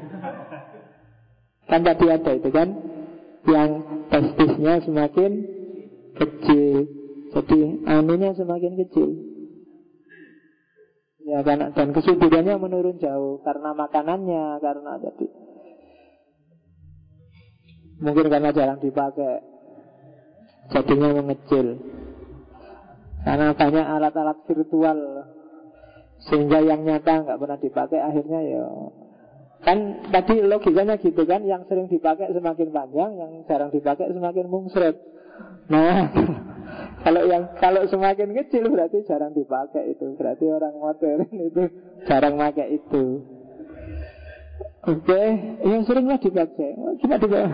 Kan tadi ada itu kan, yang testisnya semakin kecil, jadi anunya semakin kecil. Ya kan, dan kesuburannya menurun jauh karena makanannya, karena jadi mungkin karena jarang dipakai, jadinya mengecil. Karena banyak alat-alat virtual, sehingga yang nyata nggak pernah dipakai, akhirnya ya kan tadi logikanya gitu kan, yang sering dipakai semakin panjang, yang jarang dipakai semakin mungsret. Nah, kalau semakin kecil berarti jarang dipakai itu, berarti orang modern itu jarang pakai itu. Oke, yang seringlah dipakai, cuma dipakai.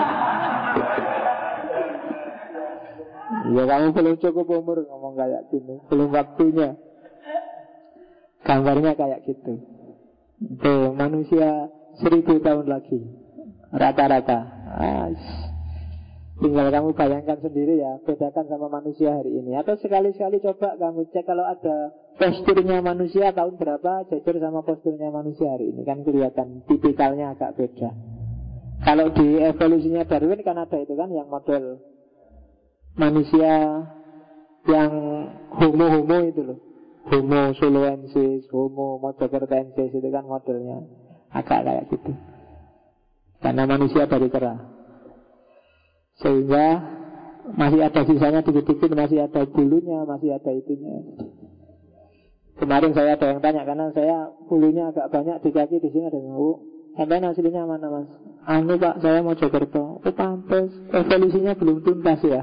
Ya kamu belum cukup umur ngomong kayak gini, belum waktunya. Gambarnya kayak gitu. Tuh, manusia 1000 tahun lagi rata-rata. Tinggal kamu bayangkan sendiri ya, bedakan sama manusia hari ini. Atau sekali-sekali coba kamu cek kalau ada posturnya manusia tahun berapa, jujur sama posturnya manusia hari ini. Kan kelihatan tipikalnya agak beda. Kalau di evolusinya Darwin kan ada itu kan yang model manusia yang homo-homo itu loh, Homo suluensis, Homo mojokertensis, itu kan modelnya agak kayak gitu. Karena manusia dari kera. Sehingga masih ada sisanya dikit-dikit, masih ada bulunya, masih ada itunya. Kemarin saya ada yang tanya, karena saya bulunya agak banyak di kaki, di sini ada yang mau. Sampai aslinya mana mas? Anu pak, saya mau Mojokerto. Oh pantes, evolusinya belum tuntas ya.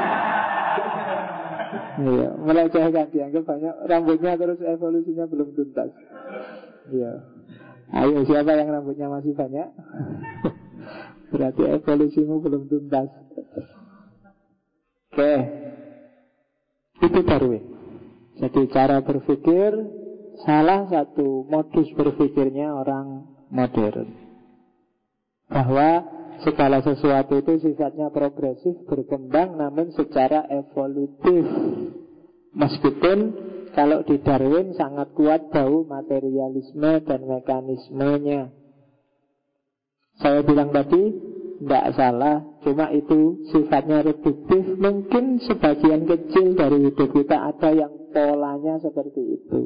Iya, melecehkan, dianggap banyak rambutnya terus evolusinya belum tuntas. Iya. Ayo siapa yang rambutnya masih banyak? Berarti evolusimu belum tuntas. Oke. Itu Darwin. Jadi cara berpikir salah satu modus berpikirnya orang modern, bahwa segala sesuatu itu sifatnya progresif, berkembang, namun secara evolutif. Meskipun kalau di Darwin sangat kuat bau materialisme dan mekanismenya. Saya bilang tadi tidak salah, cuma itu sifatnya reduktif. Mungkin sebagian kecil dari hidup kita ada yang polanya seperti itu.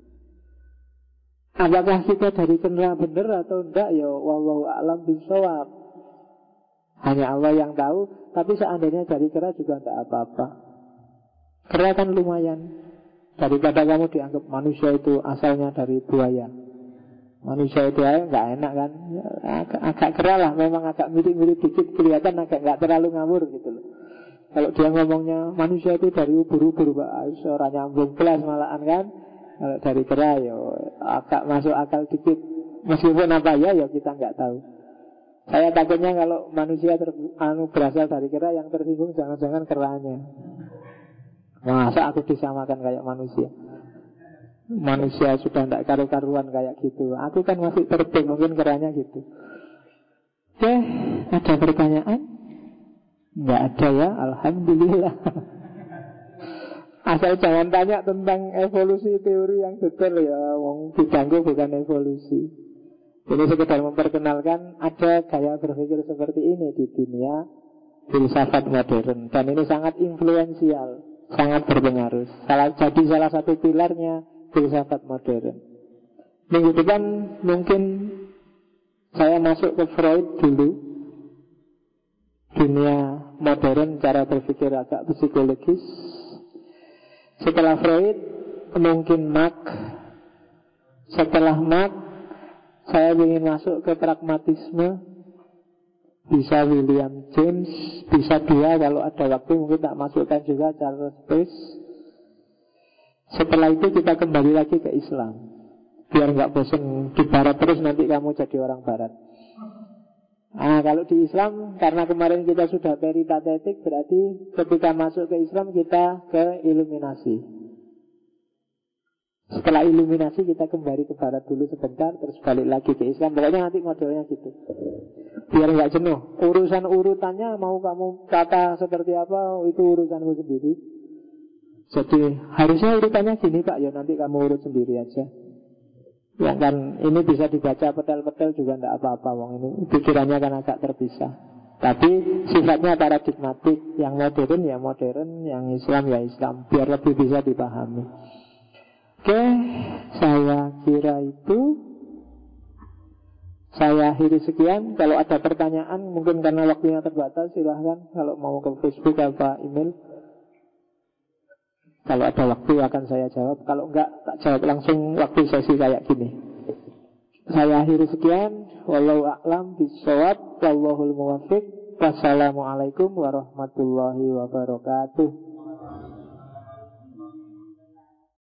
Apakah kita dari kera benar atau enggak? Ya wallahu a'lam bishawab. Hanya Allah yang tahu. Tapi seandainya dari kera juga tidak apa-apa. Kera kan lumayan. Daripada kamu dianggap manusia itu asalnya dari buaya. Manusia itu aja nggak enak kan, agak kera lah, memang agak mirip-mirip dikit, kelihatan agak nggak terlalu ngawur gitu loh. Kalau dia ngomongnya manusia itu dari ubur-ubur pak, orang nyambung kelas malahan kan. Kalau dari kera ya agak masuk akal dikit, meskipun apa ya kita nggak tahu. Saya takutnya kalau manusia berasal dari kera, yang tersinggung jangan-jangan keranya. Masa aku disamakan kayak manusia? Manusia sudah tidak karu-karuan kayak gitu. Aku kan masih terbang, mungkin keranya gitu. Oke, ada pertanyaan? Nggak ada ya, alhamdulillah. Asal jangan tanya tentang evolusi teori yang detail ya, wong diganggu bukan evolusi. Ini sekedar memperkenalkan ada gaya berpikir seperti ini di dunia filsafat modern, dan ini sangat influensial, sangat berpengaruh. Jadi salah satu pilarnya filsafat modern. Minggu depan mungkin saya masuk ke Freud dulu. Dunia modern, cara berpikir agak psikologis. Setelah Freud mungkin Marx. Setelah Marx saya ingin masuk ke pragmatisme. Bisa William James, bisa dia, kalau ada waktu mungkin tak masukkan juga Charles Peirce. Setelah itu kita kembali lagi ke Islam, biar nggak bosan di barat terus nanti kamu jadi orang barat. Nah, kalau di Islam, karena kemarin kita sudah peritatetik, berarti ketika masuk ke Islam kita ke iluminasi. Setelah iluminasi kita kembali ke barat dulu sebentar, terus balik lagi ke Islam. Pokoknya nanti modelnya gitu, biar nggak jenuh. Urusan urutannya mau kamu kata seperti apa, itu urusanmu sendiri. Jadi harusnya urutannya gini pak, ya nanti kamu urut sendiri aja. Ya kan ini bisa dibaca petel-petel juga tidak apa-apa, wong ini pikirannya kan agak terpisah. Tapi sifatnya paradigmatik, yang modern ya modern, yang Islam ya Islam, biar lebih bisa dipahami. Oke, saya kira itu. Saya akhiri sekian. Kalau ada pertanyaan, mungkin karena waktunya terbatas, silahkan kalau mau ke Facebook atau email. Kalau ada waktu akan saya jawab. Kalau enggak, tak jawab langsung waktu sesi kayak gini. Saya akhiri sekian. Wallahu a'lam bishawab. Wallahul muwaffiq. Wassalamualaikum warahmatullahi wabarakatuh.